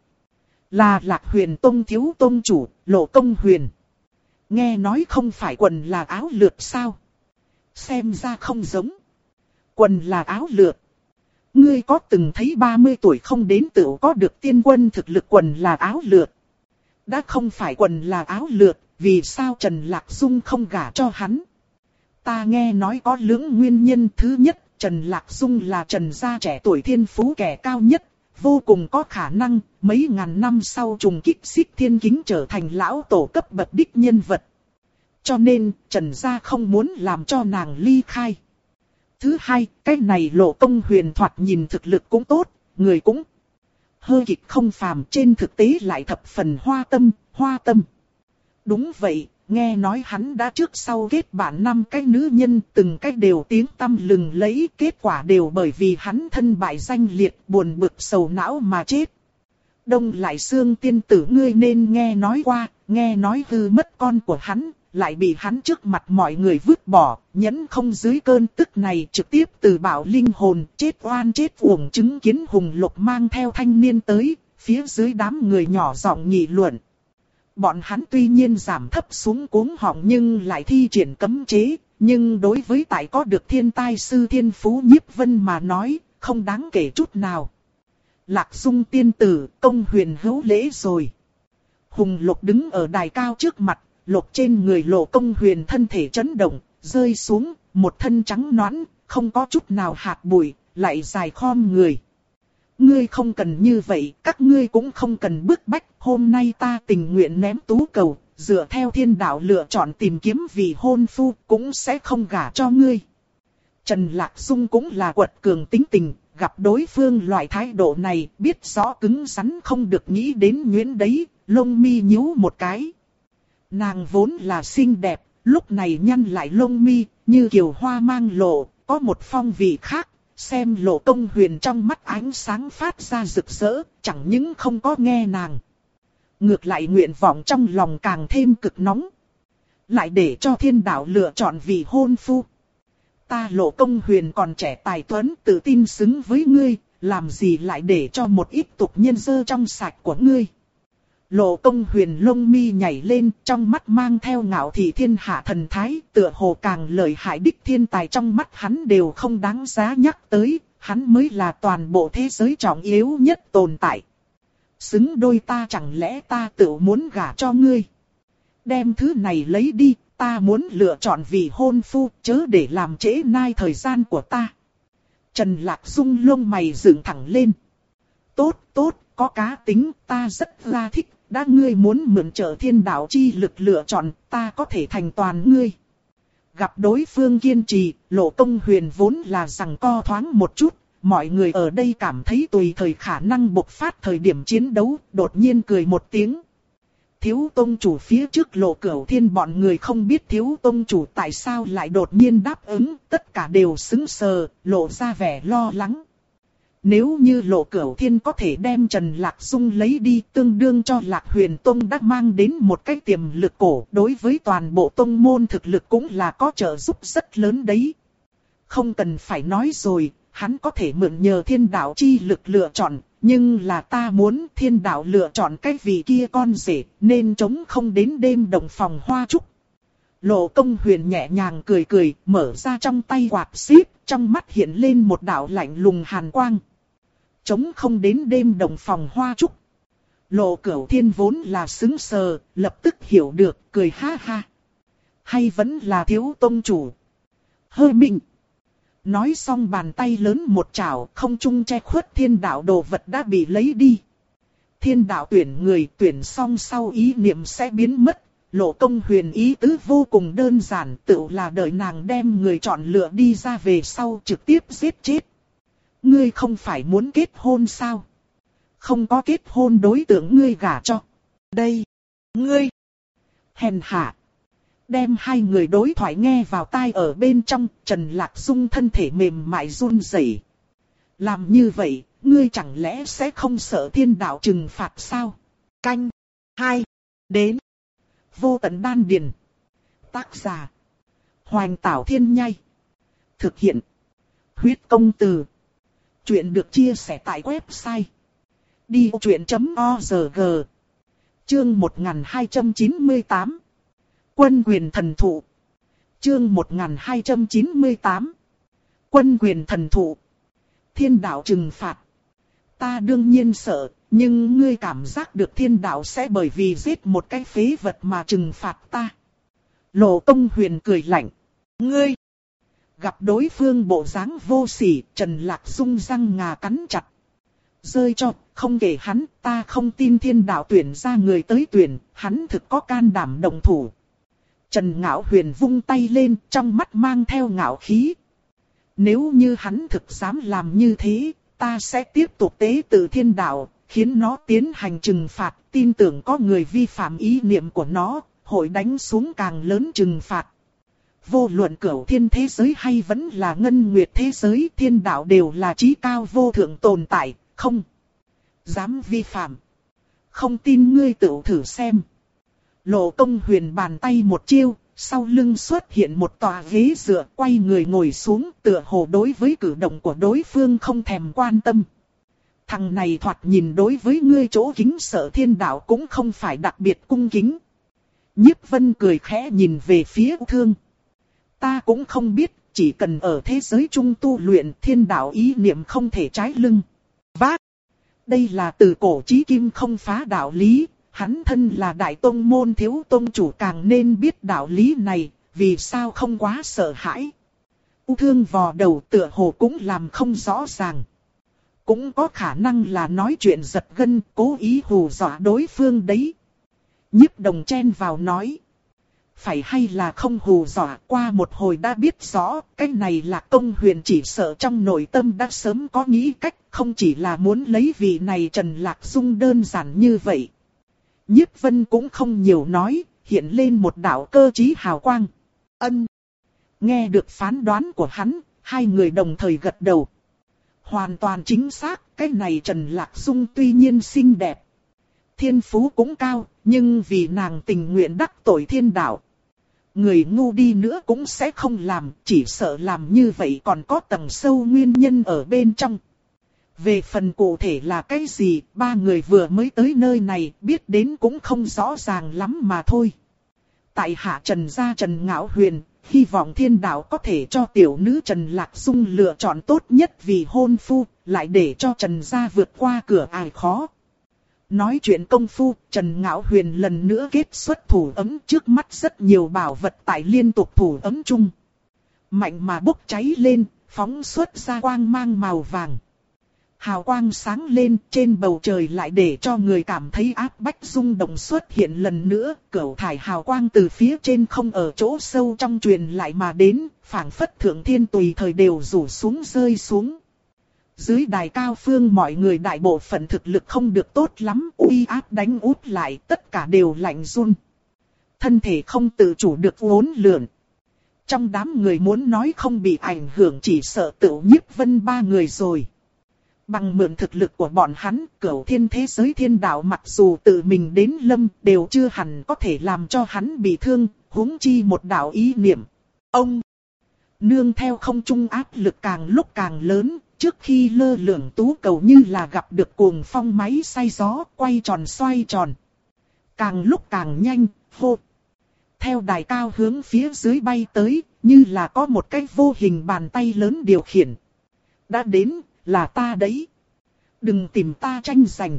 Speaker 1: Là Lạc Huyền Tông thiếu tông chủ, Lộ Công Huyền. Nghe nói không phải quần là áo lượt sao? Xem ra không giống. Quần là áo lượt. Ngươi có từng thấy ba mươi tuổi không đến tựu có được tiên quân thực lực quần là áo lượt? Đã không phải quần là áo lượt, vì sao Trần Lạc Dung không gả cho hắn? Ta nghe nói có lưỡng nguyên nhân. Thứ nhất, Trần Lạc Dung là Trần gia trẻ tuổi thiên phú kẻ cao nhất, vô cùng có khả năng mấy ngàn năm sau trùng kích Xích Thiên Kính trở thành lão tổ cấp bậc đích nhân vật. Cho nên, Trần gia không muốn làm cho nàng ly khai. Thứ hai, cái này Lộ Công Huyền thoạt nhìn thực lực cũng tốt, người cũng hơi kịch không phàm, trên thực tế lại thập phần hoa tâm, hoa tâm. Đúng vậy, nghe nói hắn đã trước sau kết bạn năm cái nữ nhân, từng cái đều tiếng tăm lừng lẫy, kết quả đều bởi vì hắn thân bại danh liệt, buồn bực sầu não mà chết. Đông lại xương tiên tử ngươi nên nghe nói qua, nghe nói hư mất con của hắn, lại bị hắn trước mặt mọi người vứt bỏ, nhẫn không dưới cơn tức này trực tiếp từ bảo linh hồn, chết oan chết uổng. Chứng kiến Hùng Lục mang theo thanh niên tới, phía dưới đám người nhỏ giọng nghị luận. Bọn hắn tuy nhiên giảm thấp xuống cuống họng nhưng lại thi triển cấm chế, nhưng đối với tại có được thiên tai sư thiên phú Nhiếp Vân mà nói, không đáng kể chút nào. Lạc Dung tiên tử, Công Huyền hữu lễ rồi. Hùng Lục đứng ở đài cao trước mặt, lục trên người Lộ Công Huyền thân thể chấn động, rơi xuống, một thân trắng nõn, không có chút nào hạt bụi, lại dài khom người. Ngươi không cần như vậy, các ngươi cũng không cần bức bách, hôm nay ta tình nguyện ném tú cầu, dựa theo thiên đạo lựa chọn tìm kiếm vị hôn phu, cũng sẽ không gả cho ngươi. Trần Lạc Dung cũng là quật cường tính tình, gặp đối phương loại thái độ này, biết rõ cứng rắn không được nghĩ đến nhuyễn đấy, lông mi nhíu một cái. Nàng vốn là xinh đẹp, lúc này nhăn lại lông mi, như kiều hoa mang lộ, có một phong vị khác, xem Lộ Công Huyền trong mắt ánh sáng phát ra rực rỡ, chẳng những không có nghe nàng. Ngược lại nguyện vọng trong lòng càng thêm cực nóng. Lại để cho thiên đạo lựa chọn vị hôn phu. Ta Lộ Công Huyền còn trẻ tài tuấn tự tin xứng với ngươi, làm gì lại để cho một ít tục nhân dơ trong sạch của ngươi. Lộ Công Huyền lông mi nhảy lên, trong mắt mang theo ngạo thị thiên hạ thần thái, tựa hồ càng lợi hại đích thiên tài trong mắt hắn đều không đáng giá nhắc tới, hắn mới là toàn bộ thế giới trọng yếu nhất tồn tại. Xứng đôi ta, chẳng lẽ ta tự muốn gả cho ngươi? Đem thứ này lấy đi, ta muốn lựa chọn vị hôn phu, chớ để làm trễ nai thời gian của ta. Trần Lạc Dung lông mày dựng thẳng lên. Tốt, tốt, có cá tính, ta rất là thích. Đã ngươi muốn mượn trợ thiên đạo chi lực lựa chọn, ta có thể thành toàn ngươi. Gặp đối phương kiên trì, Lộ Công Huyền vốn là rằng co thoáng một chút. Mọi người ở đây cảm thấy tùy thời khả năng bộc phát thời điểm chiến đấu, đột nhiên cười một tiếng. Thiếu tông chủ phía trước Lộ Cửu Thiên bọn người không biết thiếu tông chủ tại sao lại đột nhiên đáp ứng, tất cả đều sững sờ, lộ ra vẻ lo lắng. Nếu như Lộ Cửu Thiên có thể đem Trần Lạc Dung lấy đi, tương đương cho Lạc Huyền Tông đã mang đến một cái tiềm lực cổ, đối với toàn bộ tông môn thực lực cũng là có trợ giúp rất lớn đấy. Không cần phải nói rồi, hắn có thể mượn nhờ thiên đạo chi lực lựa chọn, nhưng là ta muốn thiên đạo lựa chọn cái vị kia con rể, nên chống không đến đêm đồng phòng hoa trúc. Lộ Công Huyền nhẹ nhàng cười cười, mở ra trong tay quạt xíp, trong mắt hiện lên một đạo lạnh lùng hàn quang. Chống không đến đêm đồng phòng hoa trúc. Lộ Cửu Thiên vốn là sững sờ, lập tức hiểu được, cười ha ha. Hay vẫn là thiếu tông chủ. Hơi mịn. Nói xong bàn tay lớn một chảo, không trung che khuất thiên đạo đồ vật đã bị lấy đi. Thiên đạo tuyển người, tuyển xong sau ý niệm sẽ biến mất. Lộ Công Huyền ý tứ vô cùng đơn giản, tự là đợi nàng đem người chọn lựa đi ra về sau trực tiếp giết chết. Ngươi không phải muốn kết hôn sao? Không có kết hôn đối tượng ngươi gả cho. Đây, ngươi, hèn hạ. Đem hai người đối thoại nghe vào tai ở bên trong, Trần Lạc Dung thân thể mềm mại run rẩy. Làm như vậy, ngươi chẳng lẽ sẽ không sợ thiên đạo trừng phạt sao? Canh hai đến vô tận đan điền. Tác giả Hoành Tảo Thiên Nhai. Thực hiện Huyết Công Từ. Chuyện được chia sẻ tại website đi o chuyện chấm org. Chương một nghìn hai trăm chín mươi tám. Quân quyền thần thụ. Chương một nghìn hai trăm chín mươi tám. Quân quyền thần thụ. Thiên đạo trừng phạt. Ta đương nhiên sợ, nhưng ngươi cảm giác được thiên đạo sẽ bởi vì giết một cái phế vật mà trừng phạt ta. Lộ Công Huyền cười lạnh. Ngươi. Gặp đối phương bộ dáng vô sỉ, Trần Lạc Dung răng ngà cắn chặt. Rơi cho, không kể hắn, ta không tin thiên đạo tuyển ra người tới tuyển, hắn thực có can đảm động thủ. Trần Ngạo Huyền vung tay lên, trong mắt mang theo ngạo khí. Nếu như hắn thực dám làm như thế, ta sẽ tiếp tục tế tự thiên đạo, khiến nó tiến hành trừng phạt, tin tưởng có người vi phạm ý niệm của nó, hội đánh xuống càng lớn trừng phạt. Vô luận cửu thiên thế giới hay vẫn là ngân nguyệt thế giới, thiên đạo đều là chí cao vô thượng tồn tại, không dám vi phạm. Không tin ngươi tự thử xem. Lộ Công Huyền bàn tay một chiêu, sau lưng xuất hiện một tòa ghế dựa, quay người ngồi xuống, tựa hồ đối với cử động của đối phương không thèm quan tâm. Thằng này thoạt nhìn đối với ngươi chỗ kính sợ thiên đạo cũng không phải đặc biệt cung kính. Nhiếp Vân cười khẽ nhìn về phía U Thương. Ta cũng không biết, chỉ cần ở thế giới trung tu luyện, thiên đạo ý niệm không thể trái lưng. Vác. Đây là từ cổ chí kim không phá đạo lý, hắn thân là đại tông môn thiếu tông chủ càng nên biết đạo lý này, vì sao không quá sợ hãi. U Thương vò đầu tựa hồ cũng làm không rõ ràng. Cũng có khả năng là nói chuyện giật gân, cố ý hù dọa đối phương đấy. Nhiếp Đồng chen vào nói. phải hay là không hù dọa, qua một hồi đã biết rõ, cái này là Công Huyền chỉ sợ trong nội tâm đã sớm có nghĩ cách, không chỉ là muốn lấy vị này Trần Lạc Dung đơn giản như vậy. Nhiếp Vân cũng không nhiều nói, hiện lên một đạo cơ trí hào quang. Ân. Nghe được phán đoán của hắn, hai người đồng thời gật đầu. Hoàn toàn chính xác, cái này Trần Lạc Dung tuy nhiên xinh đẹp. Thiên phú cũng cao, nhưng vì nàng tình nguyện đắc tội thiên đạo. Người ngu đi nữa cũng sẽ không làm, chỉ sợ làm như vậy còn có tầng sâu nguyên nhân ở bên trong. Về phần cụ thể là cái gì, ba người vừa mới tới nơi này biết đến cũng không rõ ràng lắm mà thôi. Tại hạ Trần gia Trần Ngạo Huyền, hy vọng thiên đạo có thể cho tiểu nữ Trần Lạc Dung lựa chọn tốt nhất vì hôn phu, lại để cho Trần gia vượt qua cửa ải khó. Nói chuyện công phu, Trần Ngạo Huyền lần nữa kết xuất thủ ấm, trước mắt rất nhiều bảo vật tại liên tục thủ ấm chung. Mạnh mà bốc cháy lên, phóng xuất ra quang mang màu vàng. Hào quang sáng lên, trên bầu trời lại để cho người cảm thấy áp bách rung động xuất hiện lần nữa, cửu thải hào quang từ phía trên không ở chỗ sâu trong truyền lại mà đến, phảng phất thượng thiên tùy thời đều rủ xuống rơi xuống. Dưới đài cao phương mọi người đại bộ phận thực lực không được tốt lắm, uy áp đánh út lại, tất cả đều lạnh run. Thân thể không tự chủ được uốn lượn. Trong đám người muốn nói không bị ảnh hưởng chỉ sợ Tửu Nhiếp Vân ba người rồi. Bằng mượn thực lực của bọn hắn, cửu thiên thế giới thiên đạo mặc dù tự mình đến lâm đều chưa hẳn có thể làm cho hắn bị thương, huống chi một đạo ý niệm. Ông, nương theo không trung áp lực càng lúc càng lớn, trước khi lơ lửng tú cầu như là gặp được cuồng phong máy xay gió, quay tròn xoay tròn. Càng lúc càng nhanh, hô. Theo đài cao hướng phía dưới bay tới, như là có một cái vô hình bàn tay lớn điều khiển. Đã đến, là ta đấy. Đừng tìm ta tranh giành.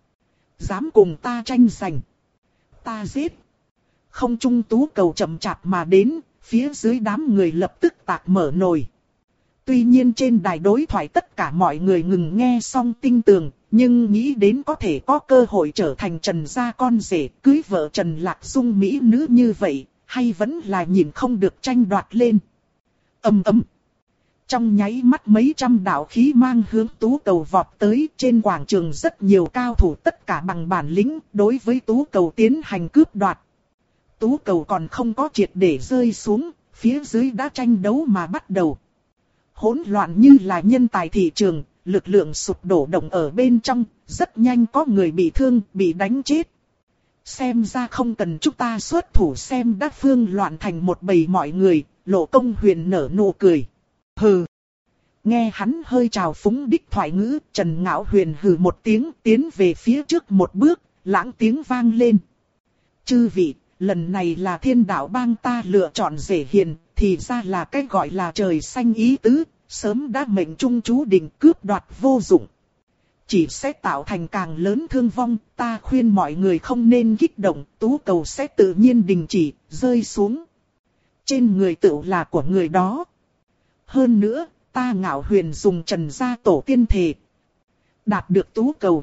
Speaker 1: Dám cùng ta tranh giành. Ta giết. Không trung tú cầu chậm chạp mà đến, phía dưới đám người lập tức tạc mở nồi. Tuy nhiên trên đài đối thoại tất cả mọi người ngừng nghe xong tinh tường, nhưng nghĩ đến có thể có cơ hội trở thành Trần gia con rể, cưới vợ Trần Lạc Dung mỹ nữ như vậy, hay vẫn là nhìn không được tranh đoạt lên. Ầm ầm. Trong nháy mắt mấy trăm đạo khí mang hướng tú cầu vọt tới, trên quảng trường rất nhiều cao thủ tất cả bằng bản lĩnh, đối với tú cầu tiến hành cướp đoạt. Tú cầu còn không có triệt để rơi xuống, phía dưới đã tranh đấu mà bắt đầu. Hỗn loạn như là nhân tài thị trường, lực lượng sụp đổ động ở bên trong, rất nhanh có người bị thương, bị đánh chết. Xem ra không cần chúng ta xuất thủ xem đã phương loạn thành một bầy mọi người, Lộ Công Huyền nở nụ cười. Hừ. Nghe hắn hơi trào phúng đích thoại ngữ, Trần Ngạo Huyền hừ một tiếng tiến về phía trước một bước, lãng tiếng vang lên. Chư vị, lần này là thiên đạo bang ta lựa chọn rể hiền, thì ra là cái gọi là trời xanh ý tứ, sớm đã mệnh trung chú định cướp đoạt vô dụng. Chỉ sẽ tạo thành càng lớn thương vong, ta khuyên mọi người không nên kích động, tú cầu sẽ tự nhiên đình chỉ, rơi xuống. Trên người tựu là của người đó. Hơn nữa, ta Ngạo Huyền dùng Trần gia tổ tiên thề. Đạt được tú cầu.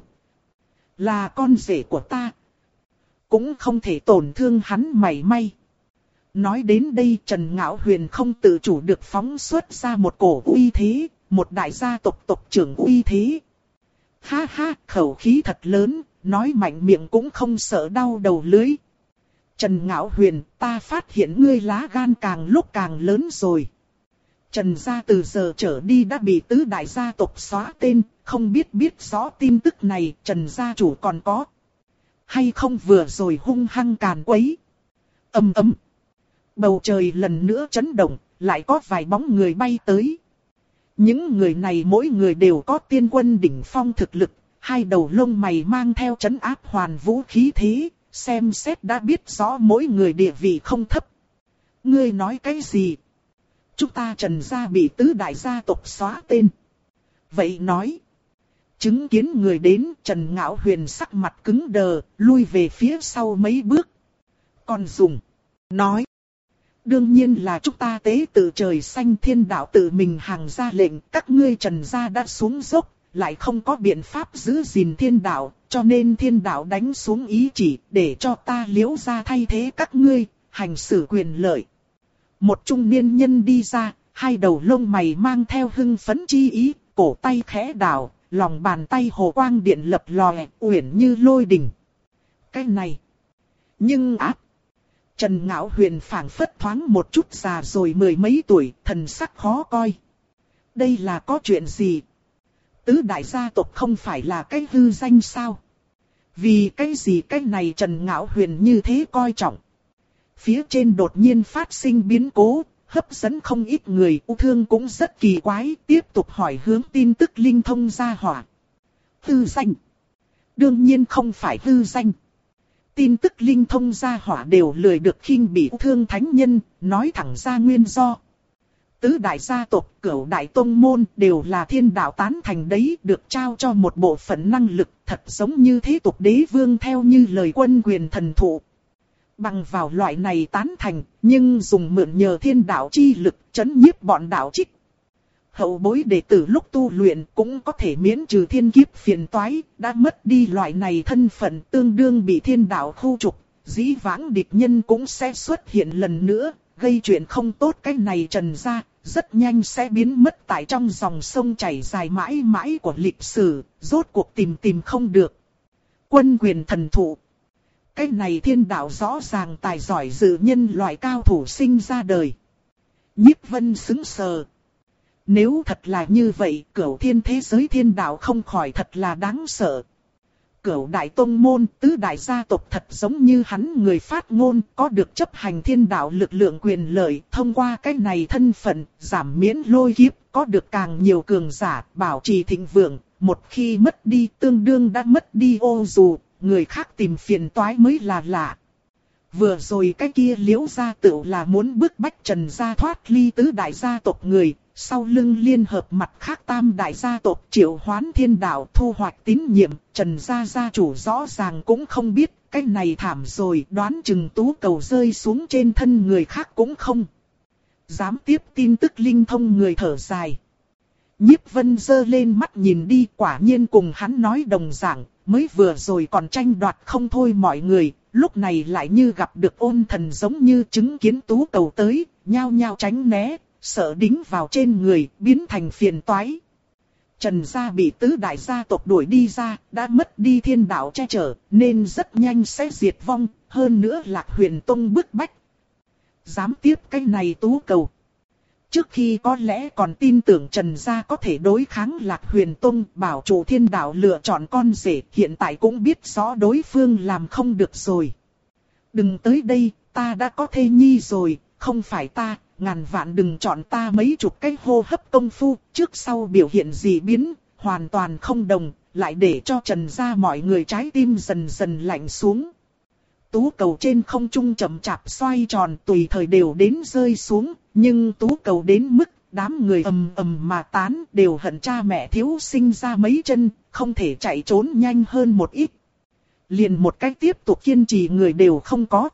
Speaker 1: Là con rể của ta. Cũng không thể tổn thương hắn mảy may. Nói đến đây Trần Ngạo Huyền không tự chủ được phóng xuất ra một cổ uy thế, một đại gia tộc tộc trưởng uy thế. Ha ha, khẩu khí thật lớn, nói mạnh miệng cũng không sợ đau đầu lưới. Trần Ngạo Huyền, ta phát hiện ngươi lá gan càng lúc càng lớn rồi. Trần gia từ giờ trở đi đã bị tứ đại gia tộc xóa tên, không biết biết rõ tin tức này Trần gia chủ còn có. Hay không vừa rồi hung hăng càn quấy. Ầm ầm. Bầu trời lần nữa chấn động, lại có vài bóng người bay tới. Những người này mỗi người đều có tiên quân đỉnh phong thực lực, hai đầu lông mày mang theo trấn áp hoàn vũ khí thế, xem xét đã biết rõ mỗi người địa vị không thấp. Ngươi nói cái gì? Chúng ta Trần gia bị tứ đại gia tộc xóa tên. Vậy nói. Chứng kiến người đến, Trần Ngạo Huyền sắc mặt cứng đờ, lui về phía sau mấy bước. Còn dùng. Nói. Đương nhiên là chúng ta tế tự trời xanh thiên đạo tự mình hàng ra lệnh, các ngươi Trần gia đã xuống dốc, lại không có biện pháp giữ gìn thiên đạo, cho nên thiên đạo đánh xuống ý chỉ để cho ta Liễu gia thay thế các ngươi, hành xử quyền lợi. Một trung niên nhân đi ra, hai đầu lông mày mang theo hưng phấn chi ý, cổ tay khẽ đảo, lòng bàn tay hồ quang điện lập lòe, uyển như lôi đình. Cái này. Nhưng áp. Trần Ngạo Huyền phảng phất thoáng một chút già rồi mười mấy tuổi, thần sắc khó coi. Đây là có chuyện gì? Tứ đại gia tộc không phải là cái hư danh sao? Vì cái gì cái này Trần Ngạo Huyền như thế coi trọng? Phía trên đột nhiên phát sinh biến cố, hấp dẫn không ít người, U Thương cũng rất kỳ quái, tiếp tục hỏi hướng tin tức linh thông gia hỏa. Hư danh? Đương nhiên không phải hư danh. Tin tức linh thông gia hỏa đều lười được khinh bỉ U Thương thánh nhân, nói thẳng ra nguyên do. Tứ đại gia tộc, cửu đại tông môn đều là thiên đạo tán thành đấy, được trao cho một bộ phận năng lực, thật giống như thế tục đế vương theo như lời quân quyền thần thụ. Bằng vào loại này tán thành, nhưng dùng mượn nhờ thiên đạo chi lực chấn nhiếp bọn đạo trích. Hậu bối đệ tử lúc tu luyện cũng có thể miễn trừ thiên kiếp phiền toái, đã mất đi loại này thân phận tương đương bị thiên đạo khu trục, dĩ vãng địch nhân cũng sẽ xuất hiện lần nữa, gây chuyện không tốt. Cái này Trần gia rất nhanh sẽ biến mất tại trong dòng sông chảy dài mãi mãi của lịch sử, rốt cuộc tìm tìm không được. Quân quyền thần thụ. Cái này thiên đạo rõ ràng tài giỏi dự nhân loại cao thủ sinh ra đời. Nhiếp Vân sững sờ. Nếu thật là như vậy, cửu thiên thế giới thiên đạo không khỏi thật là đáng sợ. Cửu đại tông môn, tứ đại gia tộc thật giống như hắn người phát ngôn, có được chấp hành thiên đạo lực lượng quyền lợi, thông qua cái này thân phận, giảm miễn lôi kiếp, có được càng nhiều cường giả, bảo trì thịnh vượng, một khi mất đi tương đương đã mất đi ô dù, người khác tìm phiền toái mới là lạ. Vừa rồi cái kia Liễu gia tựu là muốn bức bách Trần gia thoát ly tứ đại gia tộc người, sau lưng liên hợp mặt khác tam đại gia tộc triệu hoán thiên đạo thu hoạch tín nhiệm, Trần gia gia chủ rõ ràng cũng không biết, cái này thảm rồi, đoán chừng tú cầu rơi xuống trên thân người khác cũng không dám tiếp tin tức linh thông người thở dài. Nhiếp Vân giơ lên mắt nhìn đi, quả nhiên cùng hắn nói đồng dạng, mới vừa rồi còn tranh đoạt không thôi mọi người, lúc này lại như gặp được ôn thần giống như chứng kiến tú cầu tới, nhao nhao tránh né, sợ đính vào trên người, biến thành phiền toái. Trần gia bị tứ đại gia tộc đuổi đi ra, đã mất đi thiên đạo che chở, nên rất nhanh sẽ diệt vong, hơn nữa Lạc Huyền Tông bức bách. Dám tiếp cái này tú cầu. Trước khi có lẽ còn tin tưởng Trần gia có thể đối kháng Lạc Huyền Tông, bảo chủ thiên đạo lựa chọn con rể, hiện tại cũng biết rõ đối phương làm không được rồi. Đừng tới đây, ta đã có thê nhi rồi, không phải ta, ngàn vạn đừng chọn ta. Mấy chục cái hô hấp công phu, trước sau biểu hiện dị biến, hoàn toàn không đồng, lại để cho Trần gia mọi người trái tim dần dần lạnh xuống. Tú cầu trên không trung chậm chạp xoay tròn, tùy thời đều đến rơi xuống, nhưng tú cầu đến mức đám người ầm ầm mà tán, đều hận cha mẹ thiếu sinh ra mấy chân, không thể chạy trốn nhanh hơn một ít. Liền một cách tiếp tục kiên trì người đều không có.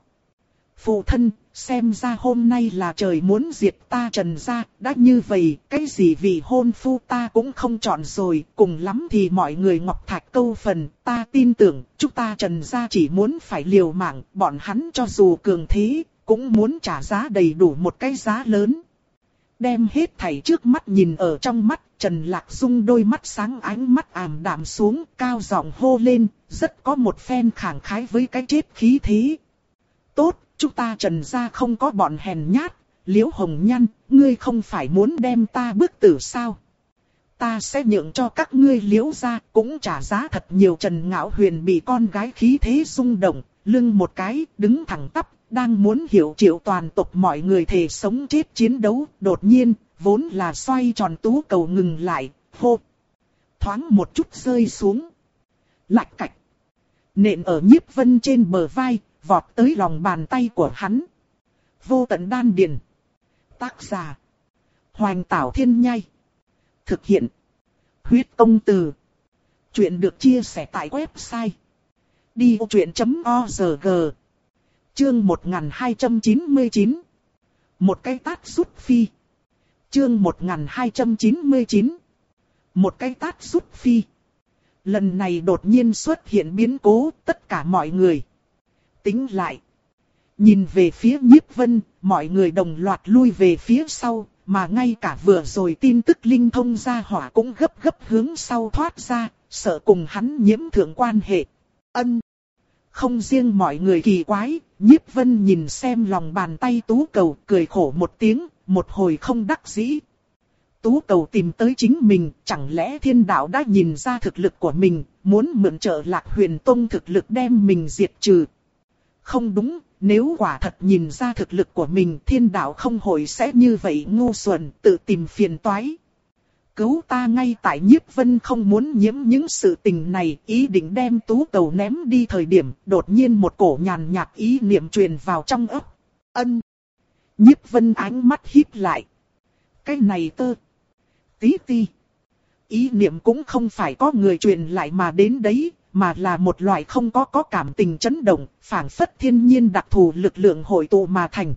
Speaker 1: Phụ thân, xem ra hôm nay là trời muốn diệt ta Trần gia, đã như vậy, cái gì vì hôn phu ta cũng không chọn rồi, cùng lắm thì mọi người ngọc thạch câu phần, ta tin tưởng, chúng ta Trần gia chỉ muốn phải liều mạng, bọn hắn cho dù cường thế, cũng muốn trả giá đầy đủ một cái giá lớn. Đem hết thảy trước mắt nhìn ở trong mắt, Trần Lạc Dung đôi mắt sáng ánh mắt ảm đạm xuống, cao giọng hô lên, rất có một phen khẳng khái với cái chết khí thế. Tốt, chúng ta Trần gia không có bọn hèn nhát, Liễu Hồng Nhan, ngươi không phải muốn đem ta bức tử sao? Ta sẽ nhượng cho các ngươi Liễu gia, cũng trả giá thật nhiều. Trần Ngạo Huyền bị con gái khí thế rung động, lưng một cái, đứng thẳng tắp, đang muốn hiệu triệu toàn tộc mọi người thề sống chết chiến đấu, đột nhiên, vốn là xoay tròn tú cầu ngừng lại, hô. Thoáng một chút rơi xuống. Lạch cạch. Nện ở Nhiếp Vân trên bờ vai, vọt tới lòng bàn tay của hắn. Vô tận đan điền. Tác giả. Hoành Tảo Thiên Nhai. Thực hiện. Huyết Công Từ. Chuyện được chia sẻ tại website. đi ô chuyện chấm o rờ giê. Chương một nghìn hai trăm chín mươi chín. Một cái tát rút phi. Chương một nghìn hai trăm chín mươi chín. Một cái tát rút phi. Lần này đột nhiên xuất hiện biến cố, tất cả mọi người tính lại. Nhìn về phía Nhiếp Vân, mọi người đồng loạt lui về phía sau, mà ngay cả vừa rồi tin tức linh thông ra hỏa cũng gấp gấp hướng sau thoát ra, sợ cùng hắn nhiễm thượng quan hệ. Ân. Không riêng mọi người kỳ quái, Nhiếp Vân nhìn xem lòng bàn tay Tú Cầu cười khổ một tiếng, một hồi không đắc dĩ. Tú Cầu tìm tới chính mình, chẳng lẽ thiên đạo đã nhìn ra thực lực của mình, muốn mượn trợ Lạc Huyền Tông thực lực đem mình diệt trừ. Không đúng, nếu quả thật nhìn ra thực lực của mình, thiên đạo không hội sẽ như vậy ngu xuẩn, tự tìm phiền toái. Cứu ta ngay tại Nhiếp Vân không muốn nhiễm những sự tình này, ý định đem Tú Cầu ném đi thời điểm, đột nhiên một cổ nhàn nhạt ý niệm truyền vào trong óc. Ân. Nhiếp Vân ánh mắt híp lại. Cái này tơ. Tí ti. Ý niệm cũng không phải có người truyền lại mà đến đấy, mà là một loại không có có cảm tình chấn động, phảng phất thiên nhiên đặc thù lực lượng hội tụ mà thành.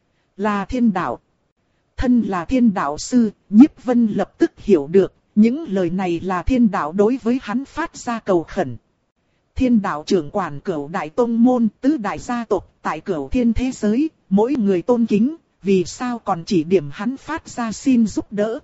Speaker 1: Là thiên đạo. Thân là thiên đạo sư, Nhiếp Vân lập tức hiểu được, những lời này là thiên đạo đối với hắn phát ra cầu khẩn. Thiên đạo trưởng quản cửu đại tông môn, tứ đại gia tộc, tại cửu thiên thế giới, mỗi người tôn kính, vì sao còn chỉ điểm hắn phát ra xin giúp đỡ.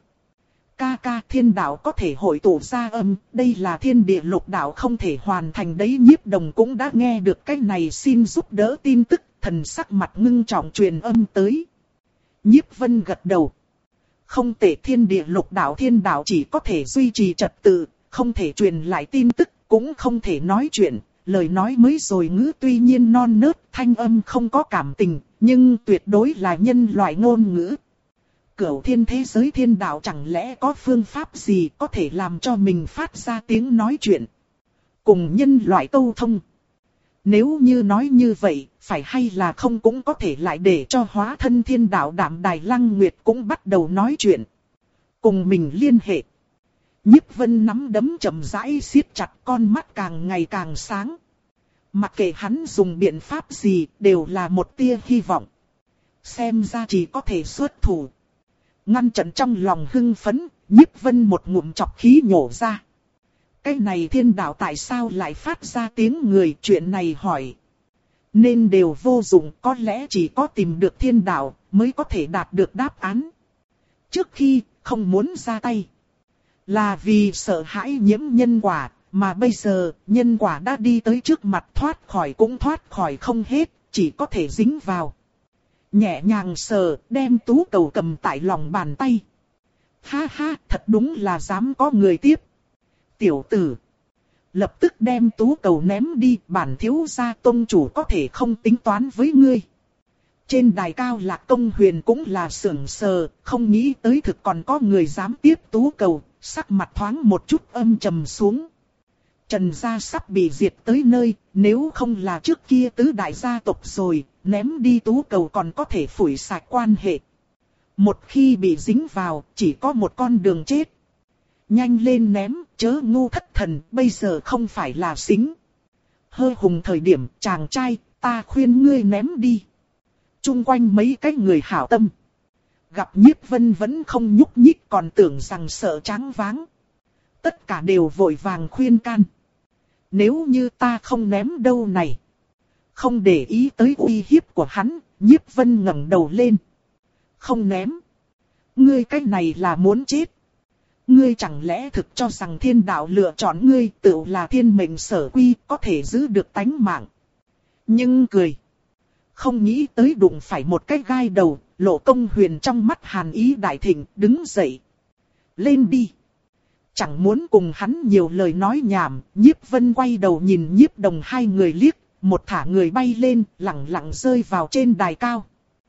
Speaker 1: Ca ca, thiên đạo có thể hội tụ ra âm, đây là thiên địa lục đạo không thể hoàn thành đấy. Nhiếp Đồng cũng đã nghe được cái này xin giúp đỡ tin tức, thần sắc mặt ngưng trọng truyền âm tới. Nhiếp Vân gật đầu. Không thể, thiên địa lục đạo thiên đạo chỉ có thể duy trì trật tự, không thể truyền lại tin tức, cũng không thể nói chuyện. Lời nói mới rồi ngữ tuy nhiên non nớt, thanh âm không có cảm tình, nhưng tuyệt đối là nhân loại ngôn ngữ. Cửu thiên thế giới thiên đạo chẳng lẽ có phương pháp gì có thể làm cho mình phát ra tiếng nói chuyện, cùng nhân loại câu thông. Nếu như nói như vậy, phải hay là không cũng có thể lại để cho hóa thân thiên đạo Đạm Đài Lăng Nguyệt cũng bắt đầu nói chuyện, cùng mình liên hệ. Nhiếp Vân nắm đấm chậm rãi siết chặt, con mắt càng ngày càng sáng. Mặc kệ hắn dùng biện pháp gì, đều là một tia hy vọng. Xem ra chỉ có thể xuất thủ. Ngăn chặn trong lòng hưng phấn, Nhiếp Vân một ngụm chọc khí nhổ ra. Cái này thiên đạo tại sao lại phát ra tiếng người, chuyện này hỏi. Nên đều vô dụng, có lẽ chỉ có tìm được thiên đạo mới có thể đạt được đáp án. Trước khi không muốn ra tay, là vì sợ hãi nhiễm nhân quả, mà bây giờ nhân quả đã đi tới trước mặt, thoát khỏi cũng thoát khỏi không hết, chỉ có thể dính vào. Nhẹ nhàng sờ, đem Tú Cầu cầm tại lòng bàn tay. Ha ha, thật đúng là dám có người tiếp. Tiểu tử, lập tức đem Tú Cầu ném đi, bản thiếu gia tông chủ có thể không tính toán với ngươi. Trên đài cao Lạc Công Huyền cũng là sững sờ, không nghĩ tới thực còn có người dám tiếp Tú Cầu, sắc mặt thoáng một chút âm trầm xuống. Trần gia sắp bị diệt tới nơi, nếu không là trước kia tứ đại gia tộc rồi, ném đi Tú Cầu còn có thể phủi sạch quan hệ. Một khi bị dính vào, chỉ có một con đường chết. Nhanh lên ném, chớ ngu thất thần, bây giờ không phải là xính. Hơ hùng thời điểm, chàng trai, ta khuyên ngươi ném đi. Trung quanh mấy cái người hảo tâm. Gặp Nhiếp Vân vẫn không nhúc nhích, còn tưởng rằng sợ tráng váng. Tất cả đều vội vàng khuyên can. Nếu như ta không ném đâu này. Không để ý tới uy hiếp của hắn, Nhiếp Vân ngẩng đầu lên. Không ném. Ngươi cái này là muốn chết. Ngươi chẳng lẽ thực cho rằng thiên đạo lựa chọn ngươi tự là thiên mệnh sở quy, có thể giữ được tánh mạng. Nhưng cười. Không nghĩ tới đụng phải một cái gai đầu, Lộ Công Huyền trong mắt hàn ý đại thịnh, đứng dậy. Lên đi. Chẳng muốn cùng hắn nhiều lời nói nhảm, Nhiếp Vân quay đầu nhìn Nhiếp Đồng hai người liếc, một thả người bay lên, lẳng lặng rơi vào trên đài cao.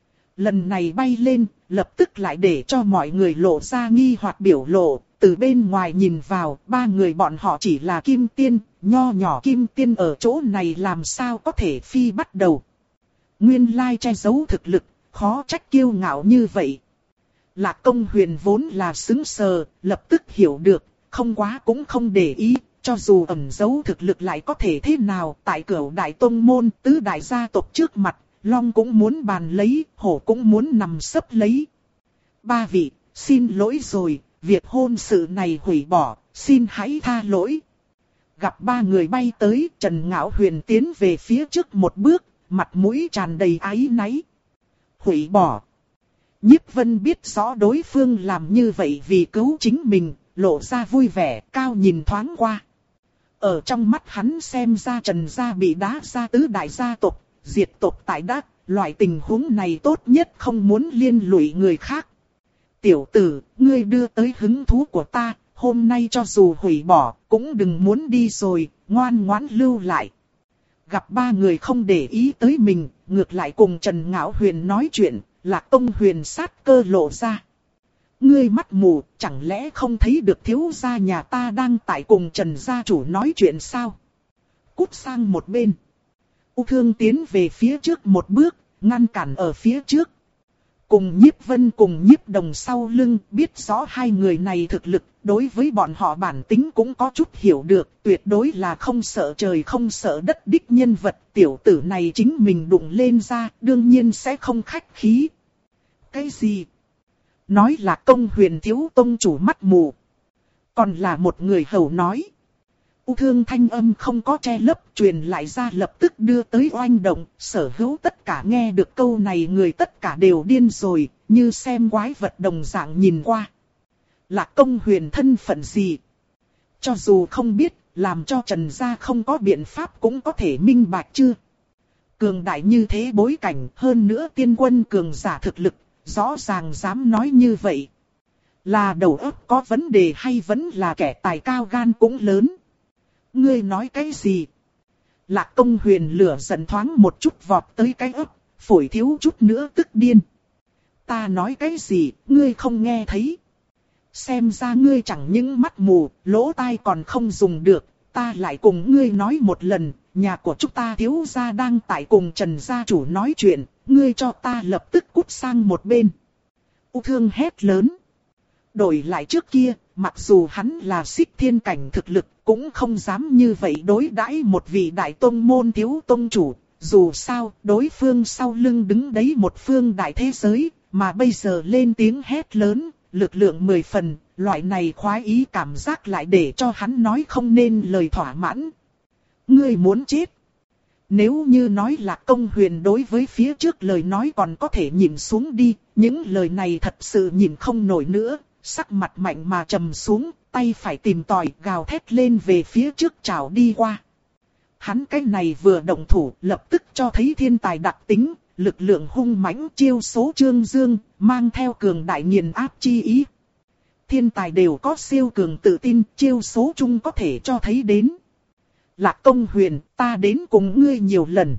Speaker 1: Lần này bay lên, lập tức lại để cho mọi người lộ ra nghi hoặc biểu lộ, từ bên ngoài nhìn vào, ba người bọn họ chỉ là kim tiên, nho nhỏ kim tiên ở chỗ này làm sao có thể phi bắt đầu. Nguyên lai che giấu thực lực, khó trách kiêu ngạo như vậy. Lạc Công Huyền vốn là sững sờ, lập tức hiểu được, không quá cũng không để ý, cho dù ẩn giấu thực lực lại có thể thế nào, tại Cửu đại tông môn, tứ đại gia tộc trước mặt, Long cũng muốn bàn lấy, Hổ cũng muốn nằm sấp lấy. Ba vị, xin lỗi rồi, việc hôn sự này hủy bỏ, xin hãy tha lỗi. Gặp ba người bay tới, Trần Ngạo Huyền tiến về phía trước một bước, mặt mũi tràn đầy áy náy. Hủy bỏ. Nhiếp Vân biết rõ đối phương làm như vậy vì cứu chính mình, lộ ra vui vẻ, cao nhìn thoáng qua. Ở trong mắt hắn xem ra Trần gia bị đá ra tứ đại gia tộc, diệt tộc tại đắc, loại tình huống này tốt nhất không muốn liên lụy người khác. Tiểu tử, ngươi đưa tới hứng thú của ta, hôm nay cho dù hủy bỏ, cũng đừng muốn đi rồi, ngoan ngoãn lưu lại. Gặp ba người không để ý tới mình, ngược lại cùng Trần Ngạo Huyền nói chuyện, Lạc Tông Huyền sát cơ lộ ra. Ngươi mắt mù, chẳng lẽ không thấy được thiếu gia nhà ta đang tại cùng Trần gia chủ nói chuyện sao? Cút sang một bên. U Thương tiến về phía trước một bước, ngăn cản ở phía trước. Cùng Nhiếp Vân cùng Nhiếp Đồng sau lưng, biết rõ hai người này thực lực, đối với bọn họ bản tính cũng có chút hiểu được, tuyệt đối là không sợ trời không sợ đất đích nhân vật, tiểu tử này chính mình đụng lên ra, đương nhiên sẽ không khách khí. Cái gì? Nói là Công Huyền thiếu tông chủ mắt mù. Còn là một người hầu nói. U Thương thanh âm không có che lấp truyền lại ra lập tức đưa tới oanh động, sở hữu tất cả nghe được câu này người tất cả đều điên rồi, như xem quái vật đồng dạng nhìn qua. Là Công Huyền thân phận gì? Cho dù không biết, làm cho Trần gia không có biện pháp cũng có thể minh bạch chưa? Cường đại như thế bối cảnh, hơn nữa tiên quân cường giả thực lực, rõ ràng dám nói như vậy. Là đầu óc có vấn đề hay vẫn là kẻ tài cao gan cũng lớn? Ngươi nói cái gì? Lạc Công Huyền lửa giận thoáng một chút vọt tới cái ấp, phổi thiếu chút nữa tức điên. Ta nói cái gì, ngươi không nghe thấy? Xem ra ngươi chẳng những mắt mù, lỗ tai còn không dùng được, ta lại cùng ngươi nói một lần, nhà của chúng ta thiếu gia đang tại cùng Trần gia chủ nói chuyện, ngươi cho ta lập tức cút sang một bên. U Thương hét lớn. Đổi lại trước kia, mặc dù hắn là xích thiên cảnh thực lực, cũng không dám như vậy đối đãi một vị đại tông môn thiếu tông chủ. Dù sao, đối phương sau lưng đứng đấy một phương đại thế giới, mà bây giờ lên tiếng hét lớn, lực lượng mười phần, loại này khoái ý cảm giác lại để cho hắn nói không nên lời thỏa mãn. Ngươi muốn chết. Nếu như nói là Công Huyền đối với phía trước lời nói còn có thể nhìn xuống đi, những lời này thật sự nhìn không nổi nữa, sắc mặt mạnh mà trầm xuống, tay phải tìm tòi gào thét lên về phía trước trào đi qua. Hắn cái này vừa động thủ lập tức cho thấy thiên tài đặc tính, lực lượng hung mãnh chiêu số trương dương, mang theo cường đại nghiền áp chi ý. Thiên tài đều có siêu cường tự tin, chiêu số chung có thể cho thấy đến. Lạc Công Huyền, ta đến cùng ngươi nhiều lần.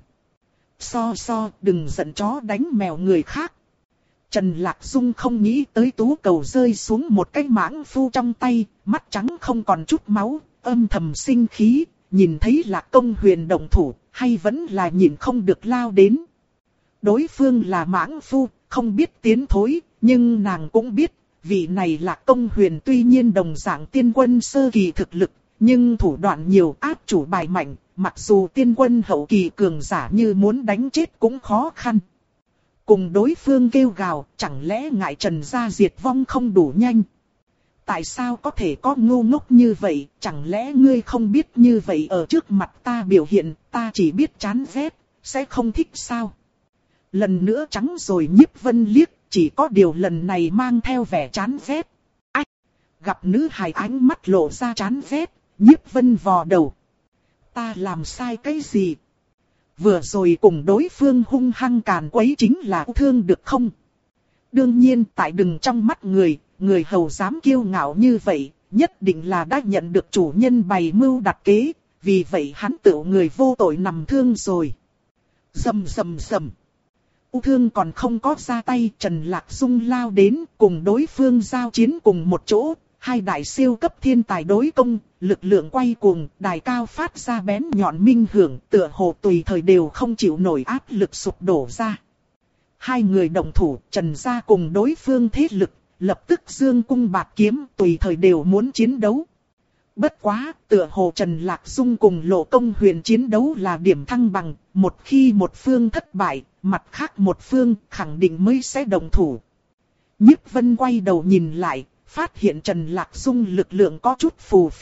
Speaker 1: So so, đừng giận chó đánh mèo người khác. Trần Lạc Dung không nghĩ tới tú cầu rơi xuống một cái mãng phu trong tay, mắt trắng không còn chút máu, âm thầm sinh khí, nhìn thấy Lạc Công Huyền động thủ, hay vẫn là nhìn không được lao đến. Đối phương là mãng phu, không biết tiến thối, nhưng nàng cũng biết, vị này Lạc Công Huyền tuy nhiên đồng dạng tiên quân sơ kỳ thực lực, nhưng thủ đoạn nhiều áp chủ bài mạnh, mặc dù tiên quân hậu kỳ cường giả như muốn đánh chết cũng khó khăn. Cùng đối phương kêu gào, chẳng lẽ ngại Trần gia diệt vong không đủ nhanh? Tại sao có thể có ngu ngốc như vậy, chẳng lẽ ngươi không biết như vậy ở trước mặt ta biểu hiện, ta chỉ biết chán ghét, sẽ không thích sao? Lần nữa trắng rồi Nhiếp Vân liếc, chỉ có điều lần này mang theo vẻ chán ghét. Ách! Gặp nữ hài ánh mắt lộ ra chán ghét, Nhiếp Vân vò đầu. Ta làm sai cái gì? Vừa rồi cùng đối phương hung hăng càn quấy chính là U Thương được không? Đương nhiên tại đừng trong mắt người, người hầu dám kiêu ngạo như vậy, nhất định là đã nhận được chủ nhân bày mưu đặt kế, vì vậy hắn tự người vô tội nằm thương rồi. Rầm rầm rầm. U Thương còn không có ra tay, Trần Lạc Dung lao đến cùng đối phương giao chiến cùng một chỗ. Hai đại siêu cấp thiên tài đối công, lực lượng quay cuồng, đài cao phát ra bén nhọn minh hưởng, tựa hồ tùy thời đều không chịu nổi áp lực sụp đổ ra. Hai người đồng thủ, Trần gia cùng đối phương thế lực, lập tức dương cung bạt kiếm, tùy thời đều muốn chiến đấu. Bất quá, tựa hồ Trần Lạc Dung cùng Lộ Công Huyền chiến đấu là điểm thăng bằng, một khi một phương thất bại, mặt khác một phương khẳng định mới sẽ đồng thủ. Nhiếp Vân quay đầu nhìn lại. Phát hiện Trần Lạc Dung lực lượng có chút phù phiếm,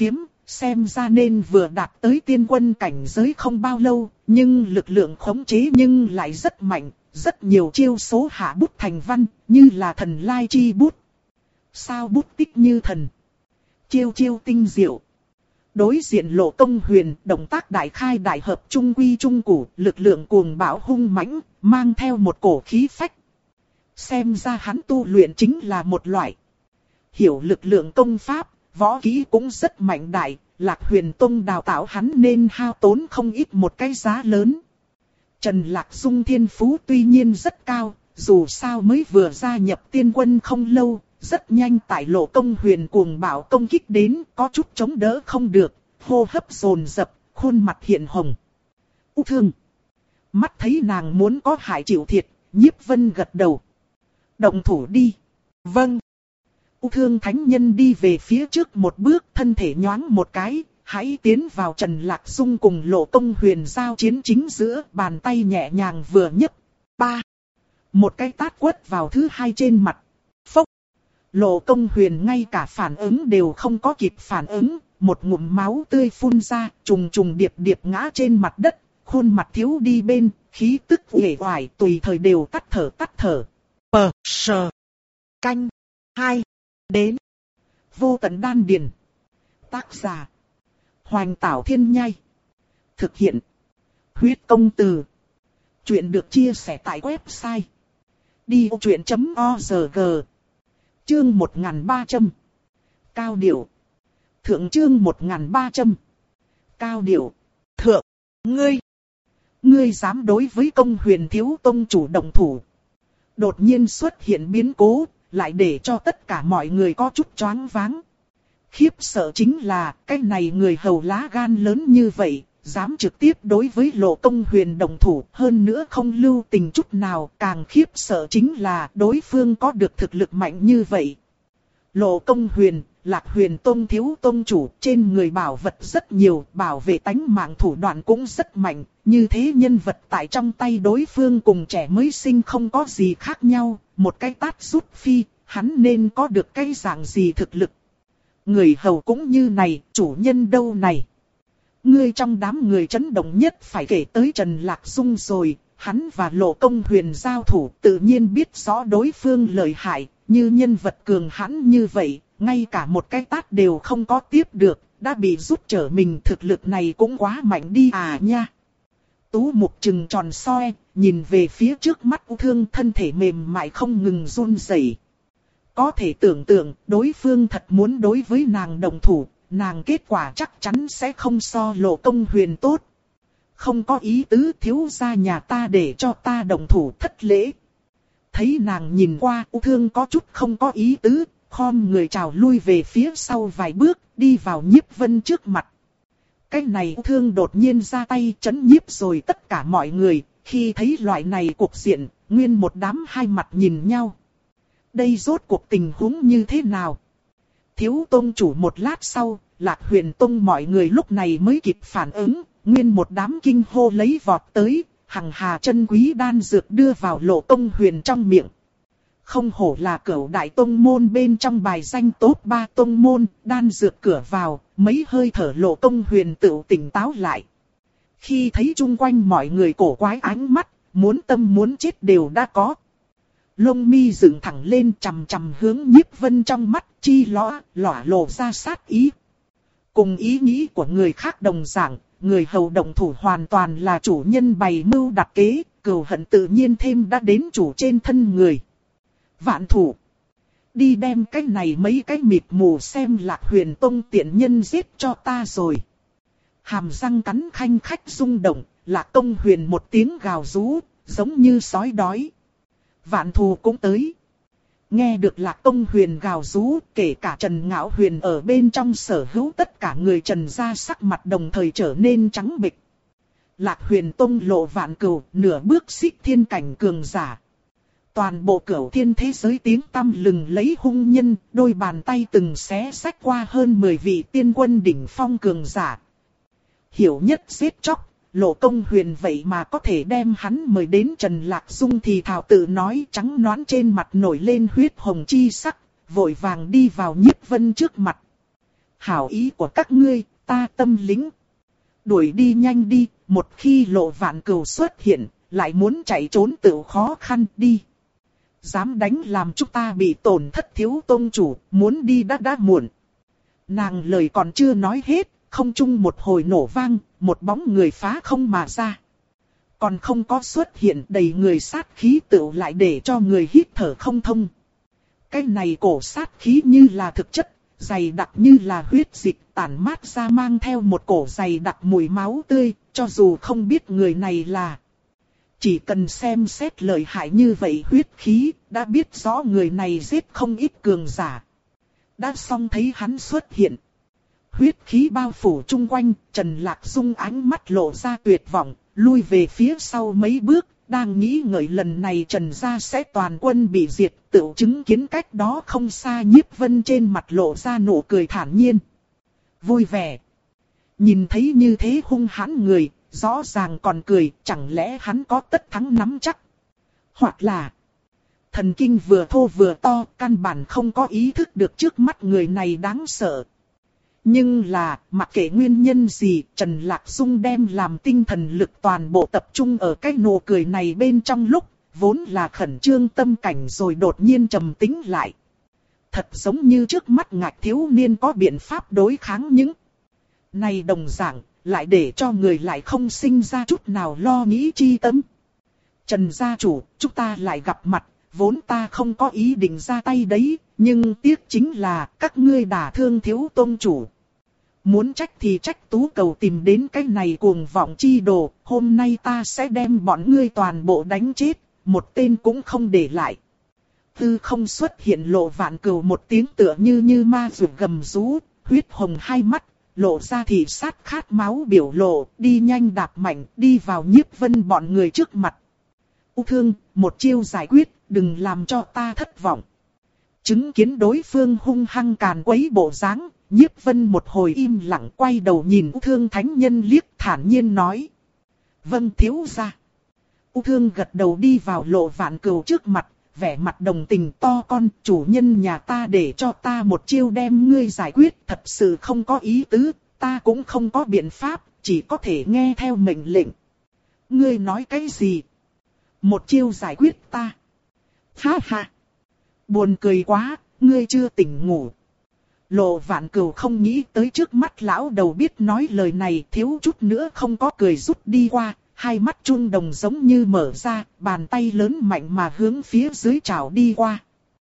Speaker 1: xem ra nên vừa đạt tới tiên quân cảnh giới không bao lâu, nhưng lực lượng khống chế nhưng lại rất mạnh, rất nhiều chiêu số hạ bút thành văn, như là thần lai chi bút. Sao bút tích như thần. Chiêu chiêu tinh diệu. Đối diện Lộ Công Huyền, động tác đại khai đại hợp trung quy trung củ, lực lượng cuồng bạo hung mãnh, mang theo một cổ khí phách. Xem ra hắn tu luyện chính là một loại hiểu lực lượng công pháp, võ kỹ cũng rất mạnh đại, Lạc Huyền Tông đào tạo hắn nên hao tốn không ít một cái giá lớn. Trần Lạc Dung thiên phú tuy nhiên rất cao, dù sao mới vừa gia nhập tiên quân không lâu, rất nhanh tại Lộ Công Huyền cuồng bạo công kích đến, có chút chống đỡ không được, hô hấp dồn dập, khuôn mặt hiện hồng. U Thương. Mắt thấy nàng muốn có hại chịu thiệt, Nhiếp Vân gật đầu. Động thủ đi. Vâng. U Thương thánh nhân đi về phía trước một bước, thân thể nhoáng một cái, hãy tiến vào Trần Lạc Dung cùng Lộ Công Huyền giao chiến chính giữa, bàn tay nhẹ nhàng vừa nhấc. Ba. Một cái tát quất vào thứ hai trên mặt. Phốc. Lộ Công Huyền ngay cả phản ứng đều không có kịp phản ứng, một ngụm máu tươi phun ra, trùng trùng điệp điệp ngã trên mặt đất, khuôn mặt thiếu đi bên, khí tức uể oải tùy thời đều tắt thở tắt thở. Pờ, sờ, canh, hai, đến. Vô tận đan điền. Tác giả. Hoành Tảo Thiên Nhai. Thực hiện. Huyết Công Từ. Chuyện được chia sẻ tại website. đi ô chuyện chấm org. Chương một nghìn ba trăm. Cao điệu. Thượng chương một nghìn ba trăm. Cao điệu. Thượng. Ngươi. Ngươi dám đối với Công Huyền thiếu tông chủ động thủ. Đột nhiên xuất hiện biến cố, lại để cho tất cả mọi người có chút choáng váng. Khiếp sợ chính là, cái này người hầu lá gan lớn như vậy, dám trực tiếp đối với Lộ Công Huyền động thủ, hơn nữa không lưu tình chút nào, càng khiếp sợ chính là đối phương có được thực lực mạnh như vậy. Lộ Công Huyền, Lạc Huyền Tông thiếu tông chủ, trên người bảo vật rất nhiều, bảo vệ tánh mạng thủ đoạn cũng rất mạnh, như thế nhân vật tại trong tay đối phương cùng trẻ mới sinh không có gì khác nhau, một cái tát rút phi, hắn nên có được cái dạng gì thực lực. Người hầu cũng như này, chủ nhân đâu này. Ngươi trong đám người chấn động nhất phải kể tới Trần Lạc Dung rồi, hắn và Lộ Công Huyền giao thủ tự nhiên biết rõ đối phương lợi hại, như nhân vật cường hãn như vậy, ngay cả một cái tát đều không có tiếp được, đã bị rút trở mình, thực lực này cũng quá mạnh đi à nha. Tú mục trừng tròn soi, nhìn về phía trước mắt U Thương, thân thể mềm mại không ngừng run rẩy. Có thể tưởng tượng, đối phương thật muốn đối với nàng đồng thủ, nàng kết quả chắc chắn sẽ không so Lộ Công Huyền tốt. Không có ý tứ, thiếu gia nhà ta để cho ta đồng thủ thất lễ. Thấy nàng nhìn qua, U Thương có chút không có ý tứ, khom người chào lui về phía sau vài bước, đi vào Nhiếp Vân trước mặt. Cái này U Thương đột nhiên ra tay chấn nhiếp rồi tất cả mọi người, khi thấy loại này cục diện, nguyên một đám hai mặt nhìn nhau. Đây rốt cuộc tình huống như thế nào? Thiếu tông chủ một lát sau, Lạc Huyền Tông mọi người lúc này mới kịp phản ứng, nguyên một đám kinh hô lấy vọt tới, hằng hà chân quý đan dược đưa vào Lộ Công Huyền trong miệng. Không hổ là cửu đại tông môn bên trong bài danh top ba tông môn, đan dược cửa vào, mấy hơi thở Lộ Công Huyền tự tỉnh táo lại. Khi thấy chung quanh mọi người cổ quái ánh mắt, muốn tâm muốn chết đều đã có. Lông mi dựng thẳng lên chằm chằm hướng Nhiếp Vân trong mắt, chi lõ, lỏa lộ ra sát ý. Cùng ý nghĩ của người khác đồng dạng, người hầu động thủ hoàn toàn là chủ nhân bày mưu đặt kế, cừu hận tự nhiên thêm đã đến chủ trên thân người. Vạn thủ. Đi đem cái này mấy cái mịt mù xem Lạc Huyền Tông tiện nhân giết cho ta rồi. Hàm răng cắn khanh khách rung động, Lạc Công Huyền một tiếng gào rú, giống như sói đói. Vạn thù cũng tới. Nghe được Lạc Công Huyền gào rú, kể cả Trần Ngạo Huyền ở bên trong sở hữu tất cả người Trần gia sắc mặt đồng thời trở nên trắng bệch. Lạc Huyền Tông Lộ Vạn Cửu, nửa bước xích thiên cảnh cường giả. Toàn bộ cửu thiên thế giới tiếng tăm lừng lấy hung nhân, đôi bàn tay từng xé xách qua hơn mười vị tiên quân đỉnh phong cường giả. Hiểu nhất giết chóc, Lộ Công Huyền vậy mà có thể đem hắn mời đến Trần Lạc Dung thì thảo tự nói, trắng nõn trên mặt nổi lên huyết hồng chi sắc, vội vàng đi vào Nhiếp Vân trước mặt. Hảo ý của các ngươi, ta tâm lính. Đuổi đi nhanh đi, một khi Lộ Vạn Cừu xuất hiện, lại muốn chạy trốn tự khó khăn đi. Dám đánh làm chúng ta bị tổn thất thiếu tôn chủ, muốn đi đã đã muộn. Nàng lời còn chưa nói hết, không trung một hồi nổ vang, một bóng người phá không mà ra. Còn không có xuất hiện, đầy người sát khí tựu lại để cho người hít thở không thông. Cái này cổ sát khí như là thực chất, dày đặc như là huyết dịch, tản mát ra mang theo một cổ dày đặc mùi máu tươi, cho dù không biết người này là. Chỉ cần xem xét lợi hại như vậy huyết khí, đã biết rõ người này giết không ít cường giả. Đã xong thấy hắn xuất hiện. Huyết khí bao phủ chung quanh, Trần Lạc Dung ánh mắt lộ ra tuyệt vọng, lui về phía sau mấy bước, đang nghĩ ngợi lần này Trần gia sẽ toàn quân bị diệt, tự chứng kiến cách đó không xa Nhiếp Vân trên mặt lộ ra nụ cười thản nhiên. Vui vẻ. Nhìn thấy như thế hung hãn người, rõ ràng còn cười, chẳng lẽ hắn có tất thắng nắm chắc? Hoặc là thần kinh vừa thô vừa to, căn bản không có ý thức được trước mắt người này đáng sợ. Nhưng là, mặc kệ nguyên nhân gì, Trần Lạc Dung đem làm tinh thần lực toàn bộ tập trung ở cái nụ cười này bên trong lúc, vốn là khẩn trương tâm cảnh rồi đột nhiên trầm tĩnh lại. Thật giống như trước mắt ngạch thiếu niên có biện pháp đối kháng những này đồng dạng, lại để cho người lại không sinh ra chút nào lo nghĩ chi tâm. Trần gia chủ, chúng ta lại gặp mặt, vốn ta không có ý định ra tay đấy, nhưng tiếc chính là các ngươi đả thương thiếu tôn chủ. Muốn trách thì trách tú cầu tìm đến cái này cuồng vọng chi đồ, hôm nay ta sẽ đem bọn ngươi toàn bộ đánh chết, một tên cũng không để lại. Tư không xuất hiện Lộ Vạn Cừu một tiếng tựa như như ma rượu gầm rú, huyết hồng hai mắt, lộ ra thị sát khát máu biểu lộ, đi nhanh đạp mạnh, đi vào Nhiếp Vân bọn người trước mặt. U Thương, một chiêu giải quyết, đừng làm cho ta thất vọng. Chứng kiến đối phương hung hăng càn quấy bộ dáng, Nhiếp Vân một hồi im lặng quay đầu nhìn U Thương thánh nhân liếc thản nhiên nói. Vâng thiếu gia. U Thương gật đầu đi vào Lộ Vạn Cừu trước mặt, vẻ mặt đồng tình to con, chủ nhân nhà ta để cho ta một chiêu đem ngươi giải quyết, thật sự không có ý tứ, ta cũng không có biện pháp, chỉ có thể nghe theo mệnh lệnh. Ngươi nói cái gì? Một chiêu giải quyết ta? Ha ha! Buồn cười quá, ngươi chưa tỉnh ngủ. Lộ Vạn Cừu không nghĩ tới trước mắt lão đầu biết nói lời này, thiếu chút nữa không có cười rút đi qua. Hai mắt chun đồng giống như mở ra, bàn tay lớn mạnh mà hướng phía dưới trào đi qua.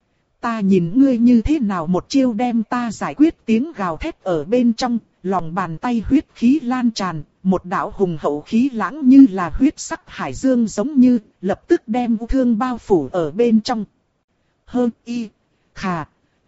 Speaker 1: Ta nhìn ngươi như thế nào một chiêu đem ta giải quyết, tiếng gào thét ở bên trong, lòng bàn tay huyết khí lan tràn, một đạo hùng hậu khí lãng như là huyết sắc hải dương giống như, lập tức đem U Thương bao phủ ở bên trong. Hơn y, khà,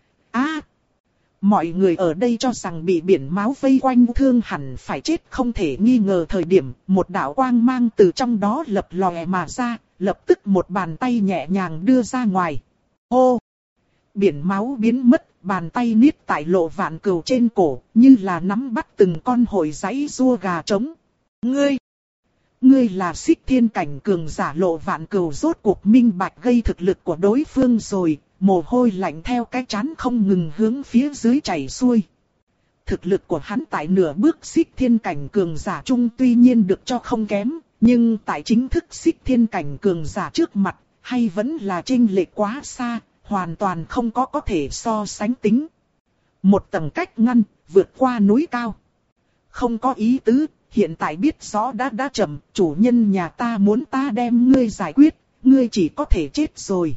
Speaker 1: á. Mọi người ở đây cho rằng bị biển máu vây quanh U Thương hẳn phải chết không thể nghi ngờ thời điểm, một đạo quang mang từ trong đó lập lòe mà ra, lập tức một bàn tay nhẹ nhàng đưa ra ngoài. Ô! Biển máu biến mất, bàn tay niết tại Lộ Vạn Cừu trên cổ, như là nắm bắt từng con hổi giấy rua gà trống. Ngươi! Ngươi là Xích Thiên cảnh cường giả. Lộ Vạn Cừu rốt cuộc minh bạch gây thực lực của đối phương rồi. Mồ hôi lạnh theo cái trán không ngừng hướng phía dưới chảy xuôi. Thực lực của hắn tại nửa bước Xích Thiên cảnh cường giả chung tuy nhiên được cho không kém, nhưng tại chính thức Xích Thiên cảnh cường giả trước mặt, hay vẫn là chênh lệch quá xa, hoàn toàn không có có thể so sánh tính. Một tầng cách ngăn, vượt qua núi cao. Không có ý tứ, hiện tại biết rõ đã đã chậm, chủ nhân nhà ta muốn ta đem ngươi giải quyết, ngươi chỉ có thể chết rồi.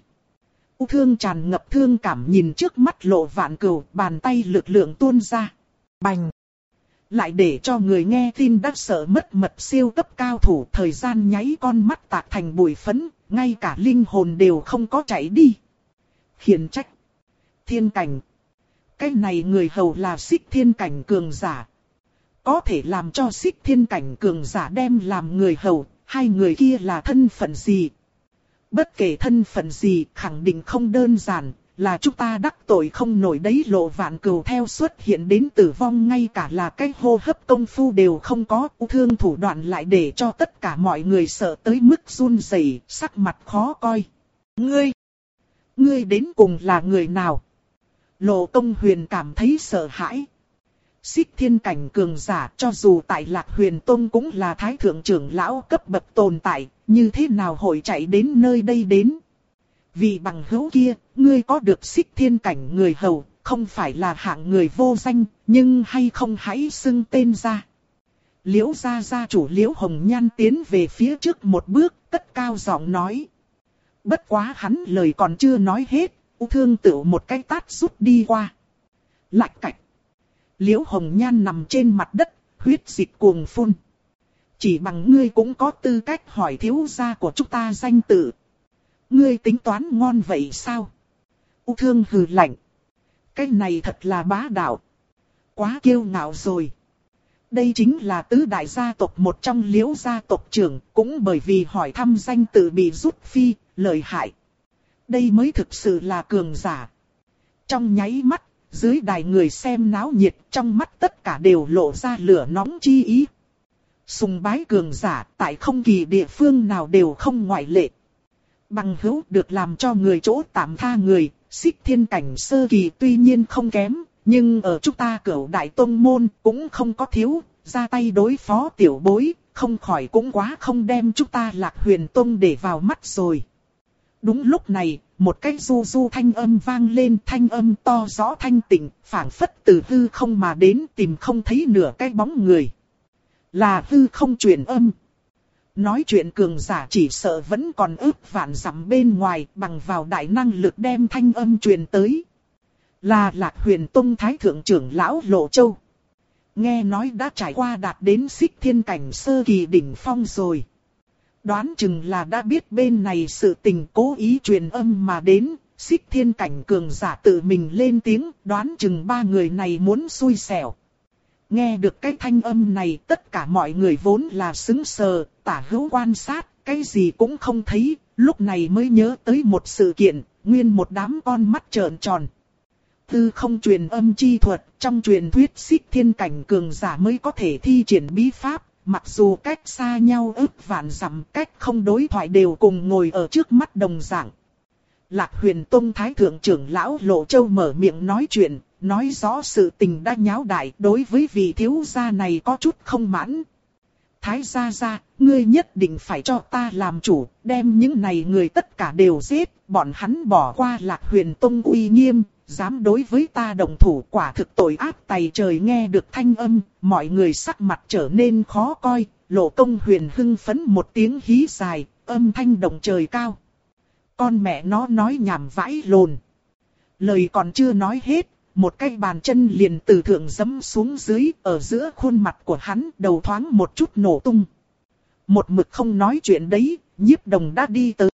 Speaker 1: U Thương tràn ngập thương cảm nhìn trước mắt Lộ Vạn Cừu, bàn tay lực lượng tuôn ra. Bành! Lại để cho người nghe tin đã sợ mất mật siêu cấp cao thủ, thời gian nháy con mắt tạc thành bụi phấn, ngay cả linh hồn đều không có chạy đi. Khiển trách! Thiên cảnh! Cái này người hầu là Xích Thiên cảnh cường giả. Có thể làm cho Xích Thiên cảnh cường giả đem làm người hầu, hai người kia là thân phận gì? Bất kể thân phận gì, khẳng định không đơn giản, là chúng ta đắc tội không nổi đấy. Lộ Vạn Cừu theo xuất hiện đến tử vong, ngay cả là cái hô hấp công phu đều không có. U Thương thủ đoạn lại để cho tất cả mọi người sợ tới mức run rẩy, sắc mặt khó coi. Ngươi! Ngươi đến cùng là người nào? Lộ Công Huyền cảm thấy sợ hãi. Xích thiên cảnh cường giả cho dù tại Lạc Huyền Tông cũng là thái thượng trưởng lão cấp bậc tồn tại, như thế nào hội chạy đến nơi đây đến. Vì bằng hữu kia, ngươi có được xích thiên cảnh người hầu, không phải là hạng người vô danh, nhưng hay không hãy xưng tên ra. Liễu gia gia chủ Liễu Hồng Nhan tiến về phía trước một bước, cất cao giọng nói. Bất quá hắn lời còn chưa nói hết, U Thương Tửu một cái tát rút đi qua. Lạch cạch. Liễu Hồng Nhan nằm trên mặt đất, huyết dịch cuồng phun. Chỉ bằng ngươi cũng có tư cách hỏi thiếu gia của chúng ta danh tự. Ngươi tính toán ngon vậy sao? U Thương hừ lạnh. Cái này thật là bá đạo. Quá kiêu ngạo rồi. Đây chính là tứ đại gia tộc một trong Liễu gia tộc trưởng, cũng bởi vì hỏi thăm danh tự bị rút phi, lợi hại. Đây mới thực sự là cường giả. Trong nháy mắt, dưới đài người xem náo nhiệt, trong mắt tất cả đều lộ ra lửa nóng chi ý. Sùng bái cường giả, tại không kỳ địa phương nào đều không ngoại lệ. Bằng hữu được làm cho người chỗ tạm tha người, xích thiên cảnh sơ kỳ tuy nhiên không kém, nhưng ở chúng ta Cửu Đại Tông môn cũng không có thiếu, ra tay đối phó tiểu bối, không khỏi cũng quá không đem chúng ta Lạc Huyền Tông để vào mắt rồi. Đúng lúc này, một cái du du thanh âm vang lên, thanh âm to rõ thanh tịnh, phảng phất từ hư không mà đến, tìm không thấy nửa cái bóng người. Là hư không truyền âm. Nói chuyện cường giả chỉ sợ vẫn còn ước vạn dặm bên ngoài, bằng vào đại năng lực đem thanh âm truyền tới. Là Lạc Huyền Tông Thái Thượng trưởng lão Lộ Châu. Nghe nói đã trải qua đạt đến xích thiên cảnh sơ kỳ đỉnh phong rồi. Đoán chừng là đã biết bên này sự tình, cố ý truyền âm mà đến, xích thiên cảnh cường giả tự mình lên tiếng, đoán chừng ba người này muốn xui xẻo. Nghe được cái thanh âm này, tất cả mọi người vốn là sững sờ, tả hữu quan sát, cái gì cũng không thấy, lúc này mới nhớ tới một sự kiện, nguyên một đám con mắt trợn tròn. Tư không truyền âm chi thuật, trong truyền thuyết xích thiên cảnh cường giả mới có thể thi triển bí pháp, mặc dù cách xa nhau ức vạn dặm, cách không đối thoại đều cùng ngồi ở trước mắt đồng dạng. Lạc Huyền Tông Thái Thượng trưởng lão Lộ Châu mở miệng nói chuyện, nói rõ sự tình đã nháo đại, đối với vị thiếu gia này có chút không mãn. Thái gia gia, ngươi nhất định phải cho ta làm chủ, đem những này người tất cả đều giết, bọn hắn bỏ qua Lạc Huyền Tông uy nghiêm, dám đối với ta đồng thủ, quả thực tội ác tày trời. Nghe được thanh âm, mọi người sắc mặt trở nên khó coi, Lộ Công Huyền hưng phấn một tiếng hí dài, âm thanh động trời cao. Con mẹ nó nói nhảm vãi lồn. Lời còn chưa nói hết, một cái bàn chân liền từ thượng giẫm xuống dưới, ở giữa khuôn mặt của hắn, đầu thoáng một chút nổ tung. Một mực không nói chuyện đấy, Nhiếp Đồng đã đi tới.